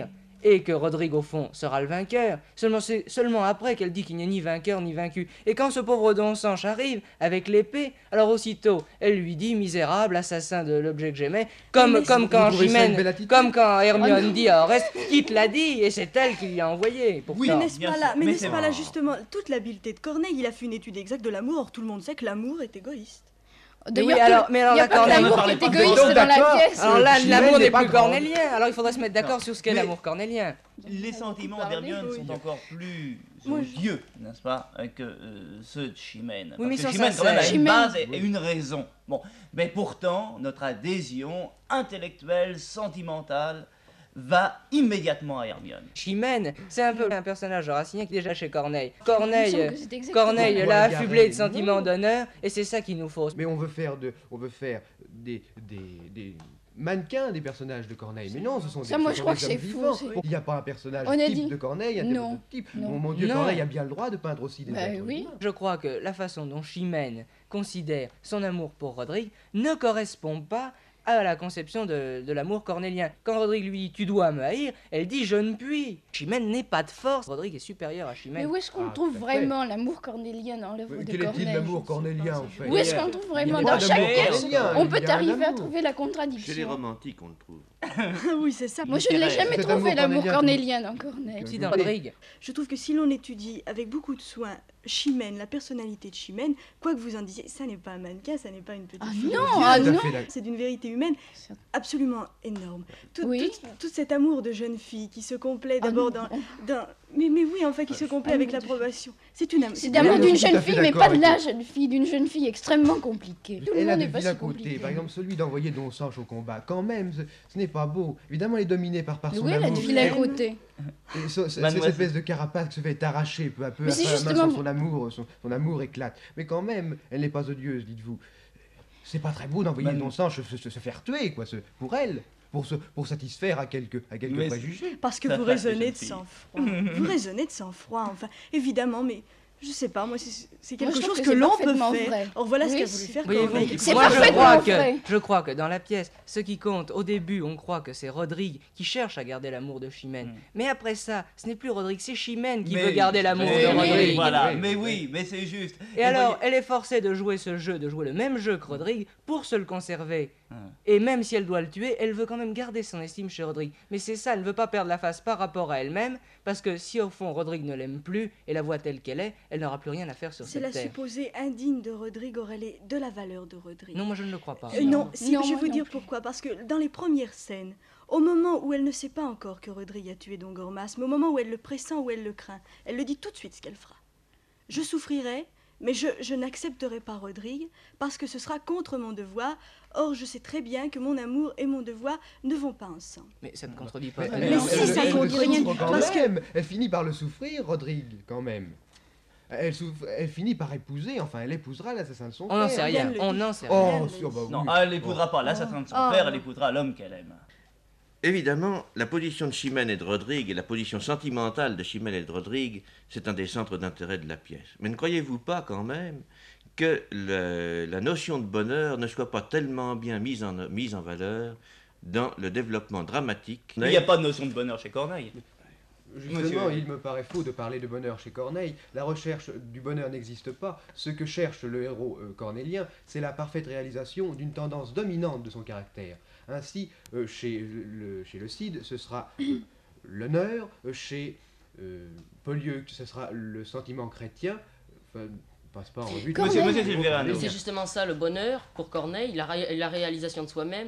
[SPEAKER 17] et que Rodrigue, au fond, sera le vainqueur. Seulement, c'est seulement après qu'elle dit qu'il n'y a ni vainqueur ni vaincu. Et quand ce pauvre Don Sanche arrive, avec l'épée, alors aussitôt, elle lui dit, misérable, assassin de l'objet que j'aimais, comme, comme quand Chimène, comme quand Hermione
[SPEAKER 19] Oh
[SPEAKER 17] dit à Oreste, qui te l'a dit, et c'est elle qui lui a envoyé.
[SPEAKER 19] Oui, mais n'est-ce pas là, mais
[SPEAKER 17] Mais
[SPEAKER 19] n'est-ce
[SPEAKER 17] c'est
[SPEAKER 19] pas là
[SPEAKER 17] vrai.
[SPEAKER 19] justement toute l'habileté de Corneille? Il a fait une étude exacte de l'amour. Or, tout le monde sait que l'amour est égoïste.
[SPEAKER 17] Mais oui, alors, mais alors
[SPEAKER 19] il y a
[SPEAKER 17] la
[SPEAKER 19] pas que
[SPEAKER 17] Corneille-
[SPEAKER 19] l'amour qui est égoïste
[SPEAKER 17] Donc,
[SPEAKER 19] dans la
[SPEAKER 17] d'accord.
[SPEAKER 19] pièce.
[SPEAKER 17] Alors là,
[SPEAKER 19] Chimène
[SPEAKER 17] l'amour
[SPEAKER 19] n'est
[SPEAKER 17] n'est
[SPEAKER 19] pas
[SPEAKER 17] plus
[SPEAKER 19] grand.
[SPEAKER 17] cornélien. Alors il faudrait se mettre d'accord sur ce qu'est
[SPEAKER 20] Mais-
[SPEAKER 17] l'amour cornélien.
[SPEAKER 20] Les sentiments d'Hermione sont encore plus
[SPEAKER 17] Moi, je-
[SPEAKER 20] odieux, n'est-ce pas, que euh, ceux de Chimène.
[SPEAKER 17] Oui, mais
[SPEAKER 20] Parce que
[SPEAKER 17] ils sont
[SPEAKER 20] Chimène, quand même, a
[SPEAKER 17] sincères.
[SPEAKER 20] une
[SPEAKER 17] Chimène-
[SPEAKER 20] base et, et une raison. Bon, mais pourtant, notre adhésion intellectuelle, sentimentale, va immédiatement à Hermione.
[SPEAKER 17] Chimène, c'est un peu un personnage racine qui est déjà chez Corneille.
[SPEAKER 15] Il me
[SPEAKER 17] Corneille,
[SPEAKER 15] semble que c'est exactement
[SPEAKER 17] Corneille
[SPEAKER 15] ça.
[SPEAKER 17] l'a
[SPEAKER 15] Regarde,
[SPEAKER 17] affublé de sentiments
[SPEAKER 15] non.
[SPEAKER 17] d'honneur, et c'est ça qu'il nous faut.
[SPEAKER 15] Mais on veut faire de, on veut faire des, des, des mannequins des personnages de Corneille. Mais non, ce sont des,
[SPEAKER 18] Ça, moi,
[SPEAKER 15] ce
[SPEAKER 18] je
[SPEAKER 15] sont
[SPEAKER 18] crois
[SPEAKER 15] des
[SPEAKER 18] que
[SPEAKER 15] hommes
[SPEAKER 18] c'est faux,
[SPEAKER 15] vivants.
[SPEAKER 18] c'est-
[SPEAKER 15] Il n'y a pas un personnage
[SPEAKER 18] On a
[SPEAKER 15] type
[SPEAKER 18] dit-
[SPEAKER 15] de Corneille, un
[SPEAKER 18] Non.
[SPEAKER 15] type.
[SPEAKER 18] Non.
[SPEAKER 15] Oh mon Dieu,
[SPEAKER 17] Non.
[SPEAKER 15] Corneille a bien le droit de peindre aussi des
[SPEAKER 18] Bah
[SPEAKER 15] êtres
[SPEAKER 18] oui.
[SPEAKER 15] humains.
[SPEAKER 17] Je crois que la façon dont Chimène considère son amour pour Rodrigue ne correspond pas à la conception de, de l'amour cornélien. Quand Rodrigue lui dit « tu dois me haïr », elle dit « je ne puis ». Chimène n'est pas de force. Rodrigue est supérieur à Chimène.
[SPEAKER 18] Mais où est-ce qu'on
[SPEAKER 15] Ah,
[SPEAKER 18] trouve
[SPEAKER 15] tout à fait.
[SPEAKER 18] vraiment l'amour cornélien dans l'œuvre
[SPEAKER 15] Mais
[SPEAKER 18] de
[SPEAKER 15] Quel est-il
[SPEAKER 18] Corneille?
[SPEAKER 15] l'amour cornélien, en fait
[SPEAKER 18] Où est-ce qu'on le trouve
[SPEAKER 15] Il y a
[SPEAKER 18] vraiment
[SPEAKER 15] pas
[SPEAKER 18] dans chaque
[SPEAKER 15] d'amour
[SPEAKER 18] pièce?
[SPEAKER 15] cornélien,
[SPEAKER 18] On
[SPEAKER 15] il
[SPEAKER 18] peut
[SPEAKER 15] y a un
[SPEAKER 18] arriver à
[SPEAKER 15] amour.
[SPEAKER 18] trouver la
[SPEAKER 21] Chez les
[SPEAKER 18] contradiction.
[SPEAKER 21] romantiques, on le trouve.
[SPEAKER 19] Oui, c'est ça.
[SPEAKER 18] Moi, je ne l'ai jamais
[SPEAKER 15] Cet
[SPEAKER 18] trouvé
[SPEAKER 15] amour
[SPEAKER 18] l'amour
[SPEAKER 15] cornélien,
[SPEAKER 18] cornélien dans Corneille.
[SPEAKER 17] Si, dans Rodrigue.
[SPEAKER 19] Je trouve que si l'on étudie avec beaucoup de soin Chimène, la personnalité de Chimène, quoi que vous en disiez, ça n'est pas un mannequin, ça n'est pas une petite
[SPEAKER 18] Ah
[SPEAKER 19] fille.
[SPEAKER 18] non, ah
[SPEAKER 15] Tout à
[SPEAKER 18] non.
[SPEAKER 15] fait d'accord.
[SPEAKER 19] C'est d'une vérité humaine absolument énorme. Tout,
[SPEAKER 18] Oui.
[SPEAKER 19] tout, tout cet amour de jeune fille qui se complaît
[SPEAKER 18] Ah
[SPEAKER 19] d'abord
[SPEAKER 18] non.
[SPEAKER 19] dans, dans... Mais, mais oui, enfin, qui se complaît avec l'approbation. C'est une am-
[SPEAKER 18] C'est
[SPEAKER 19] une
[SPEAKER 18] d'amour
[SPEAKER 19] amour
[SPEAKER 18] d'une
[SPEAKER 15] je suis tout
[SPEAKER 18] jeune
[SPEAKER 15] à fait
[SPEAKER 18] fille, mais
[SPEAKER 15] d'accord
[SPEAKER 18] pas de
[SPEAKER 15] avec
[SPEAKER 18] la
[SPEAKER 15] vous.
[SPEAKER 18] jeune fille, d'une jeune fille extrêmement compliquée. Tout le
[SPEAKER 15] Elle a
[SPEAKER 18] monde
[SPEAKER 15] de
[SPEAKER 18] n'est pas
[SPEAKER 15] vilains
[SPEAKER 18] si
[SPEAKER 15] côtés.
[SPEAKER 18] compliqué.
[SPEAKER 15] Par exemple, celui d'envoyer Don Sanche au combat. Quand même, ce, ce n'est pas beau. Évidemment, elle est dominée par, par son
[SPEAKER 18] Oui, elle a
[SPEAKER 15] amour.
[SPEAKER 18] de vilains côtés.
[SPEAKER 15] Et ce- ce- cette
[SPEAKER 20] Mademoiselle.
[SPEAKER 15] espèce de carapace qui se fait arracher peu à peu
[SPEAKER 18] Mais
[SPEAKER 15] à
[SPEAKER 18] c'est
[SPEAKER 15] sa main
[SPEAKER 18] justement-
[SPEAKER 15] sans son amour, son, son amour éclate. Mais quand même, elle n'est pas odieuse, dites-vous. C'est pas très beau d'envoyer
[SPEAKER 20] Madame-
[SPEAKER 15] Don Sanche se, se- se faire tuer, quoi, ce- pour elle, pour, se, pour satisfaire à quelques, à quelques
[SPEAKER 20] Mais-
[SPEAKER 15] préjugés.
[SPEAKER 19] Parce que
[SPEAKER 20] Ça
[SPEAKER 19] vous
[SPEAKER 20] fâche les
[SPEAKER 19] raisonnez
[SPEAKER 20] jeunes
[SPEAKER 19] de
[SPEAKER 20] filles.
[SPEAKER 19] sang-froid. Vous raisonnez de sang-froid, enfin, évidemment, mais je sais pas, moi, c'est c'est
[SPEAKER 18] Moi,
[SPEAKER 19] quelque
[SPEAKER 18] je trouve
[SPEAKER 19] chose
[SPEAKER 18] que
[SPEAKER 19] que
[SPEAKER 18] c'est
[SPEAKER 19] l'on peut
[SPEAKER 18] parfaitement
[SPEAKER 19] faire.
[SPEAKER 18] vrai.
[SPEAKER 19] Or, voilà ce
[SPEAKER 18] Oui,
[SPEAKER 19] qu'a voulu
[SPEAKER 18] c'est-
[SPEAKER 19] faire
[SPEAKER 17] Voyez-vous,
[SPEAKER 19] Corneille.
[SPEAKER 18] C'est
[SPEAKER 17] moi je
[SPEAKER 18] parfaitement
[SPEAKER 17] crois,
[SPEAKER 18] vrai.
[SPEAKER 17] que, je crois que dans la pièce, ce qui compte, au début, on croit que c'est Rodrigue qui cherche à garder l'amour de Chimène. Mais après ça, ce n'est plus Rodrigue, c'est Chimène qui
[SPEAKER 20] Mais-
[SPEAKER 17] veut garder l'amour
[SPEAKER 20] mais
[SPEAKER 17] de
[SPEAKER 20] oui,
[SPEAKER 17] Rodrigue.
[SPEAKER 20] Voilà,
[SPEAKER 15] Oui,
[SPEAKER 20] mais
[SPEAKER 15] oui.
[SPEAKER 20] oui, mais c'est juste.
[SPEAKER 17] Et alors,
[SPEAKER 20] voyez-
[SPEAKER 17] elle est forcée de jouer ce jeu, de jouer le même jeu que Rodrigue pour se le conserver.
[SPEAKER 20] Ah.
[SPEAKER 17] Et même si elle doit le tuer, elle veut quand même garder son estime chez Rodrigue. Mais c'est ça, elle ne veut pas perdre la face par rapport à elle-même, parce que si au fond Rodrigue ne l'aime plus et la voit telle qu'elle est, elle n'aura plus rien à faire sur
[SPEAKER 19] C'est
[SPEAKER 17] cette
[SPEAKER 19] la
[SPEAKER 17] terre.
[SPEAKER 19] supposée indigne de Rodrigue aurait les- de la valeur de Rodrigue.
[SPEAKER 17] Non, moi je ne le crois pas.
[SPEAKER 19] Euh, non, si,
[SPEAKER 18] Non,
[SPEAKER 19] je vais
[SPEAKER 18] moi
[SPEAKER 19] vous
[SPEAKER 18] non
[SPEAKER 19] dire
[SPEAKER 18] plus.
[SPEAKER 19] pourquoi. Parce que dans les premières scènes, au moment où elle ne sait pas encore que Rodrigue a tué Don Gormas, mais au moment où elle le pressent, où elle le craint, elle le dit tout de suite ce qu'elle fera. Je souffrirai, mais je, je n'accepterai pas Rodrigue parce que ce sera contre mon devoir. Or, je sais très bien que mon amour et mon devoir ne vont pas ensemble.
[SPEAKER 17] Mais ça ne contredit pas.
[SPEAKER 15] Mais,
[SPEAKER 17] très
[SPEAKER 19] mais
[SPEAKER 17] bien.
[SPEAKER 19] si,
[SPEAKER 15] elle,
[SPEAKER 19] ça
[SPEAKER 15] elle
[SPEAKER 19] compte
[SPEAKER 15] le
[SPEAKER 19] rien,
[SPEAKER 15] souffre quand
[SPEAKER 19] parce que-
[SPEAKER 15] même. Elle finit par le souffrir, Rodrigue, quand même. Elle, souffre- elle finit par épouser, enfin, elle épousera l'assassin de son
[SPEAKER 17] On
[SPEAKER 15] père.
[SPEAKER 17] n'en sait rien,
[SPEAKER 19] Yann le
[SPEAKER 17] on
[SPEAKER 19] dit.
[SPEAKER 17] n'en sait rien.
[SPEAKER 15] Oh, sûr, bah oui.
[SPEAKER 20] Non, elle n'épousera pas l'assassin de son
[SPEAKER 19] Oh.
[SPEAKER 20] père, elle épousera l'homme qu'elle aime.
[SPEAKER 21] Évidemment, la position de Chimène et de Rodrigue et la position sentimentale de Chimène et de Rodrigue, c'est un des centres d'intérêt de la pièce. Mais ne croyez-vous pas quand même que le- la notion de bonheur ne soit pas tellement bien mise en, mise en valeur dans le développement dramatique?
[SPEAKER 20] Il n'y a pas de notion de bonheur chez Corneille.
[SPEAKER 15] Justement,
[SPEAKER 20] Monsieur-
[SPEAKER 15] il me paraît faux de parler de bonheur chez Corneille. La recherche du bonheur n'existe pas. Ce que cherche le héros euh, cornélien, c'est la parfaite réalisation d'une tendance dominante de son caractère. Ainsi, euh, chez, le, chez le Cid, ce sera euh, l'honneur, euh, chez euh, Polyeucte, ce sera le sentiment chrétien. Enfin, passe pas en revue.
[SPEAKER 20] Monsieur- monsieur
[SPEAKER 15] le héros
[SPEAKER 20] Silverano.
[SPEAKER 1] Mais
[SPEAKER 15] cornélien.
[SPEAKER 1] c'est justement ça le bonheur pour Corneille, la, ré- la réalisation de soi-même.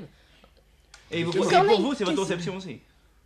[SPEAKER 20] Et, vous,
[SPEAKER 18] Mais
[SPEAKER 20] et pour
[SPEAKER 18] Corneille,
[SPEAKER 20] vous, c'est votre
[SPEAKER 18] qu'est-ce-
[SPEAKER 20] conception aussi.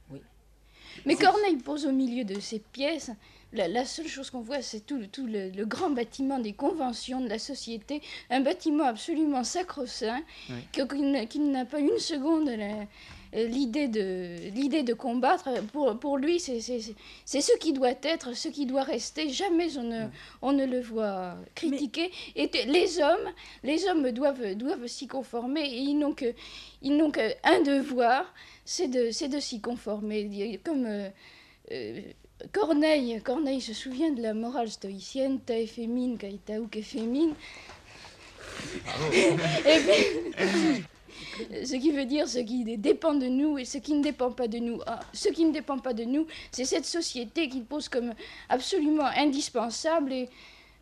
[SPEAKER 18] Mais Corneille pose au milieu de ses pièces, la, la seule chose qu'on voit, c'est tout, le- tout le, le grand bâtiment des conventions de la société, un bâtiment absolument sacro-saint,
[SPEAKER 20] Oui.
[SPEAKER 18] que- qui, n'a- qui n'a pas une seconde la- euh, l'idée de, l'idée de combattre. Pour, pour lui, c'est c'est- c'est- c'est ce qui doit être, ce qui doit rester. Jamais on ne, on ne le voit critiquer. Et t- les hommes, les hommes doivent, doivent s'y conformer, et ils n'ont que, ils n'ont qu'un devoir, c'est de, c'est de s'y conformer. Il y a- Comme euh, euh, Corneille, Corneille se souvient de la morale stoïcienne, ta effémine, caetaou effémine. Et puis, Ce qui veut dire ce qui dépend de nous et ce qui ne dépend pas de nous. Ah, ce qui ne dépend pas de nous, c'est cette société qu'il pose comme absolument indispensable et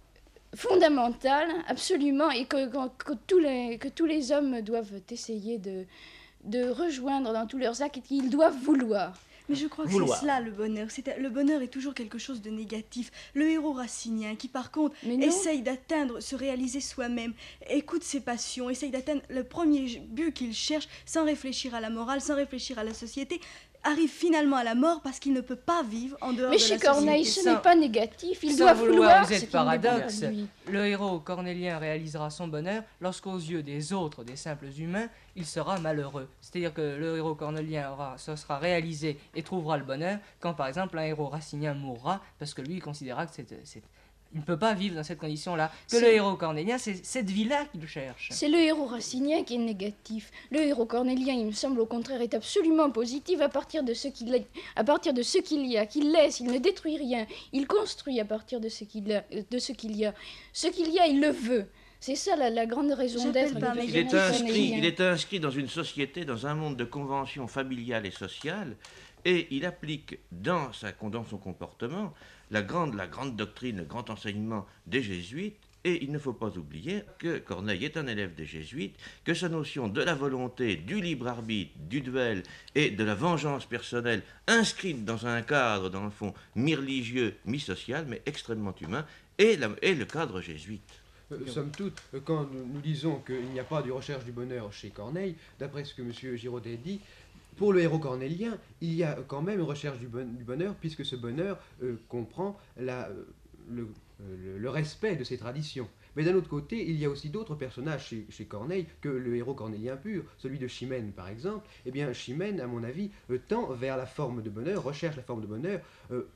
[SPEAKER 18] fondamentale, absolument, et que, que, que, tous, les, que tous les hommes doivent essayer de, de rejoindre dans tous leurs actes et qu'ils doivent vouloir.
[SPEAKER 19] Mais je crois que c'est cela le bonheur. C'est, le bonheur est toujours quelque chose de négatif. Le héros racinien qui par contre essaye d'atteindre, se réaliser soi-même, écoute ses passions, essaye d'atteindre le premier but qu'il cherche sans réfléchir à la morale, sans réfléchir à la société, arrive finalement à la mort parce qu'il ne peut pas vivre en dehors
[SPEAKER 18] Mais
[SPEAKER 19] de la société.
[SPEAKER 18] Mais chez Corneille, ce n'est pas négatif, il
[SPEAKER 17] Sans
[SPEAKER 18] doit
[SPEAKER 17] vouloir,
[SPEAKER 18] vouloir
[SPEAKER 17] vous
[SPEAKER 18] ce
[SPEAKER 17] êtes
[SPEAKER 18] qui ne dépend pas
[SPEAKER 17] paradoxe.
[SPEAKER 18] de lui.
[SPEAKER 17] Le héros cornélien réalisera son bonheur lorsqu'aux yeux des autres, des simples humains, il sera malheureux. C'est-à-dire que le héros cornélien aura, ce sera réalisé et trouvera le bonheur quand, par exemple, un héros racinien mourra parce que lui, il considérera que c'est... c'est il ne peut pas vivre dans cette condition-là. Que le héros cornélien, c'est cette vie-là qu'il cherche.
[SPEAKER 18] C'est le héros racinien qui est négatif. Le héros cornélien, il me semble au contraire, est absolument positif à partir de ce qu'il a, à partir de ce qu'il y a, qu'il laisse, il ne détruit rien, il construit à partir de ce qu'il a, de ce qu'il y a. Ce qu'il y a, il le veut. C'est ça la, la grande raison d'être du
[SPEAKER 21] il est, inscrit, il est inscrit dans une société, dans un monde de conventions familiales et sociales, et il applique dans, sa, dans son comportement la grande, la grande doctrine, le grand enseignement des jésuites. Et il ne faut pas oublier que Corneille est un élève des jésuites, que sa notion de la volonté, du libre arbitre, du duel et de la vengeance personnelle, inscrite dans un cadre, dans le fond, mi-religieux, mi-social, mais extrêmement humain, est, la, est le cadre jésuite.
[SPEAKER 15] Euh, somme toute, euh, quand nous, nous disons qu'il n'y a pas de recherche du bonheur chez Corneille, d'après ce que M. Giraudet dit, pour le héros cornélien, il y a quand même une recherche du, bon, du bonheur, puisque ce bonheur euh, comprend la, euh, le, euh, le, le respect de ses traditions. Mais d'un autre côté, il y a aussi d'autres personnages chez, chez Corneille que le héros cornélien pur, celui de Chimène par exemple. Eh bien, Chimène, à mon avis, euh, tend vers la forme de bonheur, recherche la forme de bonheur, euh,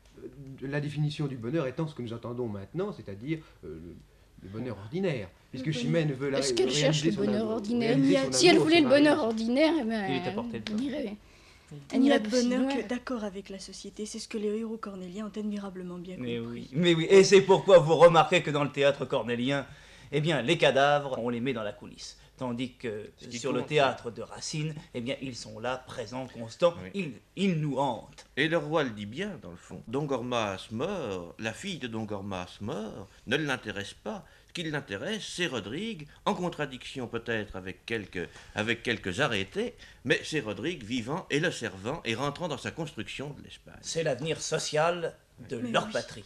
[SPEAKER 15] la définition du bonheur étant ce que nous entendons maintenant, c'est-à-dire euh, le, le bonheur ordinaire, puisque Chimène veut la
[SPEAKER 18] Est-ce qu'elle cherche le bonheur
[SPEAKER 15] amour,
[SPEAKER 18] ordinaire? Si elle voulait le bonheur ordinaire, eh ben,
[SPEAKER 21] il est apporté
[SPEAKER 18] elle irait.
[SPEAKER 19] Elle n'irait de bonheur que d'accord avec la société. C'est ce que les héros cornéliens ont admirablement bien compris.
[SPEAKER 6] Mais oui, mais oui. Et c'est pourquoi vous remarquez que dans le théâtre cornélien, eh bien, les cadavres, on les met dans la coulisse. Tandis que sur le théâtre de Racine, eh bien, ils sont là, présents, constants, oui. ils, ils nous hantent.
[SPEAKER 21] Et le roi le dit bien, dans le fond. Don Gormas mort, la fille de Don Gormas mort, ne l'intéresse pas. Ce qui l'intéresse, c'est Rodrigue, en contradiction peut-être avec quelques, avec quelques arrêtés, mais c'est Rodrigue vivant et le servant et rentrant dans sa construction de l'Espagne.
[SPEAKER 6] C'est l'avenir social de mais leur oui. patrie.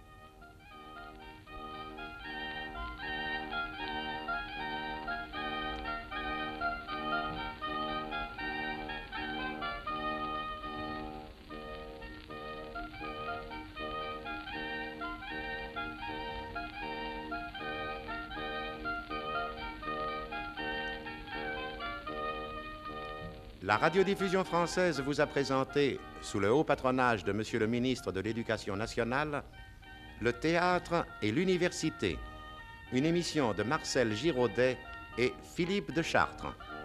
[SPEAKER 22] La radiodiffusion française vous a présenté, sous le haut patronage de Monsieur le ministre de l'Éducation nationale, Le théâtre et l'université, une émission de Marcel Giraudet et Philippe de Chartres.